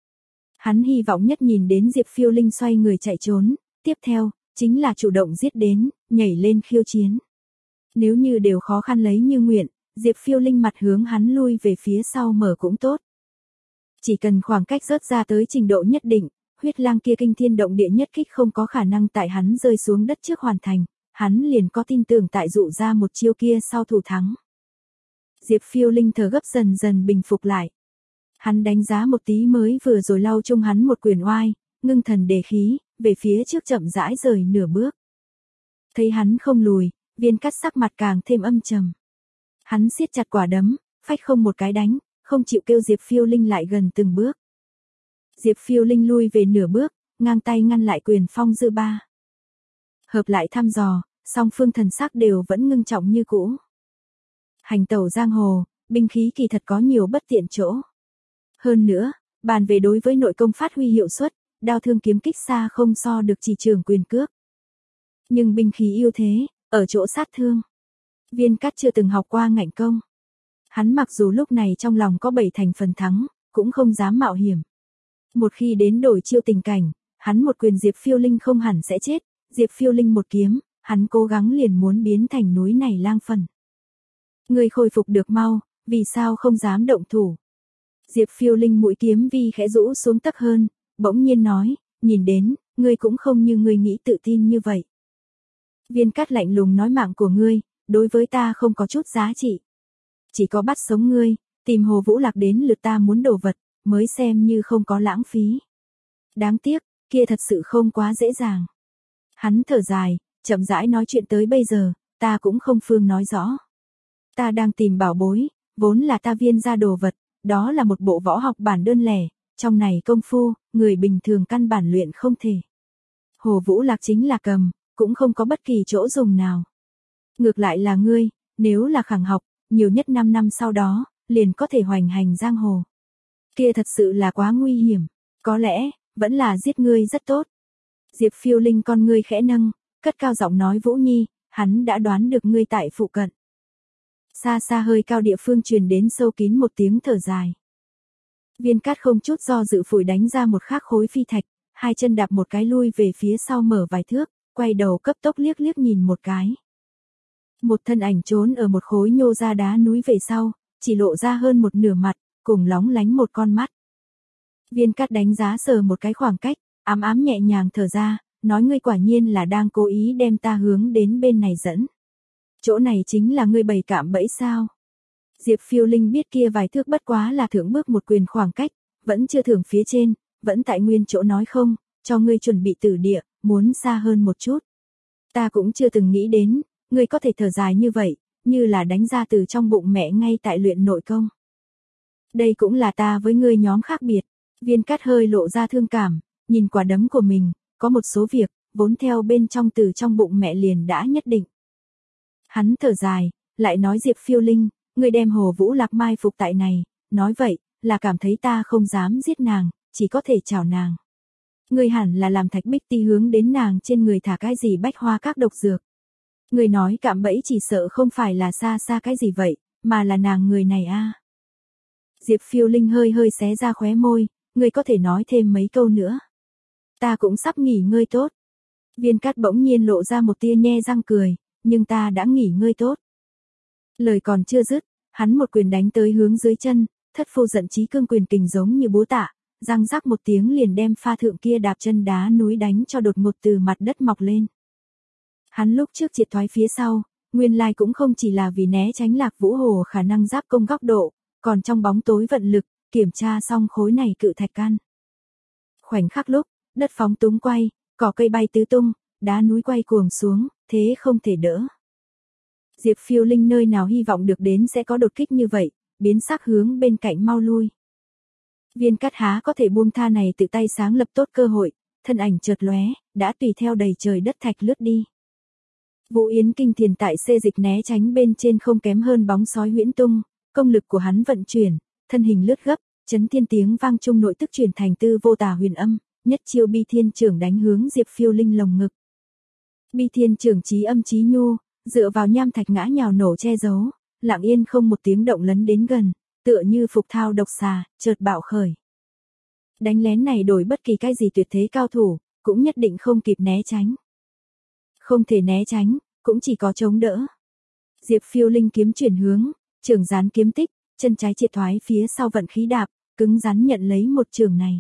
[SPEAKER 1] Hắn hy vọng nhất nhìn đến Diệp Phiêu Linh xoay người chạy trốn, tiếp theo, chính là chủ động giết đến, nhảy lên khiêu chiến. Nếu như đều khó khăn lấy như nguyện, Diệp Phiêu Linh mặt hướng hắn lui về phía sau mở cũng tốt. Chỉ cần khoảng cách rớt ra tới trình độ nhất định, Huyết Lang kia kinh thiên động địa nhất kích không có khả năng tại hắn rơi xuống đất trước hoàn thành, hắn liền có tin tưởng tại dụ ra một chiêu kia sau thủ thắng. Diệp Phiêu Linh thở gấp dần dần bình phục lại. Hắn đánh giá một tí mới vừa rồi lau chung hắn một quyền oai, ngưng thần đề khí, về phía trước chậm rãi rời nửa bước. Thấy hắn không lùi, Viên Cát sắc mặt càng thêm âm trầm. Hắn siết chặt quả đấm, phách không một cái đánh, không chịu kêu Diệp Phiêu Linh lại gần từng bước. Diệp Phiêu Linh lui về nửa bước, ngang tay ngăn lại quyền phong dư ba. Hợp lại thăm dò, song phương thần sắc đều vẫn ngưng trọng như cũ. Hành tẩu giang hồ, binh khí kỳ thật có nhiều bất tiện chỗ. Hơn nữa, bàn về đối với nội công phát huy hiệu suất, đao thương kiếm kích xa không so được chỉ trường quyền cước. Nhưng binh khí ưu thế, ở chỗ sát thương. Viên Cát chưa từng học qua ngạnh công. Hắn mặc dù lúc này trong lòng có bảy thành phần thắng, cũng không dám mạo hiểm. Một khi đến đổi chiêu tình cảnh, hắn một quyền Diệp Phiêu Linh không hẳn sẽ chết, Diệp Phiêu Linh một kiếm, hắn cố gắng liền muốn biến thành núi này lang phần. Người khôi phục được mau, vì sao không dám động thủ? Diệp Phiêu Linh mũi kiếm vi khẽ rũ xuống tấc hơn, bỗng nhiên nói, nhìn đến, ngươi cũng không như ngươi nghĩ tự tin như vậy. Viên Cát lạnh lùng nói mạng của ngươi, đối với ta không có chút giá trị. Chỉ có bắt sống ngươi, tìm Hồ Vũ Lạc đến lượt ta muốn đồ vật, mới xem như không có lãng phí. Đáng tiếc, kia thật sự không quá dễ dàng. Hắn thở dài, chậm rãi nói chuyện tới bây giờ, ta cũng không phương nói rõ. Ta đang tìm bảo bối, vốn là ta Viên gia đồ vật, đó là một bộ võ học bản đơn lẻ, trong này công phu, người bình thường căn bản luyện không thể. Hồ Vũ Lạc chính là cầm, cũng không có bất kỳ chỗ dùng nào. Ngược lại là ngươi, nếu là khẳng học, nhiều nhất năm năm sau đó, liền có thể hoành hành giang hồ. Kia thật sự là quá nguy hiểm, có lẽ, vẫn là giết ngươi rất tốt. Diệp Phiêu Linh con ngươi khẽ nâng, cất cao giọng nói Vũ Nhi, hắn đã đoán được ngươi tại phụ cận. Xa xa hơi cao địa phương truyền đến sâu kín một tiếng thở dài. Viên Cát không chút do dự phủi đánh ra một khắc khối phi thạch, hai chân đạp một cái lui về phía sau mở vài thước, quay đầu cấp tốc liếc liếc nhìn một cái. Một thân ảnh trốn ở một khối nhô ra đá núi về sau, chỉ lộ ra hơn một nửa mặt, cùng lóng lánh một con mắt. Viên Cát đánh giá sờ một cái khoảng cách, ám ám nhẹ nhàng thở ra, nói ngươi quả nhiên là đang cố ý đem ta hướng đến bên này dẫn. Chỗ này chính là ngươi bày cạm bẫy sao? Diệp Phiêu Linh biết kia vài thước bất quá là thượng bước một quyền khoảng cách, vẫn chưa thưởng phía trên, vẫn tại nguyên chỗ nói không, cho ngươi chuẩn bị tử địa, muốn xa hơn một chút. Ta cũng chưa từng nghĩ đến, ngươi có thể thở dài như vậy, như là đánh ra từ trong bụng mẹ ngay tại luyện nội công. Đây cũng là ta với ngươi nhóm khác biệt. Viên Cát hơi lộ ra thương cảm, nhìn quả đấm của mình, có một số việc, vốn theo bên trong từ trong bụng mẹ liền đã nhất định. Hắn thở dài, lại nói Diệp Phiêu Linh, ngươi đem Hồ Vũ Lạc mai phục tại này, nói vậy, là cảm thấy ta không dám giết nàng, chỉ có thể chào nàng. Ngươi hẳn là làm Thạch Bích Ti hướng đến nàng trên người thả cái gì bách hoa các độc dược. Ngươi nói cạm bẫy chỉ sợ không phải là xa xa cái gì vậy, mà là nàng người này a. À. Diệp Phiêu Linh hơi hơi xé ra khóe môi, ngươi có thể nói thêm mấy câu nữa. Ta cũng sắp nghỉ ngơi tốt. Viên Cát bỗng nhiên lộ ra một tia nhe răng cười, nhưng ta đã nghỉ ngơi tốt. Lời còn chưa dứt, hắn một quyền đánh tới hướng dưới chân, thất phu giận chí cương quyền kình giống như búa tạ, răng rắc một tiếng liền đem pha thượng kia đạp chân đá núi đánh cho đột ngột từ mặt đất mọc lên. Hắn lúc trước triệt thoái phía sau, nguyên lai cũng không chỉ là vì né tránh Lạc Vũ Hồ khả năng giáp công góc độ, còn trong bóng tối vận lực, kiểm tra xong khối này cự thạch căn. Khoảnh khắc lúc, đất phóng túng quay, cỏ cây bay tứ tung, đá núi quay cuồng xuống, thế không thể đỡ. Diệp Phiêu Linh nơi nào hy vọng được đến sẽ có đột kích như vậy, biến sắc hướng bên cạnh mau lui. Viên Cát há có thể buông tha này tự tay sáng lập tốt cơ hội, thân ảnh chợt lóe, đã tùy theo đầy trời đất thạch lướt đi. Vũ Yến kinh thiền tại xê dịch né tránh bên trên không kém hơn bóng sói huyễn tung, công lực của hắn vận chuyển, thân hình lướt gấp, chấn thiên tiếng vang trung nội tức chuyển thành tư vô tà huyền âm, nhất chiêu Bi Thiên Trưởng đánh hướng Diệp Phiêu Linh lồng ngực. Bi Thiên Trưởng chí âm chí nhu, dựa vào nham thạch ngã nhào nổ che giấu, lặng yên không một tiếng động lấn đến gần, tựa như phục thao độc xà, chợt bạo khởi. Đánh lén này đổi bất kỳ cái gì tuyệt thế cao thủ, cũng nhất định không kịp né tránh. Không thể né tránh, cũng chỉ có chống đỡ. Diệp Phiêu Linh kiếm chuyển hướng, trường gián kiếm tích, chân trái triệt thoái phía sau vận khí đạp, cứng rắn nhận lấy một trường này.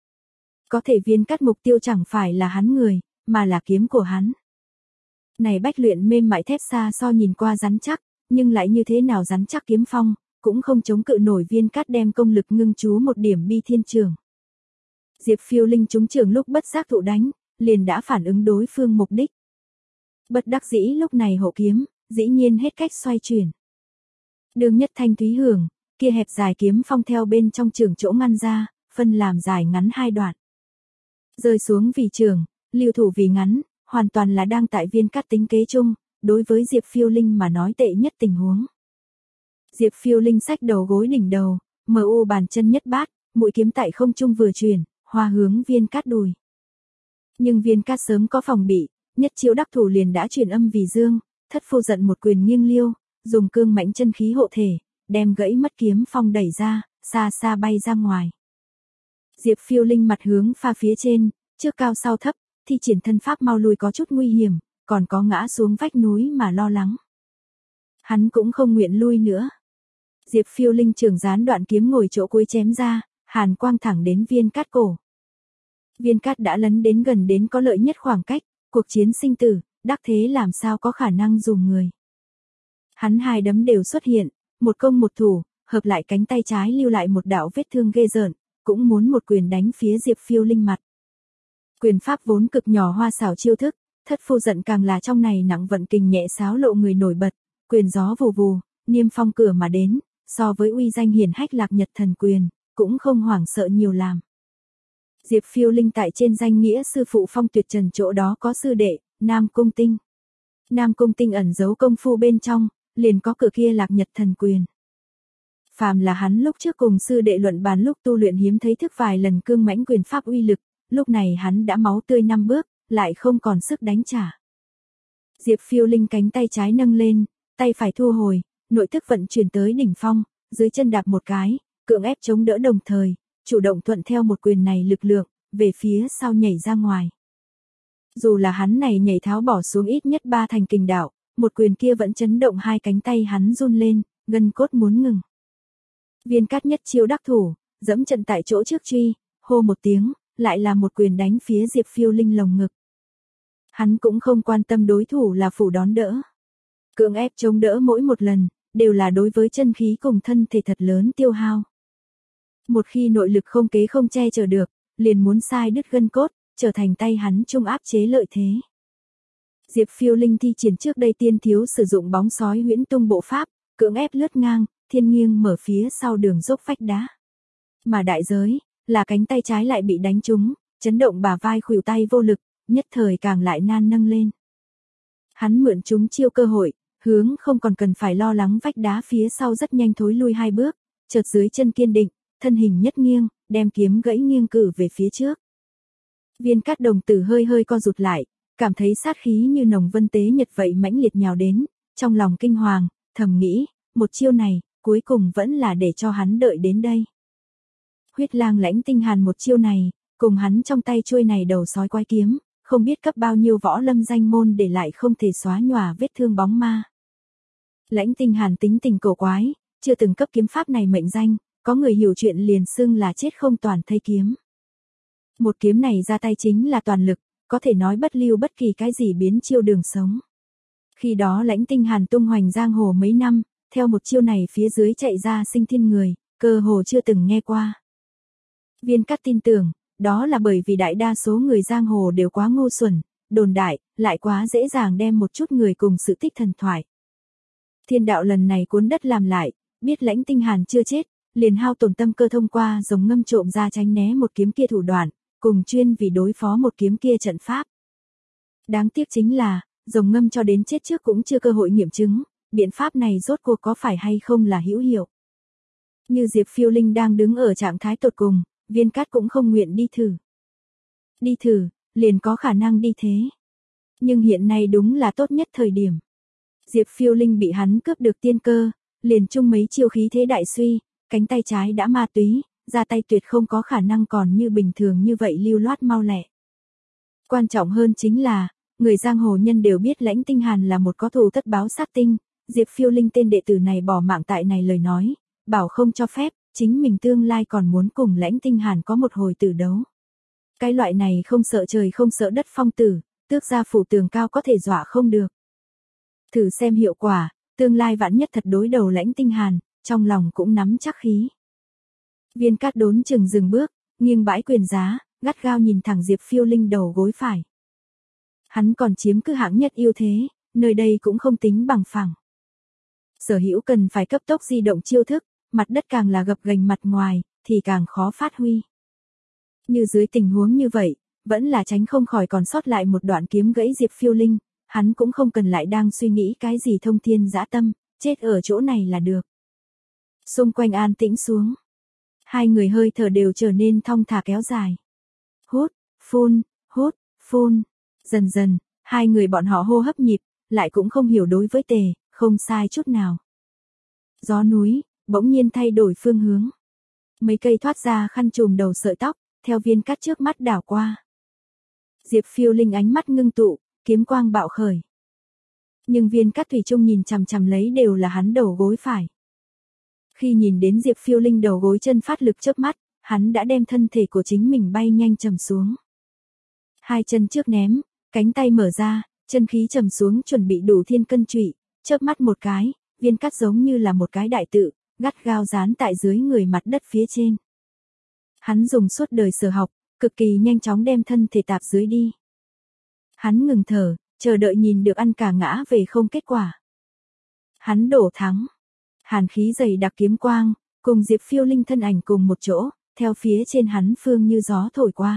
[SPEAKER 1] Có thể Viên Cát mục tiêu chẳng phải là hắn người, mà là kiếm của hắn. Này bách luyện mềm mại thép xa so nhìn qua rắn chắc, nhưng lại như thế nào rắn chắc kiếm phong, cũng không chống cự nổi Viên Cát đem công lực ngưng chú một điểm Bi Thiên Trưởng. Diệp Phiêu Linh trúng trường lúc bất giác thụ đánh, liền đã phản ứng đối phương mục đích. Bất đắc dĩ lúc này hộ kiếm, dĩ nhiên hết cách xoay chuyển. Đường nhất thanh thúy hưởng, kia hẹp dài kiếm phong theo bên trong trường chỗ ngăn ra, phân làm dài ngắn hai đoạn. Rơi xuống vì trường, lưu thủ vì ngắn, hoàn toàn là đang tại Viên Cát tính kế chung, đối với Diệp Phiêu Linh mà nói tệ nhất tình huống. Diệp Phiêu Linh xách đầu gối đỉnh đầu, mờ u bàn chân nhất bát, mũi kiếm tại không trung vừa chuyển, hoa hướng Viên Cát đùi. Nhưng Viên Cát sớm có phòng bị, nhất chiếu đắc thủ liền đã chuyển âm vì dương, thất phu giận một quyền nghiêng liêu, dùng cương mãnh chân khí hộ thể, đem gãy mất kiếm phong đẩy ra, xa xa bay ra ngoài. Diệp Phiêu Linh mặt hướng pha phía trên, trước cao sau thấp, thi triển thân pháp mau lùi có chút nguy hiểm, còn có ngã xuống vách núi mà lo lắng. Hắn cũng không nguyện lui nữa. Diệp Phiêu Linh trường gián đoạn kiếm ngồi chỗ cuối chém ra, hàn quang thẳng đến Viên Cát cổ. Viên Cát đã lấn đến gần đến có lợi nhất khoảng cách, cuộc chiến sinh tử, đắc thế làm sao có khả năng dùng người. Hắn hai đấm đều xuất hiện, một công một thủ, hợp lại cánh tay trái lưu lại một đạo vết thương ghê rợn, cũng muốn một quyền đánh phía Diệp Phiêu Linh mặt. Quyền pháp vốn cực nhỏ hoa xảo chiêu thức, thất phu giận càng là trong này nặng vận kình nhẹ xáo lộ người nổi bật, quyền gió vù vù, niêm phong cửa mà đến, so với uy danh hiển hách Lạc Nhật thần quyền, cũng không hoảng sợ nhiều làm. Diệp Phiêu Linh tại trên danh nghĩa sư phụ Phong Tuyệt Trần chỗ đó có sư đệ, Nam Cung Tinh. Nam Cung Tinh ẩn giấu công phu bên trong, liền có cửa kia Lạc Nhật thần quyền. Phàm là hắn lúc trước cùng sư đệ luận bàn lúc tu luyện hiếm thấy thức vài lần cương mãnh quyền pháp uy lực, lúc này hắn đã máu tươi năm bước, lại không còn sức đánh trả. Diệp Phiêu Linh cánh tay trái nâng lên, tay phải thu hồi, nội thức vận chuyển tới đỉnh phong, dưới chân đạp một cái, cưỡng ép chống đỡ đồng thời, chủ động thuận theo một quyền này lực lượng, về phía sau nhảy ra ngoài. Dù là hắn này nhảy tháo bỏ xuống ít nhất ba thành kình đạo, một quyền kia vẫn chấn động hai cánh tay hắn run lên, gân cốt muốn ngừng. Viên Cát nhất chiêu đắc thủ, dẫm trận tại chỗ trước truy, hô một tiếng, lại là một quyền đánh phía Diệp Phiêu Linh lồng ngực. Hắn cũng không quan tâm đối thủ là phủ đón đỡ. Cưỡng ép chống đỡ mỗi một lần, đều là đối với chân khí cùng thân thể thật lớn tiêu hao. Một khi nội lực không kế không che chở được, liền muốn sai đứt gân cốt, trở thành tay hắn trung áp chế lợi thế. Diệp Phiêu Linh thi triển trước đây tiên thiếu sử dụng bóng sói huyễn tung bộ pháp, cưỡng ép lướt ngang, thiên nghiêng mở phía sau đường dốc vách đá. Mà đại giới, là cánh tay trái lại bị đánh trúng, chấn động bả vai khuỷu tay vô lực, nhất thời càng lại nan nâng lên. Hắn mượn chúng chiêu cơ hội, hướng không còn cần phải lo lắng vách đá phía sau rất nhanh thối lui hai bước, chợt dưới chân kiên định, thân hình nhất nghiêng, đem kiếm gãy nghiêng cử về phía trước. Viên Cát đồng tử hơi hơi co rụt lại, cảm thấy sát khí như nồng vân tế nhật vậy mãnh liệt nhào đến, trong lòng kinh hoàng, thầm nghĩ, một chiêu này, cuối cùng vẫn là để cho hắn đợi đến đây. Huyết lang lãnh tinh hàn một chiêu này, Cùng hắn trong tay chuôi này đầu sói quái kiếm, không biết cấp bao nhiêu võ lâm danh môn để lại không thể xóa nhòa vết thương bóng ma. Lãnh Tinh Hàn tính tình cổ quái, chưa từng cấp kiếm pháp này mệnh danh, có người hiểu chuyện liền xưng là chết không toàn thây kiếm. Một kiếm này ra tay chính là toàn lực, có thể nói bất lưu bất kỳ cái gì biến chiêu đường sống. Khi đó Lãnh Tinh Hàn tung hoành giang hồ mấy năm, theo một chiêu này phía dưới chạy ra sinh thiên người, cơ hồ chưa từng nghe qua. Viên Cát tin tưởng, đó là bởi vì đại đa số người giang hồ đều quá ngu xuẩn, đồn đại, lại quá dễ dàng đem một chút người cùng sự tích thần thoại. Thiên đạo lần này cuốn đất làm lại, biết Lãnh Tinh Hàn chưa chết, liền hao tổn tâm cơ thông qua giống ngâm trộm ra tránh né một kiếm kia thủ đoạn, cùng chuyên vì đối phó một kiếm kia trận pháp. Đáng tiếc chính là, rồng ngâm cho đến chết trước cũng chưa cơ hội nghiệm chứng, biện pháp này rốt cuộc có phải hay không là hữu hiệu. Như Diệp Phiêu Linh đang đứng ở trạng thái tột cùng, Viên Cát cũng không nguyện đi thử. Đi thử, liền có khả năng đi thế. Nhưng hiện nay đúng là tốt nhất thời điểm. Diệp Phiêu Linh bị hắn cướp được tiên cơ, liền chung mấy chiêu khí thế đại suy, cánh tay trái đã ma túy, ra tay tuyệt không có khả năng còn như bình thường như vậy lưu loát mau lẹ. Quan trọng hơn chính là, người giang hồ nhân đều biết Lãnh Tinh Hàn là một có thù tất báo sát tinh, Diệp Phiêu Linh tên đệ tử này bỏ mạng tại này lời nói, bảo không cho phép, chính mình tương lai còn muốn cùng Lãnh Tinh Hàn có một hồi tử đấu. Cái loại này không sợ trời không sợ đất phong tử, tước ra phủ tường cao có thể dọa không được. Thử xem hiệu quả, tương lai vạn nhất thật đối đầu Lãnh Tinh Hàn, trong lòng cũng nắm chắc khí. Viên Cát đốn chừng dừng bước, nghiêng bãi quyền giá, gắt gao nhìn thẳng Diệp Phiêu Linh đầu gối phải. Hắn còn chiếm cứ hạng nhất ưu thế, nơi đây cũng không tính bằng phẳng. Sở hữu cần phải cấp tốc di động chiêu thức, mặt đất càng là gập ghềnh mặt ngoài, thì càng khó phát huy. Như dưới tình huống như vậy, vẫn là tránh không khỏi còn sót lại một đoạn kiếm gãy Diệp Phiêu Linh, hắn cũng không cần lại đang suy nghĩ cái gì thông thiên dã tâm, chết ở chỗ này là được. Xung quanh an tĩnh xuống. Hai người hơi thở đều trở nên thong thả kéo dài. Hút, phun, hút, phun. Dần dần, hai người bọn họ hô hấp nhịp, lại cũng không hiểu đối với tề, không sai chút nào. Gió núi, bỗng nhiên thay đổi phương hướng. Mấy cây thoát ra khăn trùm đầu sợi tóc, theo Viên Cát trước mắt đảo qua. Diệp Phiêu Linh ánh mắt ngưng tụ, kiếm quang bạo khởi. Nhưng Viên Cát thủy chung nhìn chằm chằm lấy đều là hắn đầu gối phải. Khi nhìn đến Diệp Phiêu Linh đầu gối chân phát lực chớp mắt, hắn đã đem thân thể của chính mình bay nhanh trầm xuống. Hai chân trước ném, cánh tay mở ra, chân khí trầm xuống chuẩn bị đủ thiên cân trụy, chớp mắt một cái, Viên Cát giống như là một cái đại tự, gắt gao dán tại dưới người mặt đất phía trên. Hắn dùng suốt đời sở học, cực kỳ nhanh chóng đem thân thể tạp dưới đi. Hắn ngừng thở, chờ đợi nhìn được ăn cả ngã về không kết quả. Hắn đổ thắng. Hàn khí dày đặc kiếm quang, cùng Diệp Phiêu Linh thân ảnh cùng một chỗ, theo phía trên hắn phương như gió thổi qua.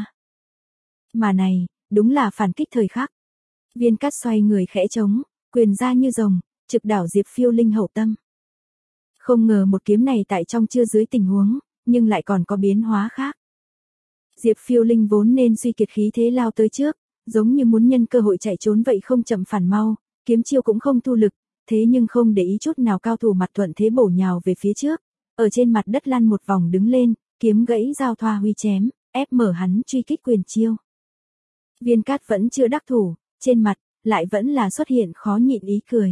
[SPEAKER 1] Mà này, đúng là phản kích thời khắc. Viên Cát xoay người khẽ trống, quyền ra như rồng, trực đảo Diệp Phiêu Linh hậu tâm. Không ngờ một kiếm này tại trong chưa dưới tình huống, nhưng lại còn có biến hóa khác. Diệp Phiêu Linh vốn nên suy kiệt khí thế lao tới trước, giống như muốn nhân cơ hội chạy trốn vậy không chậm phản mau, kiếm chiêu cũng không thu lực, thế nhưng không để ý chút nào cao thủ mặt thuận thế bổ nhào về phía trước, ở trên mặt đất lăn một vòng đứng lên, kiếm gãy giao thoa huy chém, ép mở hắn truy kích quyền chiêu. Viên Cát vẫn chưa đắc thủ, trên mặt, lại vẫn là xuất hiện khó nhịn ý cười.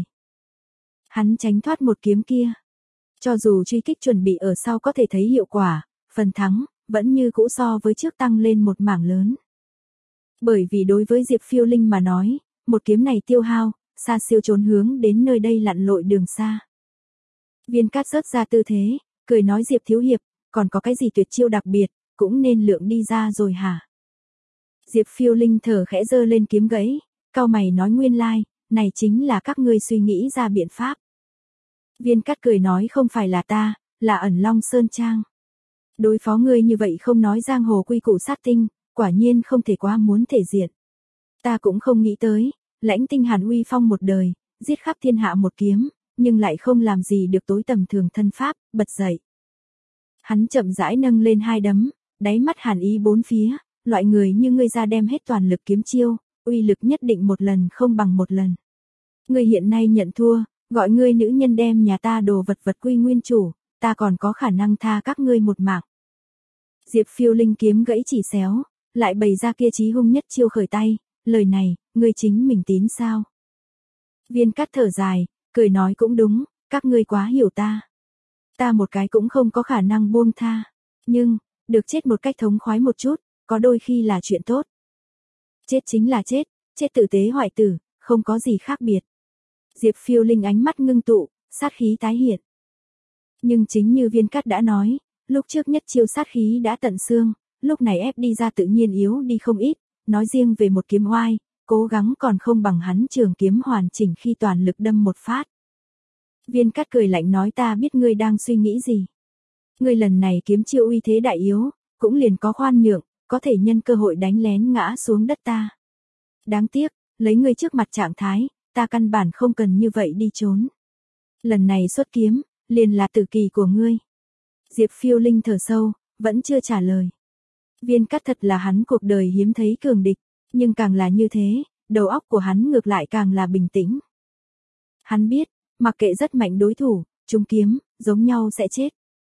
[SPEAKER 1] Hắn tránh thoát một kiếm kia. Cho dù truy kích chuẩn bị ở sau có thể thấy hiệu quả, phần thắng, vẫn như cũ so với trước tăng lên một mảng lớn. Bởi vì đối với Diệp Phiêu Linh mà nói, một kiếm này tiêu hao, xa siêu trốn hướng đến nơi đây lặn lội đường xa. Viên Cát rớt ra tư thế, cười nói Diệp thiếu hiệp, còn có cái gì tuyệt chiêu đặc biệt, cũng nên lượng đi ra rồi hả? Diệp Phiêu Linh thở khẽ giơ lên kiếm gãy, cau mày nói nguyên lai, này chính là các ngươi suy nghĩ ra biện pháp. Viên Cát cười nói không phải là ta, là ẩn Long Sơn Trang. Đối phó ngươi như vậy không nói giang hồ quy củ sát tinh, quả nhiên không thể quá muốn thể diện. Ta cũng không nghĩ tới, Lãnh Tinh Hàn uy phong một đời, giết khắp thiên hạ một kiếm, nhưng lại không làm gì được tối tầm thường thân pháp, bật dậy. Hắn chậm rãi nâng lên hai đấm, đáy mắt hàn ý bốn phía, loại người như ngươi ra đem hết toàn lực kiếm chiêu, uy lực nhất định một lần không bằng một lần. Ngươi hiện nay nhận thua, gọi ngươi nữ nhân đem nhà ta đồ vật vật quy nguyên chủ, ta còn có khả năng tha các ngươi một mạng. Diệp Phiêu Linh kiếm gãy chỉ xéo, lại bày ra kia chí hung nhất chiêu khởi tay, lời này, ngươi chính mình tín sao? Viên Cát thở dài, cười nói cũng đúng, các ngươi quá hiểu ta. Ta một cái cũng không có khả năng buông tha, nhưng, được chết một cách thống khoái một chút, có đôi khi là chuyện tốt. Chết chính là chết, chết tử tế hoại tử, không có gì khác biệt. Diệp Phiêu Linh ánh mắt ngưng tụ, sát khí tái hiện. Nhưng chính như Viên Cát đã nói, lúc trước nhất chiêu sát khí đã tận xương, lúc này ép đi ra tự nhiên yếu đi không ít, nói riêng về một kiếm oai, cố gắng còn không bằng hắn trường kiếm hoàn chỉnh khi toàn lực đâm một phát. Viên Cát cười lạnh nói ta biết ngươi đang suy nghĩ gì. Ngươi lần này kiếm chiêu uy thế đại yếu, cũng liền có khoan nhượng, có thể nhân cơ hội đánh lén ngã xuống đất ta. Đáng tiếc, lấy ngươi trước mặt trạng thái, ta căn bản không cần như vậy đi trốn. Lần này xuất kiếm, liền là tử kỳ của ngươi. Diệp Phiêu Linh thở sâu, vẫn chưa trả lời. Viên Cát thật là hắn cuộc đời hiếm thấy cường địch, nhưng càng là như thế, đầu óc của hắn ngược lại càng là bình tĩnh. Hắn biết, mặc kệ rất mạnh đối thủ, trúng kiếm, giống nhau sẽ chết.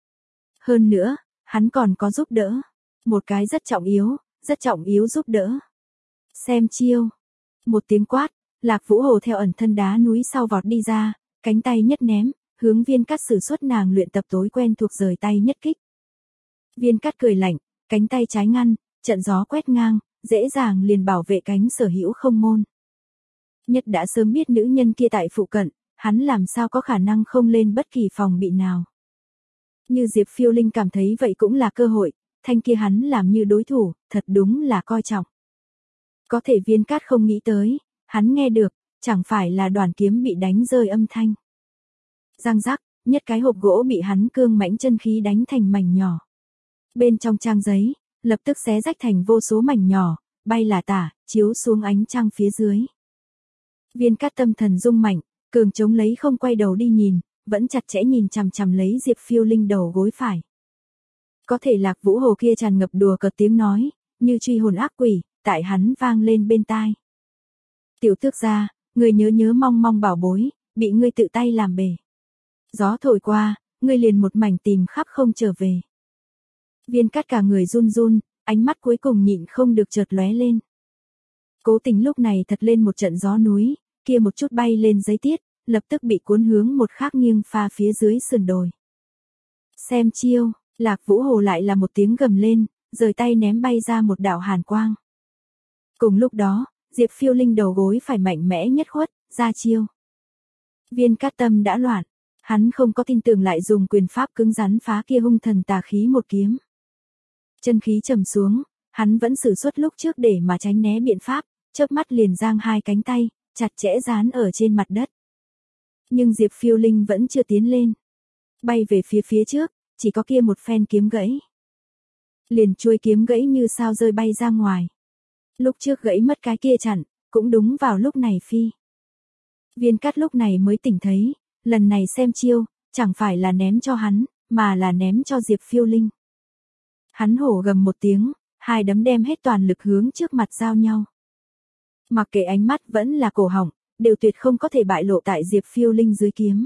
[SPEAKER 1] Hơn nữa, hắn còn có giúp đỡ. Một cái rất trọng yếu, rất trọng yếu giúp đỡ. Xem chiêu. Một tiếng quát, Lạc Vũ Hồ theo ẩn thân đá núi sau vọt đi ra, cánh tay nhất ném, hướng Viên Cát sử xuất nàng luyện tập tối quen thuộc rời tay nhất kích. Viên Cát cười lạnh, cánh tay trái ngăn, trận gió quét ngang, dễ dàng liền bảo vệ cánh sở hữu không môn. Nhất đã sớm biết nữ nhân kia tại phụ cận, hắn làm sao có khả năng không lên bất kỳ phòng bị nào. Như Diệp Phiêu Linh cảm thấy vậy cũng là cơ hội, thanh kia hắn làm như đối thủ, thật đúng là coi trọng. Có thể Viên Cát không nghĩ tới, hắn nghe được, chẳng phải là đoàn kiếm bị đánh rơi âm thanh. Răng rắc, nhất cái hộp gỗ bị hắn cương mãnh chân khí đánh thành mảnh nhỏ. Bên trong trang giấy, lập tức xé rách thành vô số mảnh nhỏ, bay là tả, chiếu xuống ánh trăng phía dưới. Viên Cát tâm thần rung mạnh, cường chống lấy không quay đầu đi nhìn, vẫn chặt chẽ nhìn chằm chằm lấy Diệp Phiêu Linh đầu gối phải. Có thể Lạc Vũ Hồ kia tràn ngập đùa cợt tiếng nói, như truy hồn ác quỷ, tại hắn vang lên bên tai. Tiểu tước gia, người nhớ nhớ mong mong bảo bối, bị ngươi tự tay làm bể. Gió thổi qua, ngươi liền một mảnh tìm khắp không trở về. Viên Cát cả người run run, ánh mắt cuối cùng nhịn không được chợt lóe lên. Cố Tình lúc này thật lên một trận gió núi, kia một chút bay lên giấy tiết, lập tức bị cuốn hướng một khác nghiêng pha phía dưới sườn đồi. Xem chiêu, Lạc Vũ Hồ lại là một tiếng gầm lên, rời tay ném bay ra một đạo hàn quang. Cùng lúc đó, Diệp Phiêu Linh đầu gối phải mạnh mẽ nhất khuất, ra chiêu. Viên Cát tâm đã loạn, hắn không có tin tưởng lại dùng quyền pháp cứng rắn phá kia hung thần tà khí một kiếm. Chân khí trầm xuống, hắn vẫn sử xuất lúc trước để mà tránh né biện pháp, chớp mắt liền giang hai cánh tay, chặt chẽ dán ở trên mặt đất. Nhưng Diệp Phiêu Linh vẫn chưa tiến lên. Bay về phía phía trước, chỉ có kia một phen kiếm gãy. Liền chuôi kiếm gãy như sao rơi bay ra ngoài. Lúc trước gãy mất cái kia chặn, cũng đúng vào lúc này phi. Viên Cát lúc này mới tỉnh thấy, lần này xem chiêu, chẳng phải là ném cho hắn, mà là ném cho Diệp Phiêu Linh. Hắn hổ gầm một tiếng, hai đấm đem hết toàn lực hướng trước mặt giao nhau. Mặc kệ ánh mắt vẫn là cổ họng, đều tuyệt không có thể bại lộ tại Diệp Phiêu Linh dưới kiếm.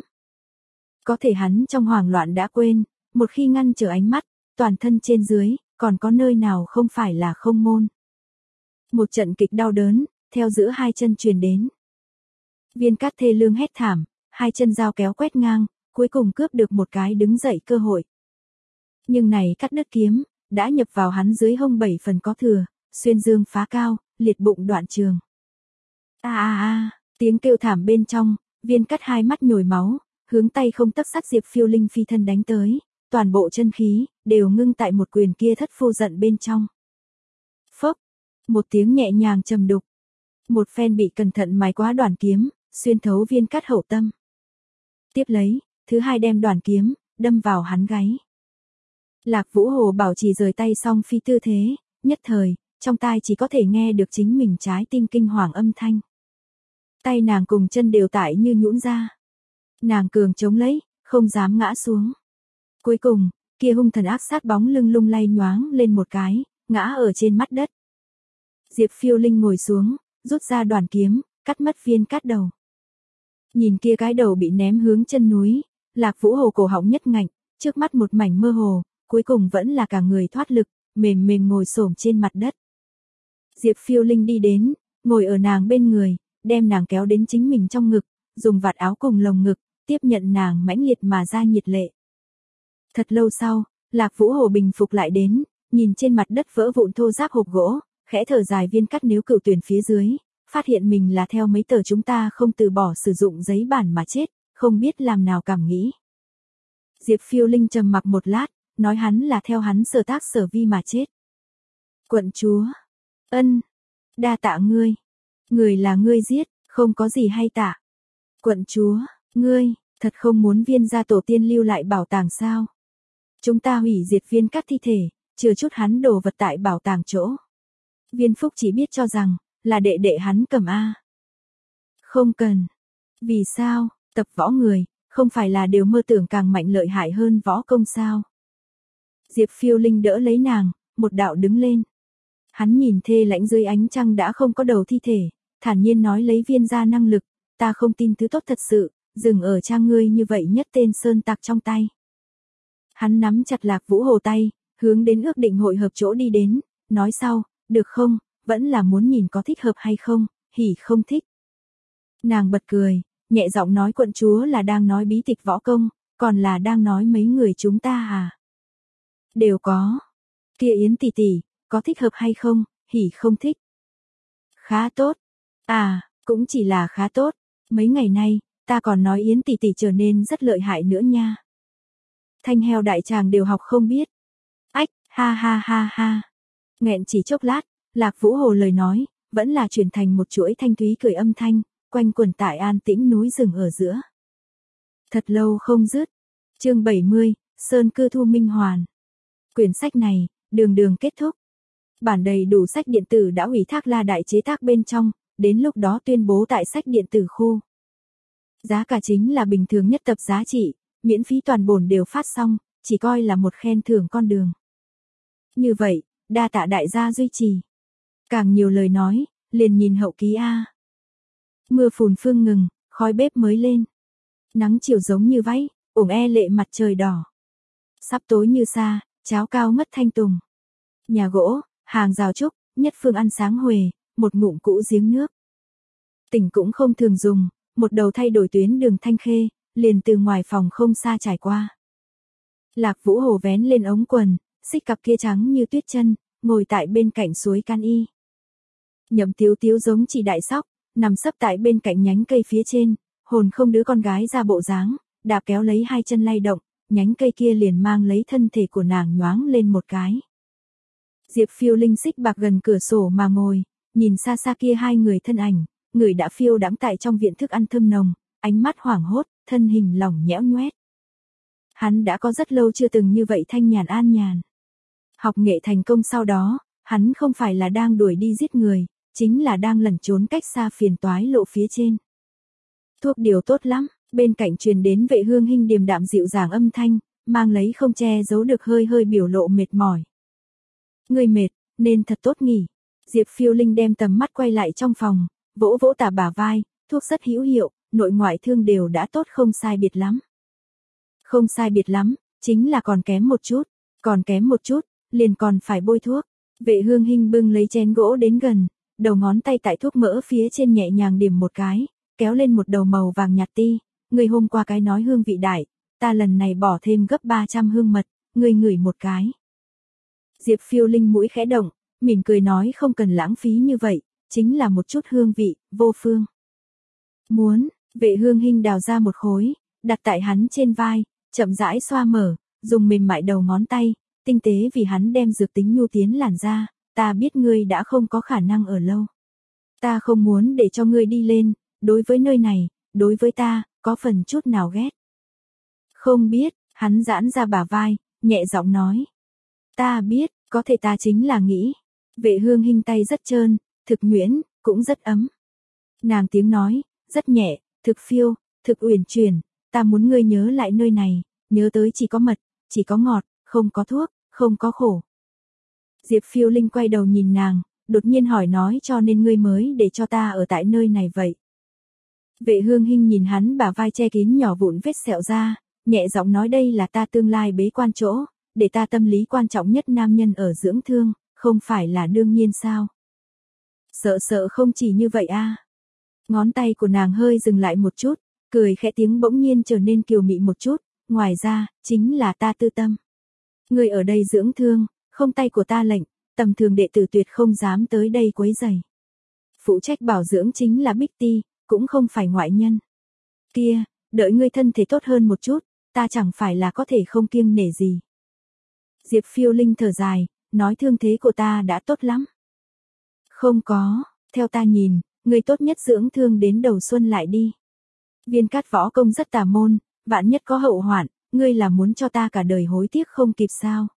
[SPEAKER 1] Có thể hắn trong hoảng loạn đã quên, một khi ngăn trở ánh mắt, toàn thân trên dưới, còn có nơi nào không phải là không môn. Một trận kịch đau đớn, theo giữa hai chân truyền đến. Viên Cát thê lương hét thảm, hai chân dao kéo quét ngang, cuối cùng cướp được một cái đứng dậy cơ hội. Nhưng này cắt đứt kiếm, đã nhập vào hắn dưới hông bảy phần có thừa, xuyên dương phá cao, liệt bụng đoạn trường. A a a, tiếng kêu thảm bên trong, Viên Cát hai mắt nhồi máu, hướng tay không tấc sắt Diệp Phiêu Linh phi thân đánh tới, toàn bộ chân khí đều ngưng tại một quyền kia thất phu giận bên trong. Phốc, một tiếng nhẹ nhàng trầm đục, một phen bị cẩn thận mài quá đoàn kiếm, xuyên thấu Viên Cát hậu tâm. Tiếp lấy, thứ hai đem đoàn kiếm đâm vào hắn gáy. Lạc Vũ Hồ bảo trì rời tay song phi tư thế, nhất thời, trong tai chỉ có thể nghe được chính mình trái tim kinh hoàng âm thanh. Tay nàng cùng chân đều tại như nhũn ra. Nàng cường chống lấy, không dám ngã xuống. Cuối cùng, kia hung thần ác sát bóng lưng lung lay nhoáng lên một cái, ngã ở trên mắt đất. Diệp Phiêu Linh ngồi xuống, rút ra đoàn kiếm, cắt mất Viên Cát đầu. Nhìn kia cái đầu bị ném hướng chân núi, Lạc Vũ Hồ cổ họng nhất ngạnh, trước mắt một mảnh mơ hồ, cuối cùng vẫn là cả người thoát lực, mềm mềm ngồi xổm trên mặt đất. Diệp Phiêu Linh đi đến, ngồi ở nàng bên người, đem nàng kéo đến chính mình trong ngực, dùng vạt áo cùng lồng ngực, tiếp nhận nàng mãnh liệt mà ra nhiệt lệ. Thật lâu sau, Lạc Vũ Hồ bình phục lại đến, nhìn trên mặt đất vỡ vụn thô ráp hộp gỗ, khẽ thở dài viên cắt nếu cựu tuyển phía dưới, phát hiện mình là theo mấy tờ chúng ta không từ bỏ sử dụng giấy bản mà chết, không biết làm nào cảm nghĩ. Diệp Phiêu Linh trầm mặc một lát, nói hắn là theo hắn sở tác sở vi mà chết. Quận chúa, ân, đa tạ ngươi, người là ngươi giết, không có gì hay tạ. Quận chúa, ngươi, thật không muốn viên gia tổ tiên lưu lại bảo tàng sao? Chúng ta hủy diệt viên cắt thi thể, chừa chút hắn đồ vật tại bảo tàng chỗ. Viên Phúc chỉ biết cho rằng, là đệ đệ hắn cầm A. Không cần. Vì sao, tập võ người, không phải là đều mơ tưởng càng mạnh lợi hại hơn võ công sao? Diệp Phiêu Linh đỡ lấy nàng, một đạo đứng lên. Hắn nhìn thê lãnh dưới ánh trăng đã không có đầu thi thể, thản nhiên nói lấy viên gia năng lực, ta không tin thứ tốt thật sự, dừng ở trang ngươi như vậy nhất tên sơn tặc trong tay. Hắn nắm chặt Lạc Vũ Hồ tay, hướng đến ước định hội hợp chỗ đi đến, nói sau, được không, vẫn là muốn nhìn có thích hợp hay không, hỉ không thích. Nàng bật cười, nhẹ giọng nói quận chúa là đang nói bí tịch võ công, còn là đang nói mấy người chúng ta à? Đều có. Kia Yến tỷ tỷ, có thích hợp hay không, hỉ không thích. Khá tốt. À, cũng chỉ là khá tốt, mấy ngày nay, ta còn nói Yến tỷ tỷ trở nên rất lợi hại nữa nha. Thanh heo đại tràng đều học không biết. Ách, ha ha ha ha. Nghẹn chỉ chốc lát, Lạc Vũ Hồ lời nói, vẫn là chuyển thành một chuỗi thanh thúy cười âm thanh, quanh quẩn tại an tĩnh núi rừng ở giữa. Thật lâu không dứt. Chương bảy mươi, Sơn Cư Thu Minh Hoàn. Quyển sách này, đường đường kết thúc. Bản đầy đủ sách điện tử đã ủy thác La Đại chế tác bên trong, đến lúc đó tuyên bố tại sách điện tử khu. Giá cả chính là bình thường nhất tập giá trị, miễn phí toàn bổn đều phát xong, chỉ coi là một khen thưởng con đường. Như vậy, đa tạ đại gia duy trì. Càng nhiều lời nói, liền nhìn hậu ký A. Mưa phùn phương ngừng, khói bếp mới lên. Nắng chiều giống như váy, ủng e lệ mặt trời đỏ. Sắp tối như xa, cháo cao ngất thanh tùng. Nhà gỗ, hàng rào trúc, nhất phương ăn sáng huề, một ngụm cũ giếng nước. Tỉnh cũng không thường dùng, một đầu thay đổi tuyến đường thanh khê, liền từ ngoài phòng không xa trải qua. Lạc Vũ Hồ vén lên ống quần, xích cặp kia trắng như tuyết chân, ngồi tại bên cạnh suối Can Y. Nhậm Tiếu Tiếu giống chỉ đại sóc, nằm sấp tại bên cạnh nhánh cây phía trên, hồn không đứa con gái ra bộ dáng, đạp kéo lấy hai chân lay động, nhánh cây kia liền mang lấy thân thể của nàng nhoáng lên một cái. Diệp Phiêu Linh xích bạc gần cửa sổ mà ngồi, nhìn xa xa kia hai người thân ảnh, người đã phiêu đãng tại trong viện thức ăn thơm nồng, ánh mắt hoảng hốt, thân hình lỏng nhẽo nhoét. Hắn đã có rất lâu chưa từng như vậy thanh nhàn an nhàn. Học nghệ thành công sau đó, hắn không phải là đang đuổi đi giết người, chính là đang lẩn trốn cách xa phiền toái lộ phía trên. Thuốc điều tốt lắm, bên cạnh truyền đến Vệ Hương Hinh điềm đạm dịu dàng âm thanh, mang lấy không che giấu được hơi hơi biểu lộ mệt mỏi. Người mệt, nên thật tốt nghỉ. Diệp Phiêu Linh đem tầm mắt quay lại trong phòng, vỗ vỗ tả bả vai, thuốc rất hữu hiệu, nội ngoại thương đều đã tốt không sai biệt lắm. Không sai biệt lắm, chính là còn kém một chút, còn kém một chút, liền còn phải bôi thuốc. Vệ Hương Hinh bưng lấy chén gỗ đến gần, đầu ngón tay tại thuốc mỡ phía trên nhẹ nhàng điểm một cái, kéo lên một đầu màu vàng nhạt ti, người hôm qua cái nói hương vị đại, ta lần này bỏ thêm gấp ba trăm hương mật, người ngửi một cái. Diệp Phiêu Linh mũi khẽ động, mỉm cười nói không cần lãng phí như vậy, chính là một chút hương vị, vô phương. Muốn, Vệ Hương Hinh đào ra một khối, đặt tại hắn trên vai, chậm rãi xoa mở, dùng mềm mại đầu ngón tay, tinh tế vì hắn đem dược tính nhu tiến làn ra, ta biết ngươi đã không có khả năng ở lâu. Ta không muốn để cho ngươi đi lên, đối với nơi này, đối với ta, có phần chút nào ghét. Không biết, hắn giãn ra bả vai, nhẹ giọng nói. Ta biết, có thể ta chính là nghĩ. Vệ Hương Hinh tay rất trơn, thực nhuyễn, cũng rất ấm. Nàng tiếng nói, rất nhẹ, thực phiêu, thực uyển chuyển, ta muốn ngươi nhớ lại nơi này, nhớ tới chỉ có mật, chỉ có ngọt, không có thuốc, không có khổ. Diệp Phiêu Linh quay đầu nhìn nàng, đột nhiên hỏi nói cho nên ngươi mới để cho ta ở tại nơi này vậy. Vệ Hương Hinh nhìn hắn bả vai che kín nhỏ vụn vết sẹo ra, nhẹ giọng nói đây là ta tương lai bế quan chỗ, để ta tâm lý quan trọng nhất nam nhân ở dưỡng thương, không phải là đương nhiên sao. Sợ sợ không chỉ như vậy a. Ngón tay của nàng hơi dừng lại một chút, cười khẽ tiếng bỗng nhiên trở nên kiều mị một chút, ngoài ra, chính là ta tư tâm. Ngươi ở đây dưỡng thương, không tay của ta lệnh, tầm thường đệ tử tuyệt không dám tới đây quấy rầy. Phụ trách bảo dưỡng chính là Bích Ti, cũng không phải ngoại nhân. Kia, đợi ngươi thân thể tốt hơn một chút, ta chẳng phải là có thể không kiêng nể gì. Diệp Phiêu Linh thở dài, nói thương thế của ta đã tốt lắm. Không có, theo ta nhìn, ngươi tốt nhất dưỡng thương đến đầu xuân lại đi. Viên Cát võ công rất tà môn, vạn nhất có hậu hoạn, ngươi là muốn cho ta cả đời hối tiếc không kịp sao.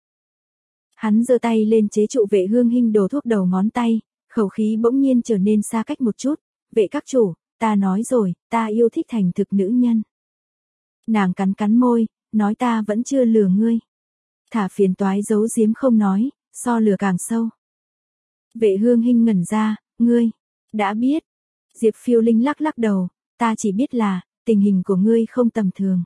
[SPEAKER 1] Hắn giơ tay lên chế trụ Vệ Hương Hinh đổ thuốc đầu ngón tay, khẩu khí bỗng nhiên trở nên xa cách một chút, Vệ các chủ, ta nói rồi, ta yêu thích thành thực nữ nhân. Nàng cắn cắn môi, nói ta vẫn chưa lừa ngươi. Thả phiền toái giấu giếm không nói, so lừa càng sâu. Vệ Hương Hinh ngẩn ra, ngươi, đã biết. Diệp Phiêu Linh lắc lắc đầu, ta chỉ biết là, tình hình của ngươi không tầm thường.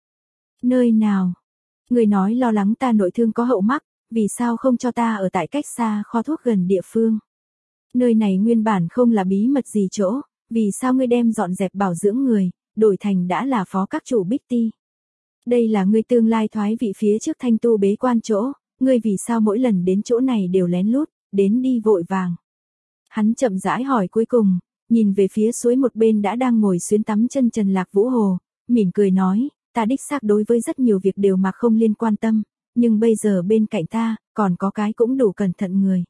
[SPEAKER 1] Nơi nào? Ngươi nói lo lắng ta nội thương có hậu mắc, vì sao không cho ta ở tại cách xa kho thuốc gần địa phương? Nơi này nguyên bản không là bí mật gì chỗ, vì sao ngươi đem dọn dẹp bảo dưỡng người, đổi thành đã là phó các chủ Bích Ti? Đây là ngươi tương lai thoái vị phía trước thanh tu bế quan chỗ, ngươi vì sao mỗi lần đến chỗ này đều lén lút, đến đi vội vàng? Hắn chậm rãi hỏi cuối cùng, nhìn về phía suối một bên đã đang ngồi xuyến tắm chân Trần Lạc Vũ Hồ, mỉm cười nói, ta đích xác đối với rất nhiều việc đều mà không liên quan tâm, nhưng bây giờ bên cạnh ta, còn có cái cũng đủ cẩn thận người.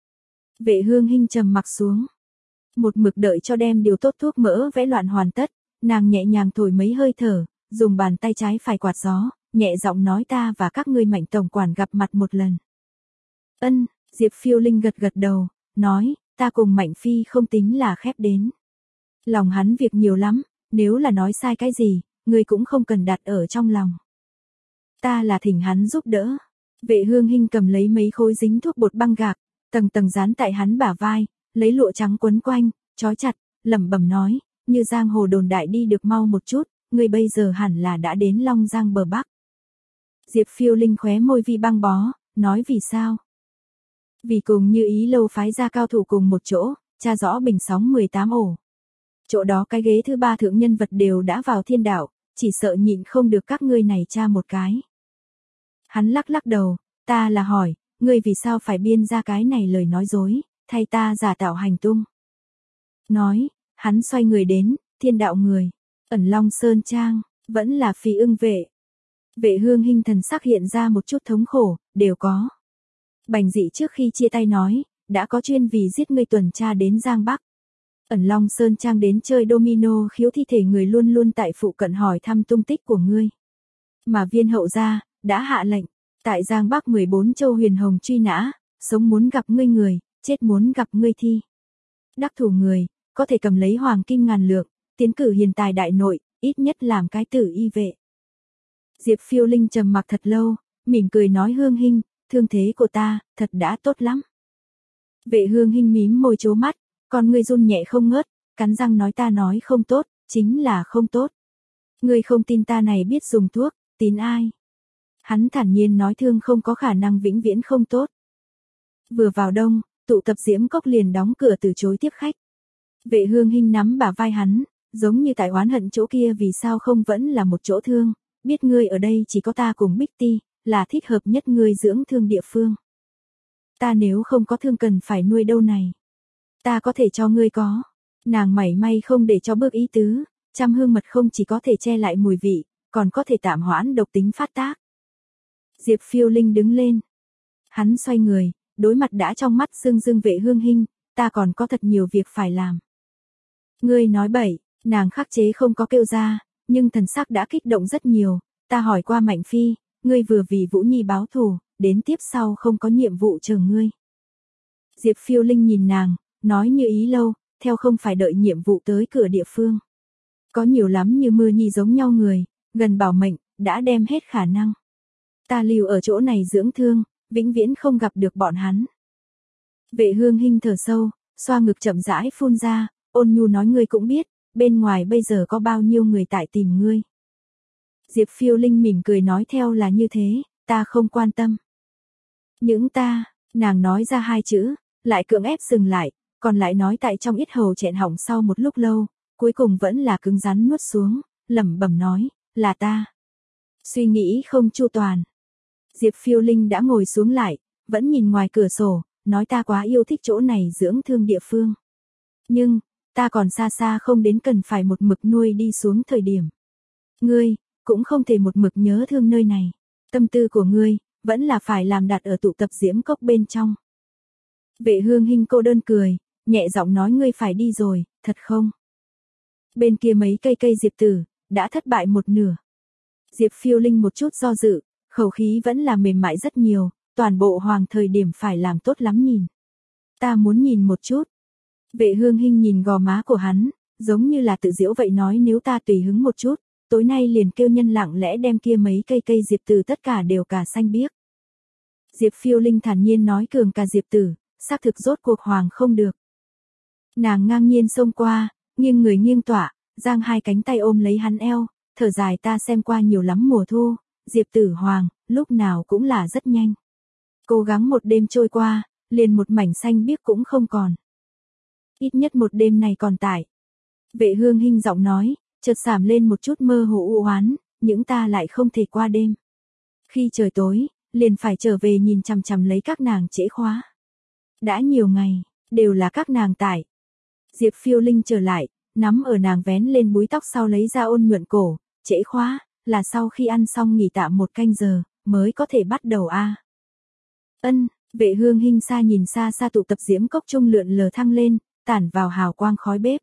[SPEAKER 1] Vệ Hương Hinh trầm mặc xuống. Một mực đợi cho đem điều tốt thuốc mỡ vẽ loạn hoàn tất, nàng nhẹ nhàng thổi mấy hơi thở, dùng bàn tay trái phải quạt gió, nhẹ giọng nói ta và các ngươi Mạnh tổng quản gặp mặt một lần. Ân, Diệp Phiêu Linh gật gật đầu, nói, ta cùng Mạnh Phi không tính là khép đến. Lòng hắn việc nhiều lắm, nếu là nói sai cái gì, ngươi cũng không cần đặt ở trong lòng. Ta là thỉnh hắn giúp đỡ. Vệ Hương Hinh cầm lấy mấy khối dính thuốc bột băng gạc, tầng tầng dán tại hắn bả vai, lấy lụa trắng quấn quanh, trói chặt, lẩm bẩm nói, như giang hồ đồn đại đi được mau một chút, ngươi bây giờ hẳn là đã đến Long Giang bờ Bắc. Diệp Phiêu Linh khóe môi vi băng bó, nói vì sao? Vì cùng Như Ý lâu phái ra cao thủ cùng một chỗ, tra rõ bình sóng mười tám ổ. Chỗ đó cái ghế thứ ba thượng nhân vật đều đã vào thiên đạo, chỉ sợ nhịn không được các ngươi này tra một cái. Hắn lắc lắc đầu, ta là hỏi, ngươi vì sao phải biên ra cái này lời nói dối, thay ta giả tạo hành tung. Nói, hắn xoay người đến, thiên đạo người, Ẩn Long Sơn Trang, vẫn là Phi Ưng vệ. Vệ Hương Hinh thần sắc hiện ra một chút thống khổ, đều có. Bành Dị trước khi chia tay nói, đã có chuyên vì giết ngươi tuần tra đến Giang Bắc. Ẩn Long Sơn Trang đến chơi domino khiếu thi thể người luôn luôn tại phụ cận hỏi thăm tung tích của ngươi. Mà viên hậu gia đã hạ lệnh, tại Giang Bắc mười bốn châu huyền hồng truy nã, sống muốn gặp ngươi người, chết muốn gặp ngươi thi. Đắc thủ người, có thể cầm lấy hoàng kim ngàn lượng, tiến cử hiền tài đại nội, ít nhất làm cái tử y vệ. Diệp Phiêu Linh trầm mặc thật lâu, mỉm cười nói Hương Hinh, thương thế của ta, thật đã tốt lắm. Vệ Hương Hinh mím môi trố mắt, còn ngươi run nhẹ không ngớt, cắn răng nói ta nói không tốt, chính là không tốt. Ngươi không tin ta này biết dùng thuốc, tin ai? Hắn thản nhiên nói thương không có khả năng vĩnh viễn không tốt. Vừa vào đông, tụ tập Diễm Cốc liền đóng cửa từ chối tiếp khách. Vệ Hương Hinh nắm bả vai hắn, giống như tại oán hận chỗ kia vì sao không vẫn là một chỗ thương, biết ngươi ở đây chỉ có ta cùng Bích Ti, là thích hợp nhất ngươi dưỡng thương địa phương. Ta nếu không có thương cần phải nuôi đâu này. Ta có thể cho ngươi có. Nàng mảy may không để cho bước ý tứ, trăm hương mật không chỉ có thể che lại mùi vị, còn có thể tạm hoãn độc tính phát tác. Diệp Phiêu Linh đứng lên. Hắn xoay người, đối mặt đã trong mắt sưng sưng Vệ Hương Hinh, ta còn có thật nhiều việc phải làm. Ngươi nói bậy, nàng khắc chế không có kêu ra, nhưng thần sắc đã kích động rất nhiều, ta hỏi qua Mạnh Phi, ngươi vừa vì Vũ Nhi báo thù, đến tiếp sau không có nhiệm vụ chờ ngươi. Diệp Phiêu Linh nhìn nàng, nói Như Ý lâu, theo không phải đợi nhiệm vụ tới cửa địa phương. Có nhiều lắm như mưa nhi giống nhau người, gần bảo mệnh, đã đem hết khả năng. Ta lưu ở chỗ này dưỡng thương, vĩnh viễn không gặp được bọn hắn. Vệ Hương Hinh thở sâu, xoa ngực chậm rãi phun ra, ôn nhu nói ngươi cũng biết, bên ngoài bây giờ có bao nhiêu người tại tìm ngươi. Diệp Phiêu Linh mỉm cười nói theo là như thế, ta không quan tâm. Những ta, nàng nói ra hai chữ, lại cưỡng ép dừng lại, còn lại nói tại trong yết hầu chẹn họng sau một lúc lâu, cuối cùng vẫn là cứng rắn nuốt xuống, lẩm bẩm nói, là ta. Suy nghĩ không chu toàn. Diệp Phiêu Linh đã ngồi xuống lại, vẫn nhìn ngoài cửa sổ, nói ta quá yêu thích chỗ này dưỡng thương địa phương. Nhưng, ta còn xa xa không đến cần phải một mực nuôi đi xuống thời điểm. Ngươi, cũng không thể một mực nhớ thương nơi này. Tâm tư của ngươi, vẫn là phải làm đặt ở tụ tập diễm cốc bên trong. Vệ Hương Hinh cô đơn cười, nhẹ giọng nói ngươi phải đi rồi, thật không? Bên kia mấy cây cây diệp tử, đã thất bại một nửa. Diệp Phiêu Linh một chút do dự, khẩu khí vẫn là mềm mại rất nhiều, toàn bộ hoàng thời điểm phải làm tốt lắm nhìn. Ta muốn nhìn một chút. Vệ Hương Hinh nhìn gò má của hắn, giống như là tự giễu vậy nói nếu ta tùy hứng một chút, tối nay liền kêu nhân lặng lẽ đem kia mấy cây cây diệp tử tất cả đều cả xanh biếc. Diệp Phiêu Linh thản nhiên nói cường cả diệp tử, xác thực rốt cuộc hoàng không được. Nàng ngang nhiên xông qua, nghiêng người nghiêng tỏa, giang hai cánh tay ôm lấy hắn eo, thở dài ta xem qua nhiều lắm mùa thu, diệp tử hoàng, lúc nào cũng là rất nhanh. Cố gắng một đêm trôi qua, liền một mảnh xanh biếc cũng không còn. Ít nhất một đêm này còn tại. Vệ Hương Hinh giọng nói, chợt xảm lên một chút mơ hồ u oán, những ta lại không thể qua đêm. Khi trời tối, liền phải trở về nhìn chằm chằm lấy các nàng trễ khóa. Đã nhiều ngày, đều là các nàng tải. Diệp Phiêu Linh trở lại, nắm ở nàng vén lên búi tóc sau lấy ra ôn nhuận cổ, trễ khóa, là sau khi ăn xong nghỉ tạm một canh giờ, mới có thể bắt đầu a. À. Ân, Vệ Hương Hinh xa nhìn xa xa tụ tập diễm cốc trung lượn lờ thăng lên, tản vào hào quang khói bếp.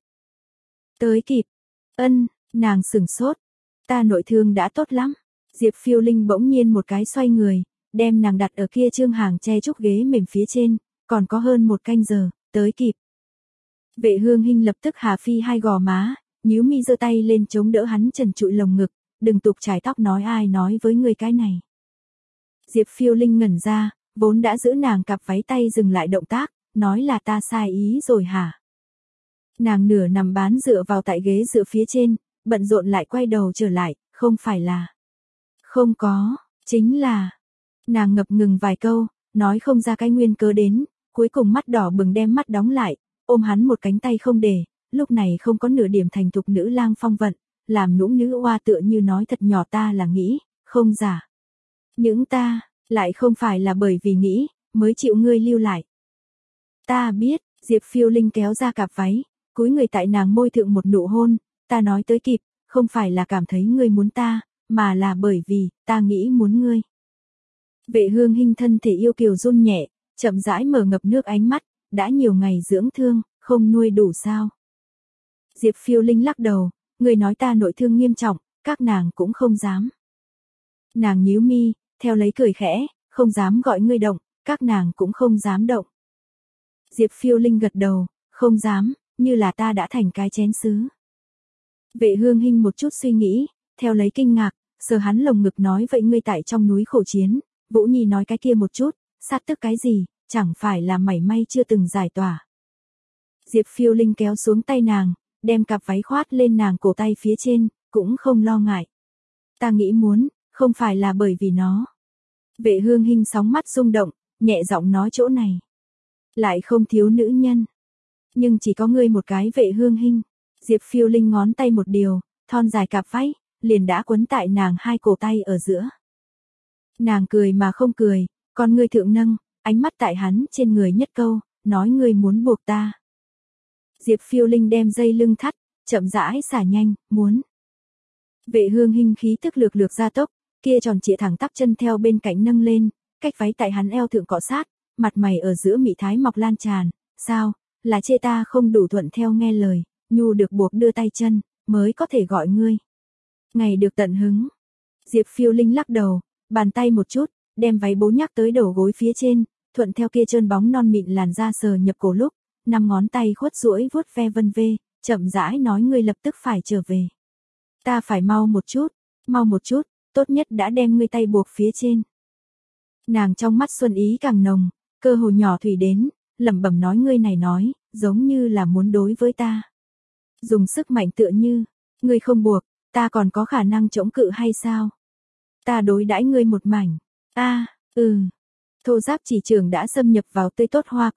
[SPEAKER 1] Tới kịp. Ân, nàng sửng sốt. Ta nội thương đã tốt lắm. Diệp Phiêu Linh bỗng nhiên một cái xoay người, đem nàng đặt ở kia trương hàng che trúc ghế mềm phía trên, còn có hơn một canh giờ, tới kịp. Vệ Hương Hinh lập tức hà phi hai gò má, nhíu mi giơ tay lên chống đỡ hắn trần trụi lồng ngực, đừng tục trải tóc nói ai nói với người cái này. Diệp Phiêu Linh ngẩn ra, vốn đã giữ nàng cặp váy tay dừng lại động tác, nói là ta sai ý rồi hả? Nàng nửa nằm bán dựa vào tại ghế dựa phía trên, bận rộn lại quay đầu trở lại, không phải là. Không có, chính là. Nàng ngập ngừng vài câu, nói không ra cái nguyên cớ đến, cuối cùng mắt đỏ bừng đem mắt đóng lại, ôm hắn một cánh tay không để, lúc này không có nửa điểm thành thục nữ lang phong vận, làm nũng nữ oa tựa như nói thật nhỏ ta là nghĩ, không giả. Những ta, lại không phải là bởi vì nghĩ, mới chịu ngươi lưu lại. Ta biết, Diệp Phiêu Linh kéo ra cặp váy, cúi người tại nàng môi thượng một nụ hôn, ta nói tới kịp, không phải là cảm thấy ngươi muốn ta, mà là bởi vì, ta nghĩ muốn ngươi. Vệ Hương Hinh thân thể yêu kiều run nhẹ, chậm rãi mở ngập nước ánh mắt, đã nhiều ngày dưỡng thương, không nuôi đủ sao. Diệp Phiêu Linh lắc đầu, người nói ta nội thương nghiêm trọng, các nàng cũng không dám. Nàng nhíu mi, theo lấy cười khẽ, không dám gọi ngươi động, các nàng cũng không dám động. Diệp Phiêu Linh gật đầu, không dám, như là ta đã thành cái chén sứ. Vệ Hương Hinh một chút suy nghĩ, theo lấy kinh ngạc, sờ hắn lồng ngực nói vậy ngươi tại trong núi khổ chiến, Vũ Nhi nói cái kia một chút, sát tức cái gì, chẳng phải là mảy may chưa từng giải tỏa. Diệp Phiêu Linh kéo xuống tay nàng, đem cặp váy khoát lên nàng cổ tay phía trên, cũng không lo ngại. Ta nghĩ muốn, không phải là bởi vì nó. Vệ Hương Hinh sóng mắt rung động, nhẹ giọng nói chỗ này. Lại không thiếu nữ nhân. Nhưng chỉ có ngươi một cái Vệ Hương Hinh. Diệp Phiêu Linh ngón tay một điều, thon dài cặp váy, liền đã quấn tại nàng hai cổ tay ở giữa. Nàng cười mà không cười, con ngươi thượng nâng, ánh mắt tại hắn trên người nhất câu, nói ngươi muốn buộc ta. Diệp Phiêu Linh đem dây lưng thắt, chậm rãi xả nhanh, muốn. Vệ Hương Hinh khí tức lược lược ra tốc, kia tròn trịa thẳng tắp chân theo bên cạnh nâng lên, cách váy tại hắn eo thượng cọ sát, mặt mày ở giữa mị thái mọc lan tràn, sao, là chê ta không đủ thuận theo nghe lời, nhu được buộc đưa tay chân, mới có thể gọi ngươi. Ngày được tận hứng. Diệp Phiêu Linh lắc đầu, bàn tay một chút, đem váy bố nhắc tới đầu gối phía trên, thuận theo kia trơn bóng non mịn làn da sờ nhập cổ lúc, năm ngón tay khuất duỗi vuốt ve vân vê, chậm rãi nói ngươi lập tức phải trở về. Ta phải mau một chút, mau một chút, tốt nhất đã đem ngươi tay buộc phía trên. Nàng trong mắt xuân ý càng nồng, cơ hồ nhỏ thủy đến, lẩm bẩm nói ngươi này nói, giống như là muốn đối với ta. Dùng sức mạnh tựa như, ngươi không buộc, ta còn có khả năng chống cự hay sao? Ta đối đãi ngươi một mảnh. A, à, ừ. Thô giáp chỉ trường đã xâm nhập vào tươi tốt hoa cốc,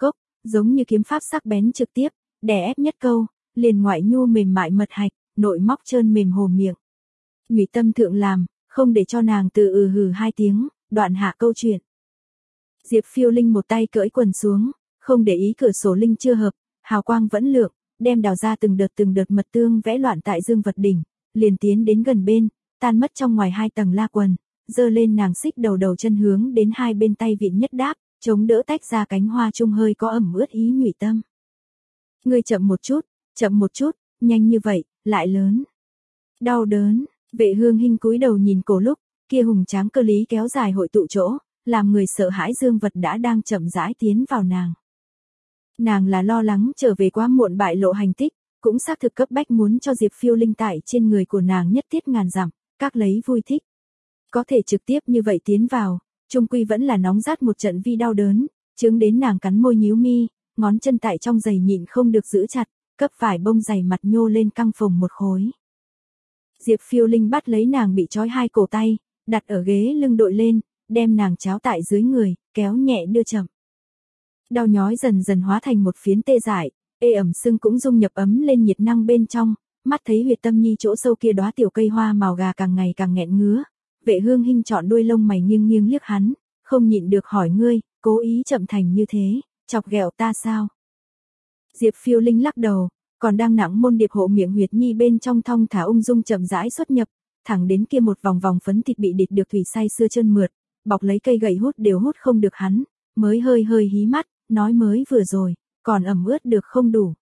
[SPEAKER 1] giống như kiếm pháp sắc bén trực tiếp, đè ép nhất câu, liền ngoại nhu mềm mại mật hạch, nội móc trơn mềm hồ miệng. Nhụy tâm thượng làm, không để cho nàng từ ừ hừ hai tiếng, đoạn hạ câu chuyện. Diệp Phiêu Linh một tay cởi quần xuống, không để ý cửa sổ linh chưa hợp, hào quang vẫn lượng, đem đào ra từng đợt từng đợt mật tương vẽ loạn tại dương vật đỉnh, liền tiến đến gần bên, tan mất trong ngoài hai tầng la quần, giơ lên nàng xích đầu đầu chân hướng đến hai bên tay vịn nhất đáp, chống đỡ tách ra cánh hoa trung hơi có ẩm ướt ý nhụy tâm. Ngươi chậm một chút, chậm một chút, nhanh như vậy, lại lớn. Đau đớn, Vệ Hương Hinh cúi đầu nhìn cổ lúc, kia hùng tráng cơ lý kéo dài hội tụ chỗ, làm người sợ hãi dương vật đã đang chậm rãi tiến vào nàng. Nàng là lo lắng trở về quá muộn bại lộ hành tích, cũng xác thực cấp bách muốn cho Diệp Phiêu Linh tại trên người của nàng nhất thiết ngàn dặm, các lấy vui thích. Có thể trực tiếp như vậy tiến vào, trung quy vẫn là nóng rát một trận vi đau đớn, chướng đến nàng cắn môi nhíu mi, ngón chân tại trong giày nhịn không được giữ chặt, cấp vải bông dày mặt nhô lên căng phồng một khối. Diệp Phiêu Linh bắt lấy nàng bị trói hai cổ tay, đặt ở ghế lưng đội lên, đem nàng cháo tại dưới người, kéo nhẹ đưa chậm. Đau nhói dần dần hóa thành một phiến tê dại, ê ẩm sưng cũng dung nhập ấm lên nhiệt năng bên trong, mắt thấy huyệt tâm nhi chỗ sâu kia đóa tiểu cây hoa màu gà càng ngày càng nghẹn ngứa. Vệ Hương Hinh chọn đuôi lông mày nghiêng nghiêng liếc hắn, không nhịn được hỏi ngươi, cố ý chậm thành như thế, chọc ghẹo ta sao? Diệp Phiêu Linh lắc đầu, còn đang nặng môn điệp hộ miệng huyệt nhi bên trong thong thả ung dung chậm rãi xuất nhập, thẳng đến kia một vòng vòng phấn thịt bị địt được thủy say xưa chân mượt, bọc lấy cây gậy hút đều hút không được hắn, mới hơi hơi hí mắt, nói mới vừa rồi, còn ẩm ướt được không đủ.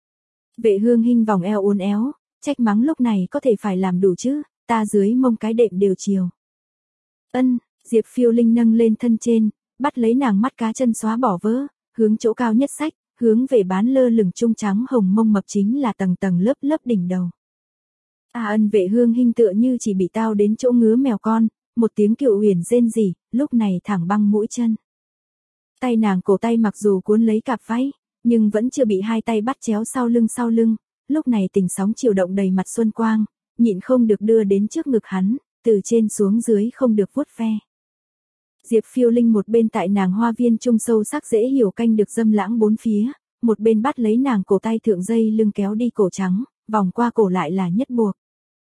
[SPEAKER 1] Vệ Hương Hinh vòng eo uốn éo, trách mắng lúc này có thể phải làm đủ chứ, ta dưới mông cái đệm đều chiều. Ân, Diệp Phiêu Linh nâng lên thân trên, bắt lấy nàng mắt cá chân xóa bỏ vỡ, hướng chỗ cao nhất sách, hướng về bán lơ lửng trung trắng hồng mông mập chính là tầng tầng lớp lớp đỉnh đầu. A Ân Vệ Hương Hinh tựa như chỉ bị tao đến chỗ ngứa mèo con, một tiếng kiều huyền rên rỉ, lúc này thẳng băng mũi chân. Tay nàng cổ tay mặc dù cuốn lấy cặp váy, nhưng vẫn chưa bị hai tay bắt chéo sau lưng sau lưng, lúc này tình sóng chiều động đầy mặt xuân quang, nhịn không được đưa đến trước ngực hắn, từ trên xuống dưới không được vuốt ve. Diệp Phiêu Linh một bên tại nàng hoa viên trung sâu sắc dễ hiểu canh được dâm lãng bốn phía, một bên bắt lấy nàng cổ tay thượng dây lưng kéo đi cổ trắng, vòng qua cổ lại là nhất buộc.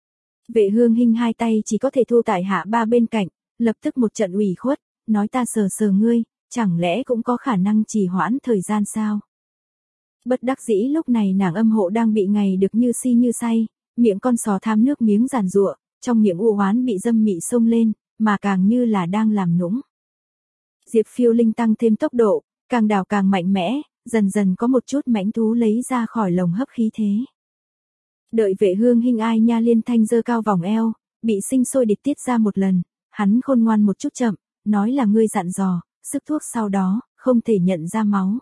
[SPEAKER 1] Vệ Hương Hinh hai tay chỉ có thể thu tại hạ ba bên cạnh, lập tức một trận ủy khuất, nói ta sờ sờ ngươi, chẳng lẽ cũng có khả năng trì hoãn thời gian sao? Bất đắc dĩ lúc này nàng âm hộ đang bị ngày được như si như say, miệng con sò tham nước miếng giàn giụa, trong miệng u hoán bị dâm mị xông lên, mà càng như là đang làm nũng. Diệp Phiêu Linh tăng thêm tốc độ, càng đảo càng mạnh mẽ, dần dần có một chút mãnh thú lấy ra khỏi lồng hấp khí thế. Đợi Vệ Hương Hinh ai nha liên thanh dơ cao vòng eo, bị sinh sôi địch tiết ra một lần, hắn khôn ngoan một chút chậm, nói là ngươi dặn dò, sức thuốc sau đó, không thể nhận ra máu.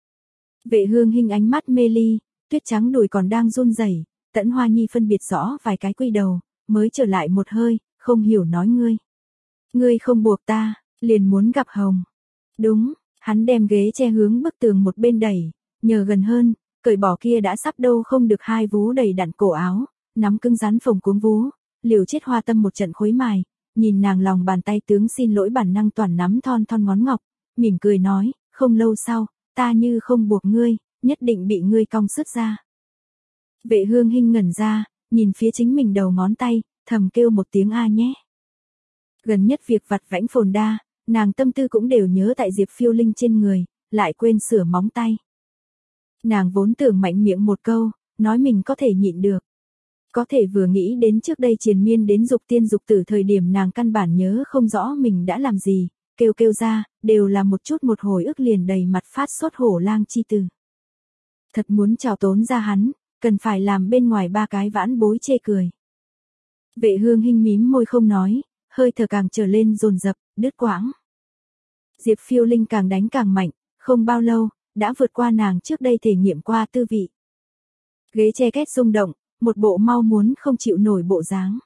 [SPEAKER 1] Vệ Hương Hinh ánh mắt mê ly, tuyết trắng đùi còn đang run rẩy, Tẫn Hoa Nhi phân biệt rõ vài cái quy đầu, mới trở lại một hơi, không hiểu nói ngươi. Ngươi không buộc ta, liền muốn gặp Hồng. Đúng, hắn đem ghế che hướng bức tường một bên đẩy, nhờ gần hơn, cởi bỏ kia đã sắp đâu không được hai vú đầy đặn cổ áo, nắm cứng rắn phồng cuống vú, liều chết hoa tâm một trận khối mài, nhìn nàng lòng bàn tay tướng xin lỗi bản năng toàn nắm thon thon ngón ngọc, mỉm cười nói, không lâu sau, ta như không buộc ngươi, nhất định bị ngươi cong sứt ra. Vệ Hương Hinh ngẩn ra, nhìn phía chính mình đầu ngón tay, thầm kêu một tiếng a nhé. Gần nhất việc vặt vãnh phồn đa, nàng tâm tư cũng đều nhớ tại Diệp Phiêu Linh trên người, lại quên sửa móng tay. Nàng vốn tưởng mạnh miệng một câu, nói mình có thể nhịn được. Có thể vừa nghĩ đến trước đây triền miên đến dục tiên dục tử thời điểm nàng căn bản nhớ không rõ mình đã làm gì, kêu kêu ra, đều là một chút một hồi ức liền đầy mặt phát sốt hổ lang chi từ. Thật muốn trào tốn ra hắn, cần phải làm bên ngoài ba cái vãn bối chê cười. Vệ Hương Hinh mím môi không nói, hơi thở càng trở lên dồn dập, đứt quãng. Diệp Phiêu Linh càng đánh càng mạnh, không bao lâu, đã vượt qua nàng trước đây thể nghiệm qua tư vị. Ghế che két rung động, một bộ mau muốn không chịu nổi bộ dáng.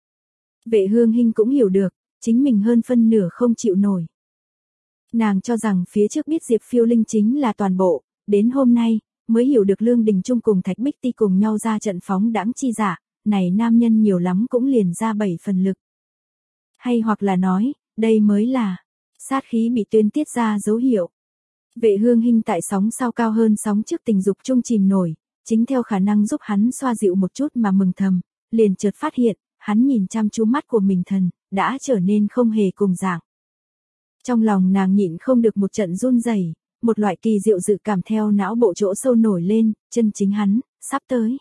[SPEAKER 1] Vệ Hương Hinh cũng hiểu được, chính mình hơn phân nửa không chịu nổi. Nàng cho rằng phía trước biết Diệp Phiêu Linh chính là toàn bộ, đến hôm nay, mới hiểu được Lương Đình Trung cùng Thạch Bích Ti cùng nhau ra trận phóng đãng chi giả, này nam nhân nhiều lắm cũng liền ra bảy phần lực. Hay hoặc là nói, đây mới là sát khí bị tuyên tiết ra dấu hiệu. Vệ Hương Hinh tại sóng sau cao hơn sóng trước tình dục chung chìm nổi, chính theo khả năng giúp hắn xoa dịu một chút mà mừng thầm, liền chợt phát hiện, hắn nhìn chăm chú mắt của mình thần, đã trở nên không hề cùng dạng. Trong lòng nàng nhịn không được một trận run rẩy, một loại kỳ diệu dự cảm theo não bộ chỗ sâu nổi lên, chân chính hắn, sắp tới.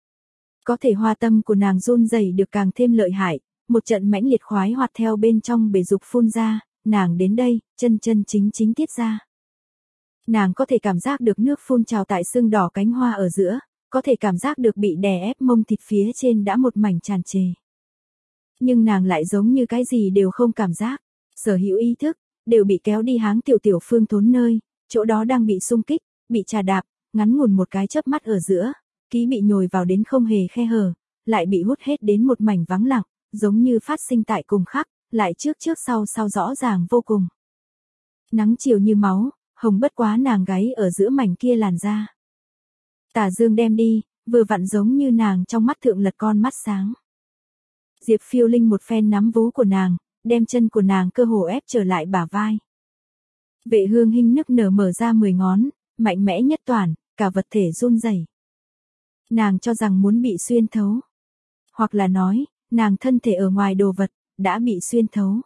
[SPEAKER 1] Có thể hoa tâm của nàng run rẩy được càng thêm lợi hại, một trận mãnh liệt khoái hoạt theo bên trong bể dục phun ra, nàng đến đây, chân chân chính chính tiết ra. Nàng có thể cảm giác được nước phun trào tại xương đỏ cánh hoa ở giữa, có thể cảm giác được bị đè ép mông thịt phía trên đã một mảnh tràn trề. Nhưng nàng lại giống như cái gì đều không cảm giác, sở hữu ý thức, đều bị kéo đi háng tiểu tiểu phương thốn nơi, chỗ đó đang bị xung kích, bị trà đạp, ngắn ngủn một cái chớp mắt ở giữa, ký bị nhồi vào đến không hề khe hở, lại bị hút hết đến một mảnh vắng lặng, giống như phát sinh tại cùng khắc, lại trước trước sau sau rõ ràng vô cùng. Nắng chiều như máu, hồng bất quá nàng gáy ở giữa mảnh kia làn da. Tà dương đem đi, vừa vặn giống như nàng trong mắt thượng lật con mắt sáng. Diệp Phiêu Linh một phen nắm vú của nàng, đem chân của nàng cơ hồ ép trở lại bả vai. Vệ Hương Hinh nức nở mở ra mười ngón, mạnh mẽ nhất toàn, cả vật thể run rẩy. Nàng cho rằng muốn bị xuyên thấu. Hoặc là nói, nàng thân thể ở ngoài đồ vật, đã bị xuyên thấu.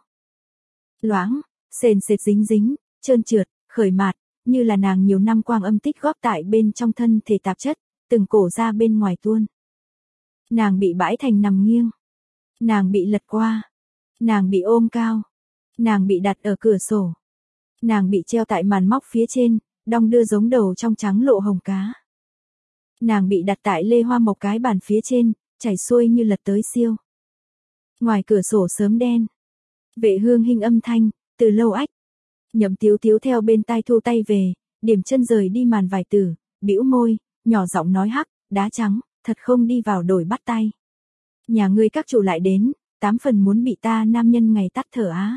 [SPEAKER 1] Loãng, sền sệt dính dính, trơn trượt, khởi mạt, như là nàng nhiều năm quang âm tích góp tại bên trong thân thể tạp chất, từng cổ ra bên ngoài tuôn. Nàng bị bãi thành nằm nghiêng. Nàng bị lật qua. Nàng bị ôm cao. Nàng bị đặt ở cửa sổ. Nàng bị treo tại màn móc phía trên, đong đưa giống đầu trong trắng lộ hồng cá. Nàng bị đặt tại lê hoa mộc cái bàn phía trên, chảy xuôi như lật tới siêu. Ngoài cửa sổ sớm đen. Vệ Hương Hinh âm thanh, từ lâu ách. Nhậm Tiếu Tiếu theo bên tai thu tay về, điểm chân rời đi màn vải tử, bĩu môi, nhỏ giọng nói hắc, đá trắng, thật không đi vào đổi bắt tay. Nhà ngươi các chủ lại đến, tám phần muốn bị ta nam nhân ngày tắt thở á.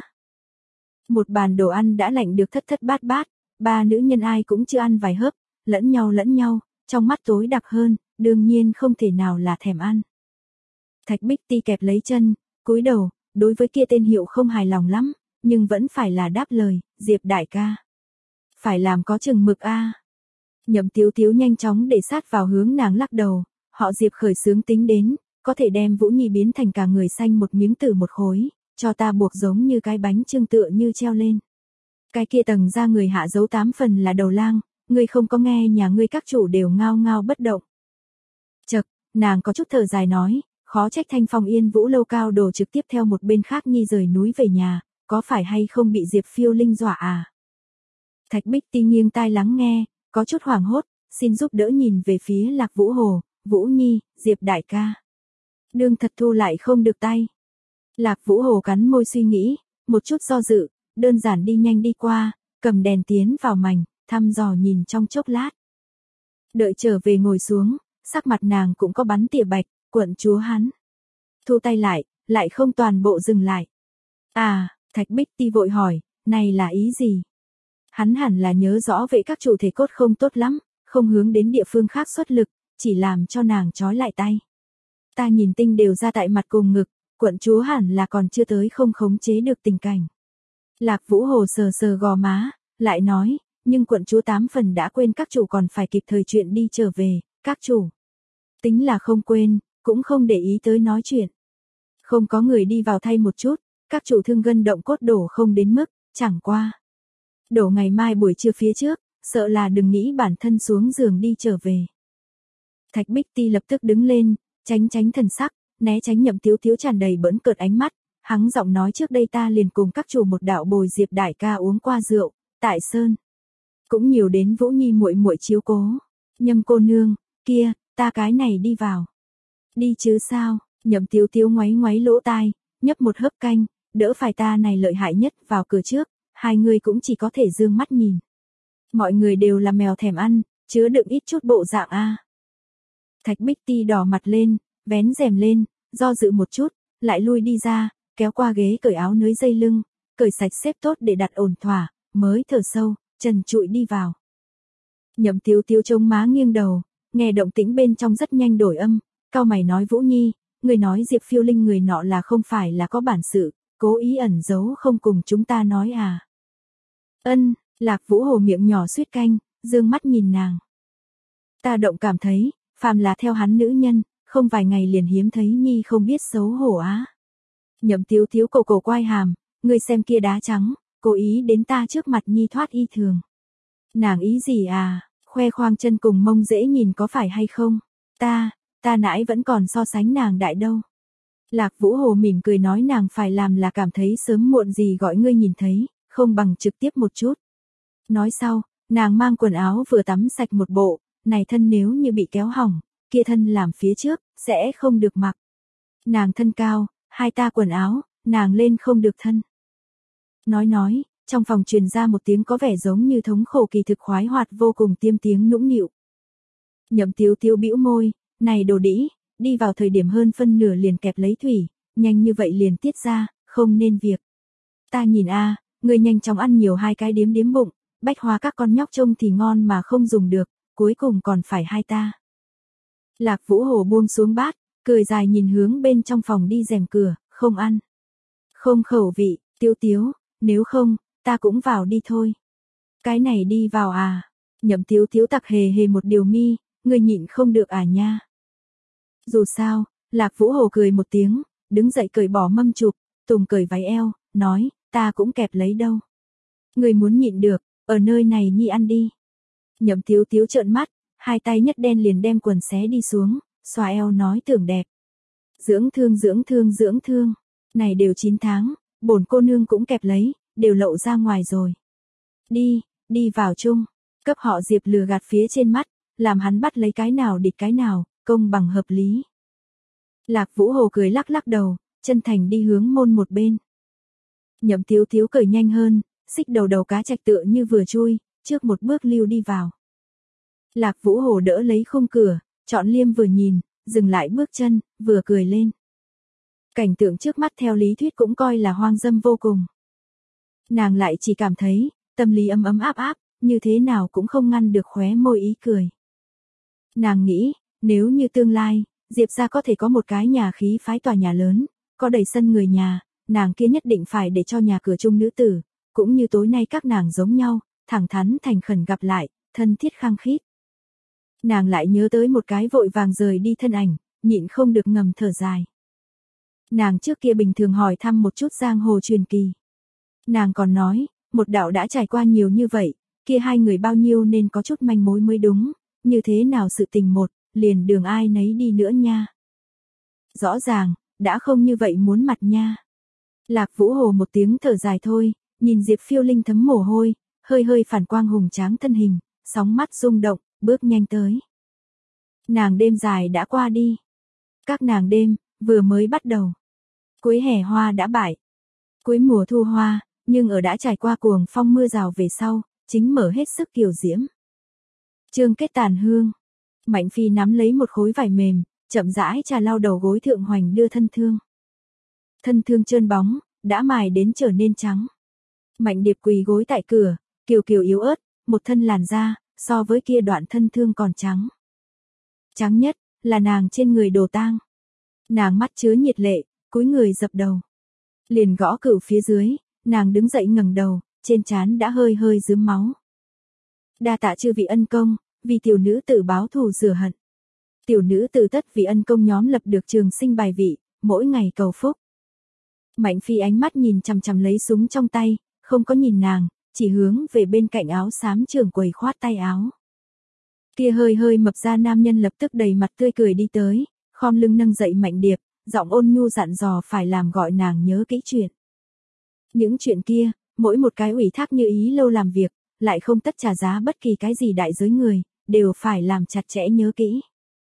[SPEAKER 1] Một bàn đồ ăn đã lạnh được thất thất bát bát, ba nữ nhân ai cũng chưa ăn vài hớp, lẫn nhau lẫn nhau, trong mắt tối đặc hơn, đương nhiên không thể nào là thèm ăn. Thạch Bích Ti kẹp lấy chân, cúi đầu, đối với kia tên hiệu không hài lòng lắm, nhưng vẫn phải là đáp lời, Diệp đại ca. Phải làm có chừng mực a. Nhậm Tiếu Tiếu nhanh chóng để sát vào hướng nàng lắc đầu, họ Diệp khởi sướng tính đến, có thể đem Vũ Nhi biến thành cả người xanh một miếng tử một khối, cho ta buộc giống như cái bánh chưng tựa như treo lên. Cái kia tầng ra người hạ dấu tám phần là đầu lang, ngươi không có nghe nhà ngươi các chủ đều ngao ngao bất động. Chậc, nàng có chút thở dài nói, khó trách Thanh Phong Yên Vũ lâu cao đồ trực tiếp theo một bên khác Nhi rời núi về nhà, có phải hay không bị Diệp Phiêu Linh dọa à? Thạch Bích Ti nghiêng tai lắng nghe, có chút hoảng hốt, xin giúp đỡ nhìn về phía Lạc Vũ Hồ, Vũ Nhi, Diệp đại ca. Đương thật thu lại không được tay. Lạc Vũ Hồ cắn môi suy nghĩ, một chút do dự, đơn giản đi nhanh đi qua, cầm đèn tiến vào mảnh, thăm dò nhìn trong chốc lát. Đợi trở về ngồi xuống, sắc mặt nàng cũng có bắn tỉa bạch, quận chúa hắn. Thu tay lại, lại không toàn bộ dừng lại. À, Thạch Bích Ti vội hỏi, này là ý gì? Hắn hẳn là nhớ rõ vệ các chủ thể cốt không tốt lắm, không hướng đến địa phương khác xuất lực, chỉ làm cho nàng trói lại tay. Ta nhìn tinh đều ra tại mặt cùng ngực, quận chúa hẳn là còn chưa tới không khống chế được tình cảnh. Lạc Vũ Hồ sờ sờ gò má, lại nói, nhưng quận chúa tám phần đã quên các chủ còn phải kịp thời chuyện đi trở về, các chủ. Tính là không quên, cũng không để ý tới nói chuyện. Không có người đi vào thay một chút, các chủ thương gân động cốt đổ không đến mức, chẳng qua. Đổ ngày mai buổi trưa phía trước, sợ là đừng nghĩ bản thân xuống giường đi trở về. Thạch Bích Ti lập tức đứng lên, tránh tránh thần sắc, né tránh Nhậm Tiếu Tiếu tràn đầy bỡn cợt ánh mắt, hắng giọng nói trước đây ta liền cùng các chủ một đạo bồi Diệp đại ca uống qua rượu, tại Sơn. Cũng nhiều đến Vũ Nhi muội muội chiếu cố. Nhâm cô nương, kia, ta cái này đi vào. Đi chứ sao, Nhậm Tiếu Tiếu ngoáy ngoáy lỗ tai, nhấp một hớp canh, đỡ phải ta này lợi hại nhất vào cửa trước, hai người cũng chỉ có thể dương mắt nhìn. Mọi người đều là mèo thèm ăn, chứa đựng ít chút bộ dạng a. Thạch Bích Ti đỏ mặt lên, vén rèm lên, do dự một chút, lại lui đi ra, kéo qua ghế cởi áo nới dây lưng, cởi sạch xếp tốt để đặt ổn thỏa, mới thở sâu, trần trụi đi vào. Nhậm Tiếu Tiếu chống má nghiêng đầu, nghe động tĩnh bên trong rất nhanh đổi âm, cau mày nói Vũ Nhi, người nói Diệp Phiêu Linh người nọ là không phải là có bản sự, cố ý ẩn giấu không cùng chúng ta nói à. Ân, Lạc Vũ Hồ miệng nhỏ suýt canh, dương mắt nhìn nàng. Ta động cảm thấy, phàm là theo hắn nữ nhân, không vài ngày liền hiếm thấy nhi không biết xấu hổ á. Nhậm Tiếu Tiếu cổ cổ quay hàm, ngươi xem kia đá trắng, cố ý đến ta trước mặt nhi thoát y thường. Nàng ý gì à, khoe khoang chân cùng mông dễ nhìn có phải hay không? Ta, ta nãy vẫn còn so sánh nàng đại đâu. Lạc Vũ Hồ mỉm cười nói nàng phải làm là cảm thấy sớm muộn gì gọi ngươi nhìn thấy, không bằng trực tiếp một chút. Nói sau, nàng mang quần áo vừa tắm sạch một bộ, này thân nếu như bị kéo hỏng, kia thân làm phía trước, sẽ không được mặc. Nàng thân cao, hai ta quần áo, nàng lên không được thân. Nói nói, trong phòng truyền ra một tiếng có vẻ giống như thống khổ kỳ thực khoái hoạt vô cùng tiêm tiếng nũng nịu. Nhậm Tiếu Tiếu bĩu môi, này đồ đĩ, đi vào thời điểm hơn phân nửa liền kẹp lấy thủy, nhanh như vậy liền tiết ra, không nên việc. Ta nhìn a, à, người nhanh chóng ăn nhiều hai cái điếm điếm bụng, bách hóa các con nhóc trông thì ngon mà không dùng được, cuối cùng còn phải hai ta. Lạc Vũ Hồ buông xuống bát, cười dài nhìn hướng bên trong phòng đi rèm cửa, không ăn. Không khẩu vị, Tiếu Tiếu, nếu không, ta cũng vào đi thôi. Cái này đi vào à? Nhậm Tiếu Tiếu tặc hề hề một điều mi, người nhịn không được à nha. Dù sao, Lạc Vũ Hồ cười một tiếng, đứng dậy cởi bỏ mâm chụp, tùng cởi váy eo, nói, ta cũng kẹp lấy đâu. Người muốn nhịn được, ở nơi này nhi ăn đi. Nhậm Tiếu Tiếu trợn mắt, hai tay nhất đen liền đem quần xé đi xuống, xòa eo nói tưởng đẹp. Dưỡng thương dưỡng thương dưỡng thương, này đều chín tháng, bổn cô nương cũng kẹp lấy, đều lậu ra ngoài rồi. Đi, đi vào chung, cấp họ Diệp lừa gạt phía trên mắt, làm hắn bắt lấy cái nào địch cái nào, công bằng hợp lý. Lạc Vũ Hồ cười lắc lắc đầu, chân thành đi hướng môn một bên. Nhậm Tiếu Tiếu cởi nhanh hơn, xích đầu đầu cá trạch tựa như vừa chui, trước một bước lưu đi vào. Lạc Vũ Hồ đỡ lấy khung cửa, chọn liêm vừa nhìn, dừng lại bước chân, vừa cười lên. Cảnh tượng trước mắt theo lý thuyết cũng coi là hoang dâm vô cùng. Nàng lại chỉ cảm thấy, tâm lý ấm ấm áp áp, như thế nào cũng không ngăn được khóe môi ý cười. Nàng nghĩ, nếu như tương lai, Diệp gia có thể có một cái nhà khí phái tòa nhà lớn, có đầy sân người nhà, nàng kia nhất định phải để cho nhà cửa chung nữ tử, cũng như tối nay các nàng giống nhau, thẳng thắn thành khẩn gặp lại, thân thiết khăng khít. Nàng lại nhớ tới một cái vội vàng rời đi thân ảnh, nhịn không được ngầm thở dài. Nàng trước kia bình thường hỏi thăm một chút giang hồ truyền kỳ. Nàng còn nói, một đạo đã trải qua nhiều như vậy, kia hai người bao nhiêu nên có chút manh mối mới đúng, như thế nào sự tình một, liền đường ai nấy đi nữa nha. Rõ ràng, đã không như vậy muốn mặt nha. Lạc Vũ Hồ một tiếng thở dài thôi, nhìn Diệp Phiêu Linh thấm mồ hôi, hơi hơi phản quang hùng tráng thân hình, sóng mắt rung động, bước nhanh tới. Nàng đêm dài đã qua đi. Các nàng đêm, vừa mới bắt đầu. Cuối hè hoa đã bại. Cuối mùa thu hoa, nhưng ở đã trải qua cuồng phong mưa rào về sau, chính mở hết sức kiều diễm. Chương kết tàn hương. Mạnh Phi nắm lấy một khối vải mềm, chậm rãi trà lau đầu gối thượng hoành đưa thân thương. Thân thương trơn bóng, đã mài đến trở nên trắng. Mạnh Điệp quỳ gối tại cửa, kiều kiều yếu ớt, một thân làn da, so với kia đoạn thân thương còn trắng. Trắng nhất, là nàng trên người đồ tang. Nàng mắt chứa nhiệt lệ, cúi người dập đầu. Liền gõ cửu phía dưới, nàng đứng dậy ngẩng đầu, trên trán đã hơi hơi rướm máu. Đa tạ chư vị ân công, vì tiểu nữ tử báo thù rửa hận. Tiểu nữ tử tất vì ân công nhóm lập được trường sinh bài vị, mỗi ngày cầu phúc. Mạnh Phi ánh mắt nhìn chằm chằm lấy súng trong tay, không có nhìn nàng, chỉ hướng về bên cạnh áo xám trưởng quầy khoát tay áo. Kia hơi hơi mập ra nam nhân lập tức đầy mặt tươi cười đi tới, khom lưng nâng dậy Mạnh Điệp, giọng ôn nhu dặn dò phải làm gọi nàng nhớ kỹ chuyện. Những chuyện kia, mỗi một cái ủy thác như ý lâu làm việc, lại không tất trả giá bất kỳ cái gì đại giới người, đều phải làm chặt chẽ nhớ kỹ.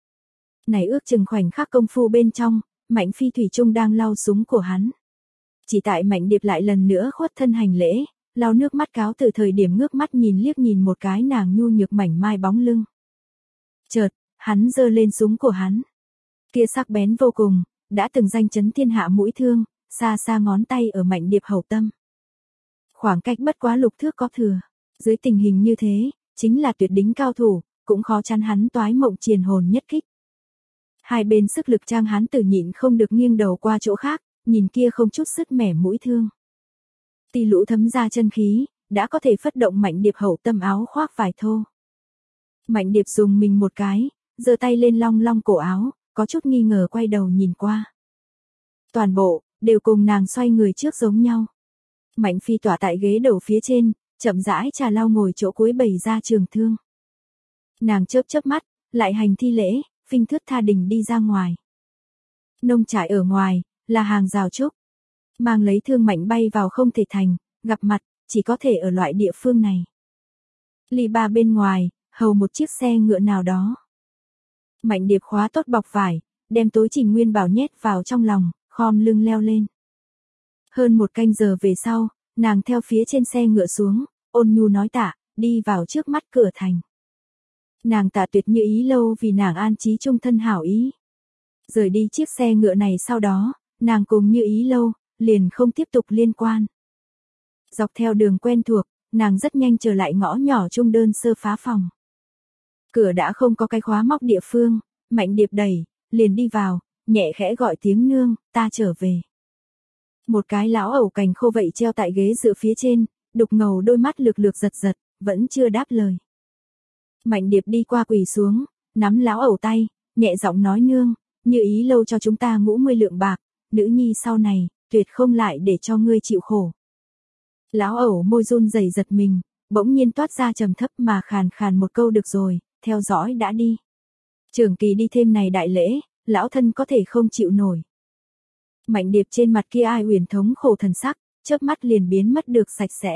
[SPEAKER 1] Này ước chừng khoảnh khắc công phu bên trong, Mạnh Phi thủy chung đang lau súng của hắn. Chỉ tại Mạnh Điệp lại lần nữa khuất thân hành lễ, lau nước mắt cáo từ thời điểm ngước mắt nhìn liếc nhìn một cái nàng nhu nhược mảnh mai bóng lưng. Chợt, hắn giơ lên súng của hắn. Kia sắc bén vô cùng, đã từng danh chấn thiên hạ mũi thương, xa xa ngón tay ở Mạnh Điệp hậu tâm. Khoảng cách bất quá lục thước có thừa. Dưới tình hình như thế, chính là tuyệt đỉnh cao thủ, cũng khó chắn hắn toái mộng triền hồn nhất kích. Hai bên sức lực trang hắn tử nhịn không được nghiêng đầu qua chỗ khác, nhìn kia không chút sức mẻ mũi thương. Tì lũ thấm ra chân khí, đã có thể phất động Mạnh Điệp hậu tâm áo khoác vải thô. Mạnh Điệp dùng mình một cái, giơ tay lên long long cổ áo, có chút nghi ngờ quay đầu nhìn qua. Toàn bộ, đều cùng nàng xoay người trước giống nhau. Mạnh Phi tỏa tại ghế đầu phía trên, chậm rãi trà lau ngồi chỗ cuối bày ra trường thương. Nàng chớp chớp mắt, lại hành thi lễ, phinh thướt tha đình đi ra ngoài. Nông trại ở ngoài, là hàng rào trúc. Mang lấy thương Mạnh bay vào không thể thành, gặp mặt, chỉ có thể ở loại địa phương này. Ly ba bên ngoài, hầu một chiếc xe ngựa nào đó. Mạnh Điệp khóa tốt bọc vải, đem tối Trình Nguyên Bảo nhét vào trong lòng, khom lưng leo lên. Hơn một canh giờ về sau, nàng theo phía trên xe ngựa xuống, ôn nhu nói tạ, đi vào trước mắt cửa thành. Nàng tạ tuyệt như ý lâu vì nàng an trí trung thân hảo ý. Rời đi chiếc xe ngựa này sau đó, nàng cùng như ý lâu, liền không tiếp tục liên quan. Dọc theo đường quen thuộc, nàng rất nhanh trở lại ngõ nhỏ trung đơn sơ phá phòng. Cửa đã không có cái khóa móc địa phương, Mạnh Điệp đẩy, liền đi vào, nhẹ khẽ gọi tiếng nương, ta trở về. Một cái lão ẩu cành khô vậy treo tại ghế dựa phía trên, đục ngầu đôi mắt lược lược giật giật, vẫn chưa đáp lời. Mạnh Điệp đi qua quỳ xuống, nắm lão ẩu tay, nhẹ giọng nói nương, như ý lâu cho chúng ta ngũ mươi lượng bạc, nữ nhi sau này, tuyệt không lại để cho ngươi chịu khổ. Lão ẩu môi run rẩy giật mình, bỗng nhiên toát ra trầm thấp mà khàn khàn một câu được rồi, theo dõi đã đi. Trường Kỳ đi thêm này đại lễ, lão thân có thể không chịu nổi. Mạnh Điệp trên mặt kia ai uyển thống khổ thần sắc, chớp mắt liền biến mất được sạch sẽ.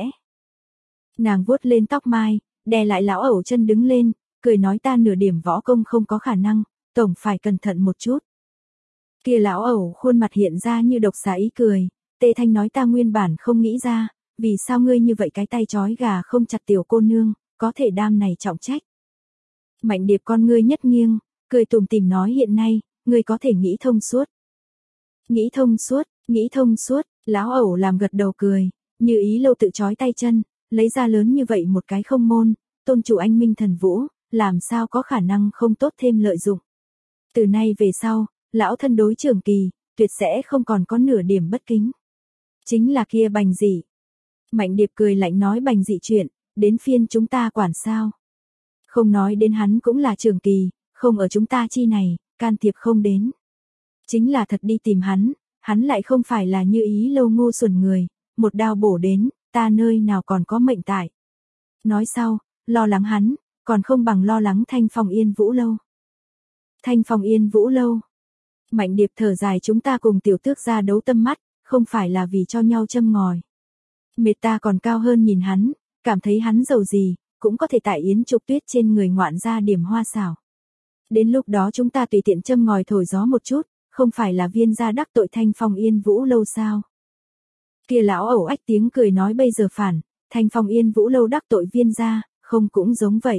[SPEAKER 1] Nàng vuốt lên tóc mai, đè lại lão ẩu chân đứng lên, cười nói ta nửa điểm võ công không có khả năng, tổng phải cẩn thận một chút. Kia lão ẩu khuôn mặt hiện ra như độc xà ý cười, Tê Thanh nói ta nguyên bản không nghĩ ra, vì sao ngươi như vậy cái tay trói gà không chặt tiểu cô nương, có thể đam này trọng trách. Mạnh Điệp con ngươi nhất nghiêng, cười tủm tỉm nói hiện nay, ngươi có thể nghĩ thông suốt. Nghĩ thông suốt, nghĩ thông suốt, lão ẩu làm gật đầu cười, như ý lâu tự trói tay chân, lấy ra lớn như vậy một cái không môn, tôn chủ anh minh thần vũ, làm sao có khả năng không tốt thêm lợi dụng. Từ nay về sau, lão thân đối Trường Kỳ, tuyệt sẽ không còn có nửa điểm bất kính. Chính là kia Bành Dị. Mạnh Điệp cười lạnh nói Bành Dị chuyện, đến phiên chúng ta quản sao. Không nói đến hắn cũng là Trường Kỳ, không ở chúng ta chi này, can thiệp không đến. Chính là thật đi tìm hắn, hắn lại không phải là như ý lâu ngu xuẩn người, một đao bổ đến, ta nơi nào còn có mệnh tại. Nói sau, lo lắng hắn, còn không bằng lo lắng Thanh Phong Yên Vũ lâu. Thanh Phong Yên Vũ lâu. Mạnh Điệp thở dài chúng ta cùng tiểu tước gia đấu tâm mắt, không phải là vì cho nhau châm ngòi. Mệt ta còn cao hơn nhìn hắn, cảm thấy hắn giàu gì, cũng có thể tại yến trục tuyết trên người ngoạn ra điểm hoa xảo. Đến lúc đó chúng ta tùy tiện châm ngòi thổi gió một chút, không phải là viên gia đắc tội Thanh Phong Yên Vũ lâu sao. Kia lão ẩu ách tiếng cười nói bây giờ phản, Thanh Phong Yên Vũ lâu đắc tội viên gia, không cũng giống vậy.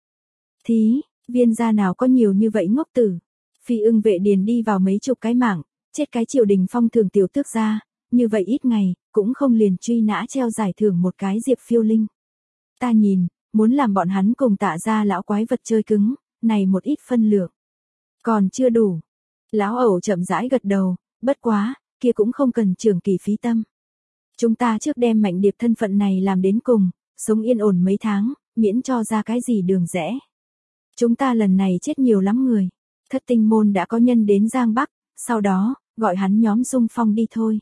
[SPEAKER 1] Thí, viên gia nào có nhiều như vậy ngốc tử. Phi ưng vệ điền đi vào mấy chục cái mạng, chết cái triều đình phong thường tiểu tước gia, như vậy ít ngày, cũng không liền truy nã treo giải thưởng một cái Diệp Phiêu Linh. Ta nhìn, muốn làm bọn hắn cùng Tạ gia lão quái vật chơi cứng, này một ít phân lượng. Còn chưa đủ. Lão ẩu chậm rãi gật đầu, bất quá, kia cũng không cần Trường Kỳ phí tâm. Chúng ta trước đem Mạnh Điệp thân phận này làm đến cùng, sống yên ổn mấy tháng, miễn cho ra cái gì đường rẽ. Chúng ta lần này chết nhiều lắm người. Thất tinh môn đã có nhân đến Giang Bắc, sau đó, gọi hắn nhóm xung phong đi thôi.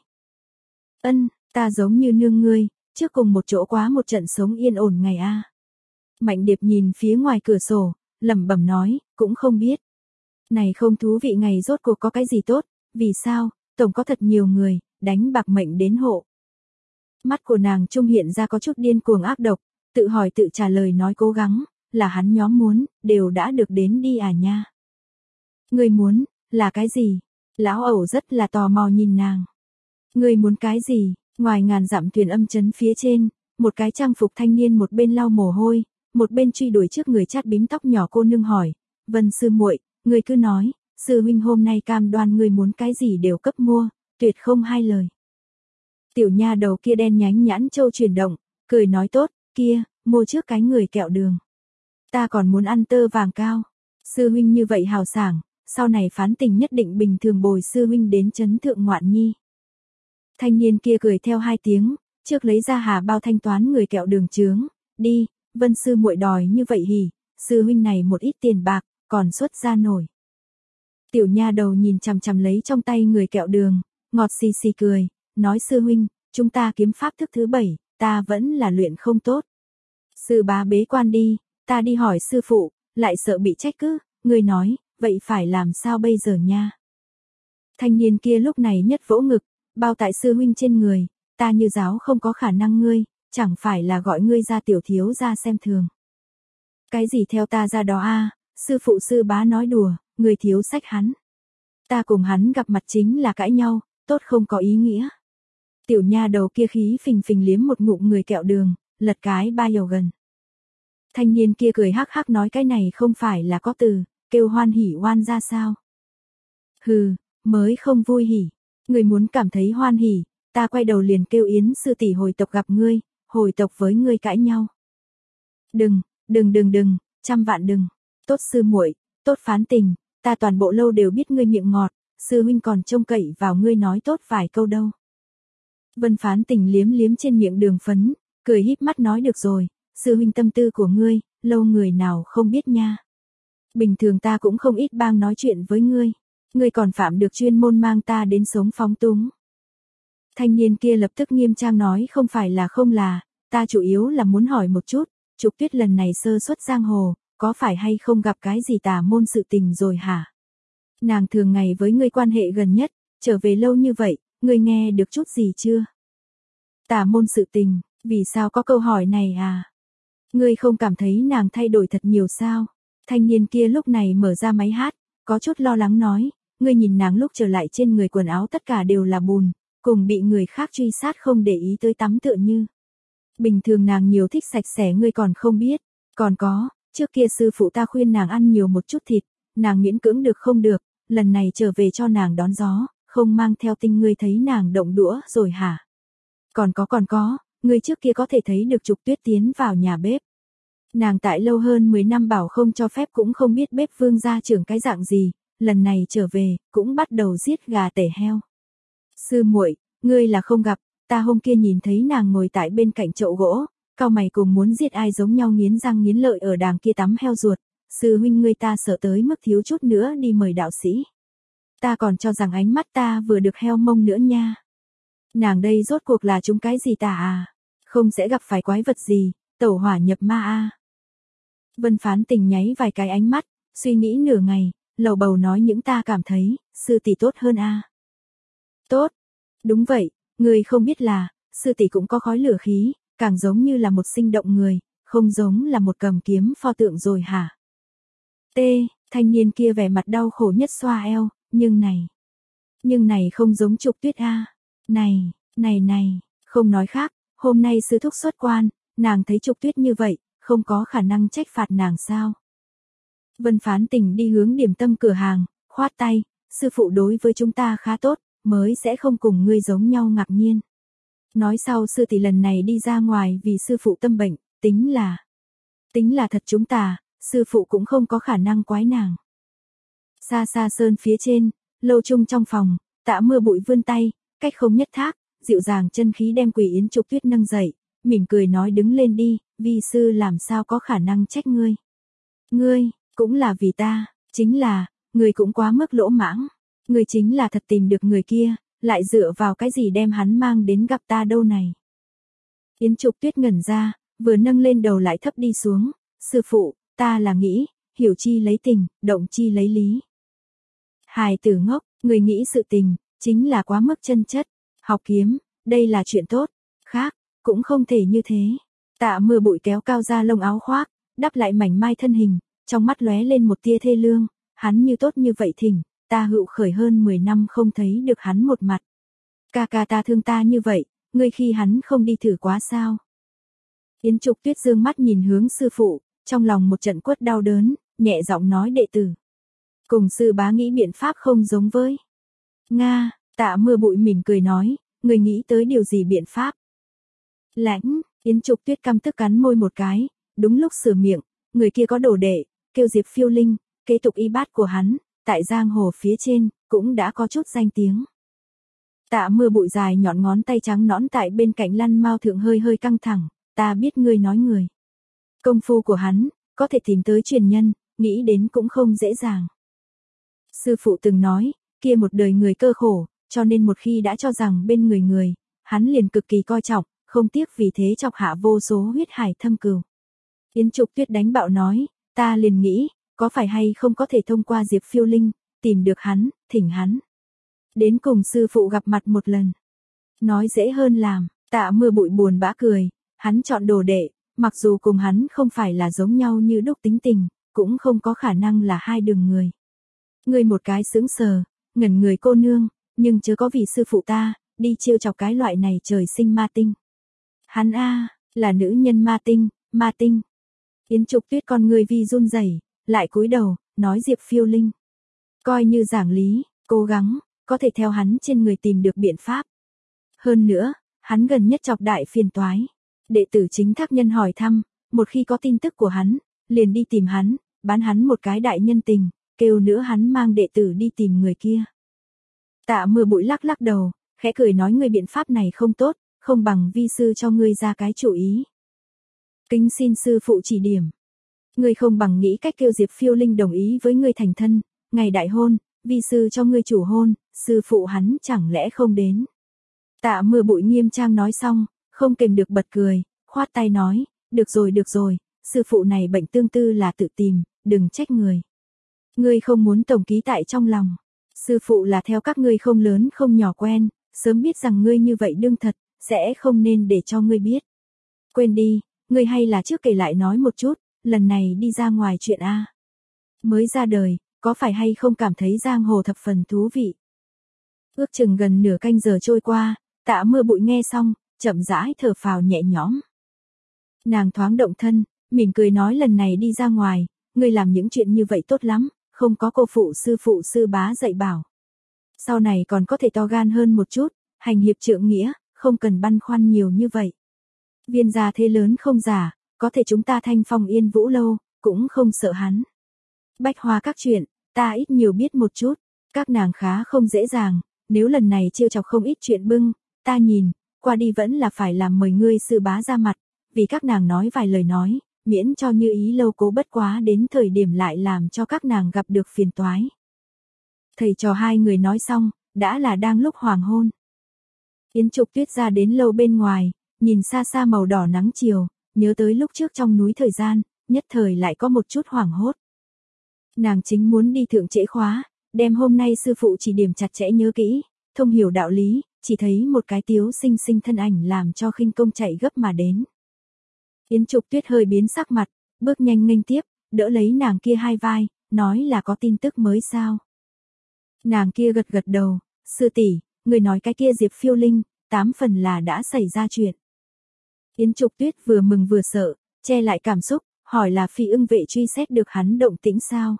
[SPEAKER 1] Ân, ta giống như nương ngươi, trước cùng một chỗ quá một trận sống yên ổn ngày a. Mạnh Điệp nhìn phía ngoài cửa sổ, lẩm bẩm nói, cũng không biết. Này không thú vị ngày rốt cuộc có cái gì tốt, vì sao, tổng có thật nhiều người, đánh bạc mệnh đến hộ. Mắt của nàng trung hiện ra có chút điên cuồng ác độc, tự hỏi tự trả lời nói cố gắng, là hắn nhóm muốn, đều đã được đến đi à nha. Ngươi muốn, là cái gì? Lão ẩu rất là tò mò nhìn nàng. Ngươi muốn cái gì? Ngoài ngàn dặm thuyền âm chấn phía trên, một cái trang phục thanh niên một bên lau mồ hôi, một bên truy đuổi trước người chát bím tóc nhỏ cô nương hỏi, Vân sư muội, ngươi cứ nói, sư huynh hôm nay cam đoan ngươi muốn cái gì đều cấp mua, tuyệt không hai lời. Tiểu nha đầu kia đen nhánh nhãn châu chuyển động, cười nói tốt, kia, mua trước cái người kẹo đường. Ta còn muốn ăn tơ vàng cao. Sư huynh như vậy hào sảng, sau này phán tình nhất định bình thường bồi sư huynh đến chấn thượng ngoạn nhi. Thanh niên kia cười theo hai tiếng, trước lấy ra hà bao thanh toán người kẹo đường chướng, đi, Vân sư muội đòi như vậy hỉ, sư huynh này một ít tiền bạc, còn xuất ra nổi. Tiểu nha đầu nhìn chằm chằm lấy trong tay người kẹo đường, ngọt xì xì cười, nói sư huynh, chúng ta kiếm pháp thức thứ bảy, ta vẫn là luyện không tốt. Sư bá bế quan đi, ta đi hỏi sư phụ, lại sợ bị trách cứ, người nói, vậy phải làm sao bây giờ nha. Thanh niên kia lúc này nhất vỗ ngực, bao tại sư huynh trên người, ta như giáo không có khả năng ngươi, chẳng phải là gọi ngươi ra tiểu thiếu ra xem thường. Cái gì theo ta ra đó a, sư phụ sư bá nói đùa, người thiếu sách hắn. Ta cùng hắn gặp mặt chính là cãi nhau, tốt không có ý nghĩa. Tiểu nha đầu kia khí phình phình liếm một ngụm người kẹo đường, lật cái ba dầu gần. Thanh niên kia cười hắc hắc nói cái này không phải là có từ, kêu hoan hỉ hoan ra sao. Hừ, mới không vui hỉ, người muốn cảm thấy hoan hỉ, ta quay đầu liền kêu Yến sư tỷ hồi tộc gặp ngươi, hồi tộc với ngươi cãi nhau. Đừng, đừng đừng đừng, trăm vạn đừng, tốt sư muội, tốt phán tình, ta toàn bộ lâu đều biết ngươi miệng ngọt, sư huynh còn trông cậy vào ngươi nói tốt vài câu đâu. Vân phán tình liếm liếm trên miệng đường phấn, cười híp mắt nói được rồi, sư huynh tâm tư của ngươi, lâu người nào không biết nha. Bình thường ta cũng không ít bang nói chuyện với ngươi, ngươi còn phạm được chuyên môn mang ta đến sống phóng túng. Thanh niên kia lập tức nghiêm trang nói không phải là không là, ta chủ yếu là muốn hỏi một chút, Trục Tuyết lần này sơ xuất giang hồ, có phải hay không gặp cái gì tà môn sự tình rồi hả? Nàng thường ngày với ngươi quan hệ gần nhất, trở về lâu như vậy, ngươi nghe được chút gì chưa? Tà môn sự tình, vì sao có câu hỏi này à? Ngươi không cảm thấy nàng thay đổi thật nhiều sao? Thanh niên kia lúc này mở ra máy hát, có chút lo lắng nói, ngươi nhìn nàng lúc trở lại trên người quần áo tất cả đều là bùn, cùng bị người khác truy sát không để ý tới tắm tựa như. Bình thường nàng nhiều thích sạch sẽ ngươi còn không biết, còn có, trước kia sư phụ ta khuyên nàng ăn nhiều một chút thịt, nàng miễn cưỡng được không được, lần này trở về cho nàng đón gió, không mang theo tinh ngươi thấy nàng động đũa rồi hả? Còn có còn có, ngươi trước kia có thể thấy được Trục Tuyết tiến vào nhà bếp. Nàng tại lâu hơn mười năm bảo không cho phép cũng không biết bếp vương gia trưởng cái dạng gì, lần này trở về, cũng bắt đầu giết gà tể heo. Sư muội, ngươi là không gặp, ta hôm kia nhìn thấy nàng ngồi tại bên cạnh chậu gỗ, cao mày cùng muốn giết ai giống nhau nghiến răng nghiến lợi ở đàng kia tắm heo ruột, sư huynh ngươi ta sợ tới mức thiếu chút nữa đi mời đạo sĩ. Ta còn cho rằng ánh mắt ta vừa được heo mông nữa nha. Nàng đây rốt cuộc là chúng cái gì tà à? Không sẽ gặp phải quái vật gì, tẩu hỏa nhập ma à? Vân phán tình nháy vài cái ánh mắt, suy nghĩ nửa ngày, lầu bầu nói những ta cảm thấy, sư tỷ tốt hơn a. Tốt, đúng vậy, người không biết là, sư tỷ cũng có khói lửa khí, càng giống như là một sinh động người, không giống là một cầm kiếm pho tượng rồi hả? T, thanh niên kia vẻ mặt đau khổ nhất xoa eo, nhưng này, nhưng này không giống Trục Tuyết a. Này, này này, không nói khác, hôm nay sư thúc xuất quan, nàng thấy Trục Tuyết như vậy, không có khả năng trách phạt nàng sao? Vân phán tình đi hướng điểm tâm cửa hàng, khoát tay, sư phụ đối với chúng ta khá tốt, mới sẽ không cùng ngươi giống nhau ngạc nhiên. Nói sau sư tỷ lần này đi ra ngoài vì sư phụ tâm bệnh, tính là, tính là thật chúng ta, sư phụ cũng không có khả năng quái nàng. Xa xa sơn phía trên, lâu chung trong phòng, Tạ Mưa Bụi vươn tay, cách không nhất thác, dịu dàng chân khí đem Quỷ Yến Trục Tuyết nâng dậy, mỉm cười nói đứng lên đi, vi sư làm sao có khả năng trách ngươi. Ngươi, cũng là vì ta, chính là, ngươi cũng quá mức lỗ mãng, ngươi chính là thật tìm được người kia, lại dựa vào cái gì đem hắn mang đến gặp ta đâu này. Yến Trục Tuyết ngẩn ra, vừa nâng lên đầu lại thấp đi xuống, sư phụ, ta là nghĩ, hiểu chi lấy tình, động chi lấy lý. Hài tử ngốc, người nghĩ sự tình, chính là quá mức chân chất, học kiếm, đây là chuyện tốt, khác, cũng không thể như thế. Tạ Mưa Bụi kéo cao ra lông áo khoác, đắp lại mảnh mai thân hình, trong mắt lóe lên một tia thê lương, hắn như tốt như vậy thỉnh, ta hữu khởi hơn mười năm không thấy được hắn một mặt. Ca ca ta thương ta như vậy, ngươi khi hắn không đi thử quá sao? Yến Trục Tuyết dương mắt nhìn hướng sư phụ, trong lòng một trận quất đau đớn, nhẹ giọng nói đệ tử. Cùng sư bá nghĩ biện pháp không giống với. Nga, Tạ Mưa Bụi mỉm cười nói, người nghĩ tới điều gì biện pháp? Lãnh, Yến Trục Tuyết căm tức cắn môi một cái, đúng lúc sửa miệng, người kia có đồ đệ, kêu Diệp Phiêu Linh, kế tục y bát của hắn, tại giang hồ phía trên, cũng đã có chút danh tiếng. Tạ Mưa Bụi dài nhọn ngón tay trắng nõn tại bên cạnh lăn mao thượng hơi hơi căng thẳng, ta biết ngươi nói người. Công phu của hắn, có thể tìm tới truyền nhân, nghĩ đến cũng không dễ dàng. Sư phụ từng nói, kia một đời người cơ khổ, cho nên một khi đã cho rằng bên người người, hắn liền cực kỳ coi trọng, không tiếc vì thế chọc hạ vô số huyết hải thâm cừu. Yến Trục Tuyết đánh bạo nói, ta liền nghĩ, có phải hay không có thể thông qua Diệp Phiêu Linh, tìm được hắn, thỉnh hắn. Đến cùng sư phụ gặp mặt một lần. Nói dễ hơn làm, Tạ Mưa Bụi buồn bã cười, hắn chọn đồ đệ, mặc dù cùng hắn không phải là giống nhau như đúc tính tình, cũng không có khả năng là hai đường người. Ngươi một cái sững sờ, ngẩn người cô nương, nhưng chớ có vì sư phụ ta, đi trêu chọc cái loại này trời sinh ma tinh. Hắn a, là nữ nhân ma tinh, ma tinh. Yến Trục Tuyết con người vi run rẩy, lại cúi đầu, nói Diệp Phiêu Linh. Coi như giảng lý, cố gắng, có thể theo hắn trên người tìm được biện pháp. Hơn nữa, hắn gần nhất chọc đại phiền toái. Đệ tử chính Thác Nhân hỏi thăm, một khi có tin tức của hắn, liền đi tìm hắn, bán hắn một cái đại nhân tình, kêu nữa hắn mang đệ tử đi tìm người kia. Tạ Mưa Bụi lắc lắc đầu, khẽ cười nói ngươi biện pháp này không tốt, không bằng vi sư cho ngươi ra cái chủ ý. Kính xin sư phụ chỉ điểm. Ngươi không bằng nghĩ cách kêu Diệp Phiêu Linh đồng ý với ngươi thành thân, ngày đại hôn, vi sư cho ngươi chủ hôn, sư phụ hắn chẳng lẽ không đến. Tạ Mưa Bụi nghiêm trang nói xong, không kềm được bật cười, khoát tay nói, được rồi được rồi, sư phụ này bệnh tương tư là tự tìm, đừng trách người. Ngươi không muốn tổng ký tại trong lòng, sư phụ là theo các ngươi không lớn không nhỏ quen, sớm biết rằng ngươi như vậy đương thật, sẽ không nên để cho ngươi biết. Quên đi, ngươi hay là trước kể lại nói một chút, lần này đi ra ngoài chuyện A. Mới ra đời, có phải hay không cảm thấy giang hồ thập phần thú vị. Ước chừng gần nửa canh giờ trôi qua, Tạ Mưa Bụi nghe xong, chậm rãi thở phào nhẹ nhõm. Nàng thoáng động thân, mỉm cười nói lần này đi ra ngoài, ngươi làm những chuyện như vậy tốt lắm, không có cô phụ sư phụ sư bá dạy bảo. Sau này còn có thể to gan hơn một chút, hành hiệp trượng nghĩa, không cần băn khoăn nhiều như vậy. Viên gia thế lớn không giả, có thể chúng ta Thanh Phong Yên Vũ lâu, cũng không sợ hắn. Bách Hoa các chuyện, ta ít nhiều biết một chút, các nàng khá không dễ dàng, nếu lần này trêu chọc không ít chuyện bưng, ta nhìn, qua đi vẫn là phải làm mời ngươi sư bá ra mặt, vì các nàng nói vài lời nói, miễn cho như ý lâu cố bất quá đến thời điểm lại làm cho các nàng gặp được phiền toái. Thầy trò hai người nói xong, đã là đang lúc hoàng hôn. Yến Trục Tuyết ra đến lâu bên ngoài, nhìn xa xa màu đỏ nắng chiều, nhớ tới lúc trước trong núi thời gian, nhất thời lại có một chút hoảng hốt. Nàng chính muốn đi thượng trễ khóa, đem hôm nay sư phụ chỉ điểm chặt chẽ nhớ kỹ, thông hiểu đạo lý, chỉ thấy một cái tiếu xinh xinh thân ảnh làm cho khinh công chạy gấp mà đến. Yến Trục Tuyết hơi biến sắc mặt, bước nhanh nghênh tiếp, đỡ lấy nàng kia hai vai, nói là có tin tức mới sao. Nàng kia gật gật đầu, sư tỷ, người nói cái kia Diệp Phiêu Linh, tám phần là đã xảy ra chuyện. Yến Trục Tuyết vừa mừng vừa sợ, che lại cảm xúc, hỏi là Phi Ưng vệ truy xét được hắn động tĩnh sao.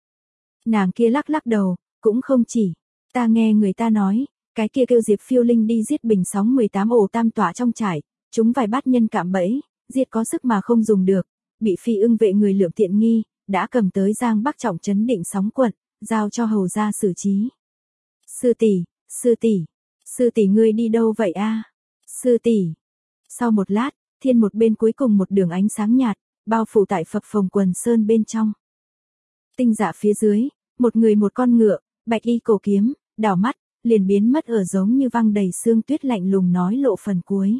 [SPEAKER 1] Nàng kia lắc lắc đầu, cũng không chỉ, ta nghe người ta nói, cái kia kêu Diệp Phiêu Linh đi giết bình sóng mười tám ổ tam tỏa trong trại, chúng vài bát nhân cạm bẫy, giết có sức mà không dùng được, bị Phi Ưng vệ người lượm tiện nghi, đã cầm tới Giang Bắc trọng trấn Định Sóng quận, giao cho hầu gia xử trí. Sư tỷ, sư tỷ, sư tỷ ngươi đi đâu vậy a? Sư tỷ. Sau một lát, thiên một bên cuối cùng một đường ánh sáng nhạt, bao phủ tại phập phồng quần sơn bên trong. Tinh dạ phía dưới, một người một con ngựa, bạch y cổ kiếm, đảo mắt, liền biến mất ở giống như văng đầy sương tuyết lạnh lùng nói lộ phần cuối.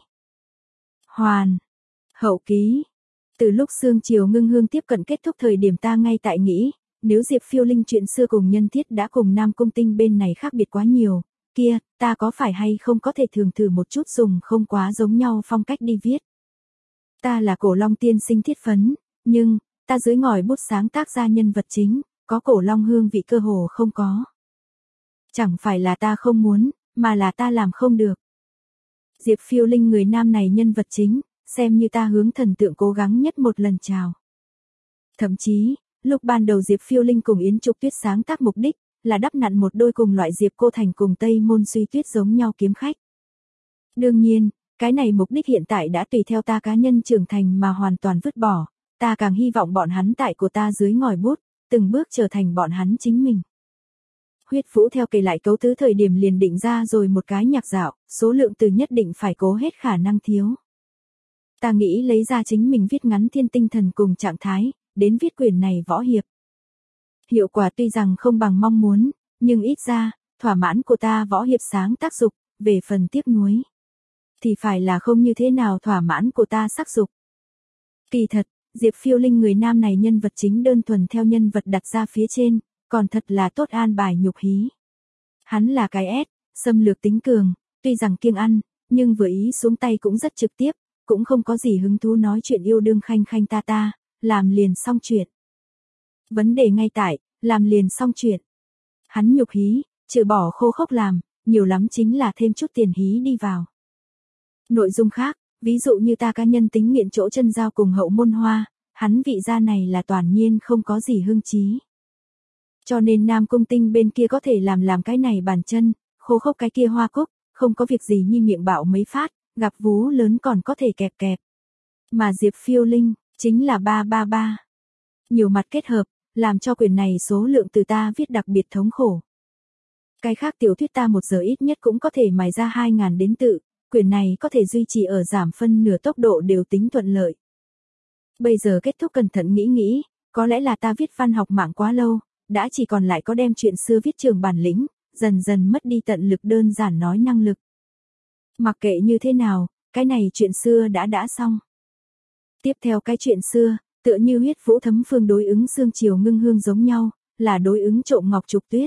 [SPEAKER 1] Hoàn. Hậu ký. Từ lúc sương chiều ngưng hương tiếp cận kết thúc thời điểm ta ngay tại nghĩ, nếu Diệp Phiêu Linh chuyện xưa cùng nhân thiết đã cùng Nam Cung Tinh bên này khác biệt quá nhiều, kia, ta có phải hay không có thể thường thử một chút dùng không quá giống nhau phong cách đi viết. Ta là Cổ Long tiên sinh thiết phấn, nhưng, ta dưới ngòi bút sáng tác ra nhân vật chính, có Cổ Long hương vị cơ hồ không có. Chẳng phải là ta không muốn, mà là ta làm không được. Diệp Phiêu Linh người nam này nhân vật chính, xem như ta hướng thần tượng cố gắng nhất một lần chào. Thậm chí, lúc ban đầu Diệp Phiêu Linh cùng Yến Trục Tuyết sáng tác mục đích, là đắp nặn một đôi cùng loại Diệp Cô Thành cùng Tây Môn Suy Tuyết giống nhau kiếm khách. Đương nhiên, cái này mục đích hiện tại đã tùy theo ta cá nhân trưởng thành mà hoàn toàn vứt bỏ, ta càng hy vọng bọn hắn tại của ta dưới ngòi bút, từng bước trở thành bọn hắn chính mình. Huyết Vũ theo kể lại cấu tứ thời điểm liền định ra rồi một cái nhạc dạo, số lượng từ nhất định phải cố hết khả năng thiếu. Ta nghĩ lấy ra chính mình viết ngắn thiên tinh thần cùng trạng thái, đến viết quyển này võ hiệp. Hiệu quả tuy rằng không bằng mong muốn, nhưng ít ra, thỏa mãn của ta võ hiệp sáng tác dục, về phần tiếc nuối. Thì phải là không như thế nào thỏa mãn của ta sắc dục. Kỳ thật, Diệp Phiêu Linh người nam này nhân vật chính đơn thuần theo nhân vật đặt ra phía trên, còn thật là tốt an bài nhục hí. Hắn là cái S, xâm lược tính cường, tuy rằng kiêng ăn, nhưng vừa ý xuống tay cũng rất trực tiếp, cũng không có gì hứng thú nói chuyện yêu đương khanh khanh ta ta, làm liền xong chuyện. Vấn đề ngay tại, làm liền xong chuyện. Hắn nhục hí, trừ bỏ khô khốc làm, nhiều lắm chính là thêm chút tiền hí đi vào. Nội dung khác, ví dụ như ta cá nhân tính nghiện chỗ chân giao cùng Hậu Môn Hoa, hắn vị gia này là toàn nhiên không có gì hương chí. Cho nên Nam Cung Tinh bên kia có thể làm làm cái này bàn chân, khô khốc cái kia hoa cúc, không có việc gì như miệng bạo mấy phát, gặp vú lớn còn có thể kẹp kẹp. Mà Diệp Phiêu Linh, chính là ba ba ba. Nhiều mặt kết hợp, làm cho quyển này số lượng từ ta viết đặc biệt thống khổ. Cái khác tiểu thuyết ta một giờ ít nhất cũng có thể mài ra hai ngàn đến tự, quyển này có thể duy trì ở giảm phân nửa tốc độ đều tính thuận lợi. Bây giờ kết thúc cẩn thận nghĩ nghĩ, có lẽ là ta viết văn học mạng quá lâu, đã chỉ còn lại có đem chuyện xưa viết trường bản lĩnh, dần dần mất đi tận lực đơn giản nói năng lực. Mặc kệ như thế nào, cái này chuyện xưa đã đã xong. Tiếp theo cái chuyện xưa, tựa như Huyết Vũ Thấm Phương đối ứng Sương Chiều Ngưng Hương giống nhau, là đối ứng Trộm Ngọc Trục Tuyết.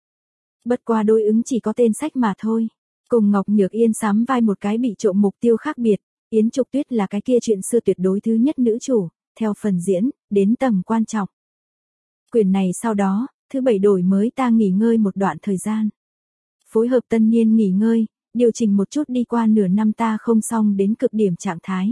[SPEAKER 1] Bất qua đối ứng chỉ có tên sách mà thôi. Cùng Ngọc Nhược Yên sắm vai một cái bị trộm mục tiêu khác biệt, Yến Trục Tuyết là cái kia chuyện xưa tuyệt đối thứ nhất nữ chủ, theo phần diễn, đến tầm quan trọng. Quyển này sau đó, thứ bảy đổi mới ta nghỉ ngơi một đoạn thời gian. Phối hợp tân niên nghỉ ngơi, điều chỉnh một chút đi qua nửa năm ta không xong đến cực điểm trạng thái.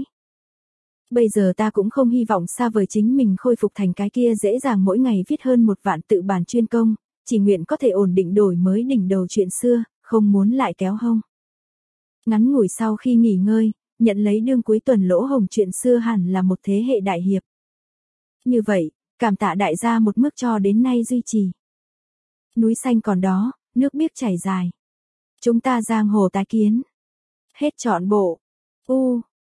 [SPEAKER 1] Bây giờ ta cũng không hy vọng xa vời chính mình khôi phục thành cái kia dễ dàng mỗi ngày viết hơn một vạn tự bản chuyên công, chỉ nguyện có thể ổn định đổi mới đỉnh đầu chuyện xưa, không muốn lại kéo hông. Ngắn ngủi sau khi nghỉ ngơi, nhận lấy đương cuối tuần lỗ hồng chuyện xưa hẳn là một thế hệ đại hiệp. Như vậy, cảm tạ đại gia một mức cho đến nay duy trì. Núi xanh còn đó, nước biếc chảy dài. Chúng ta giang hồ tái kiến. Hết trọn bộ. U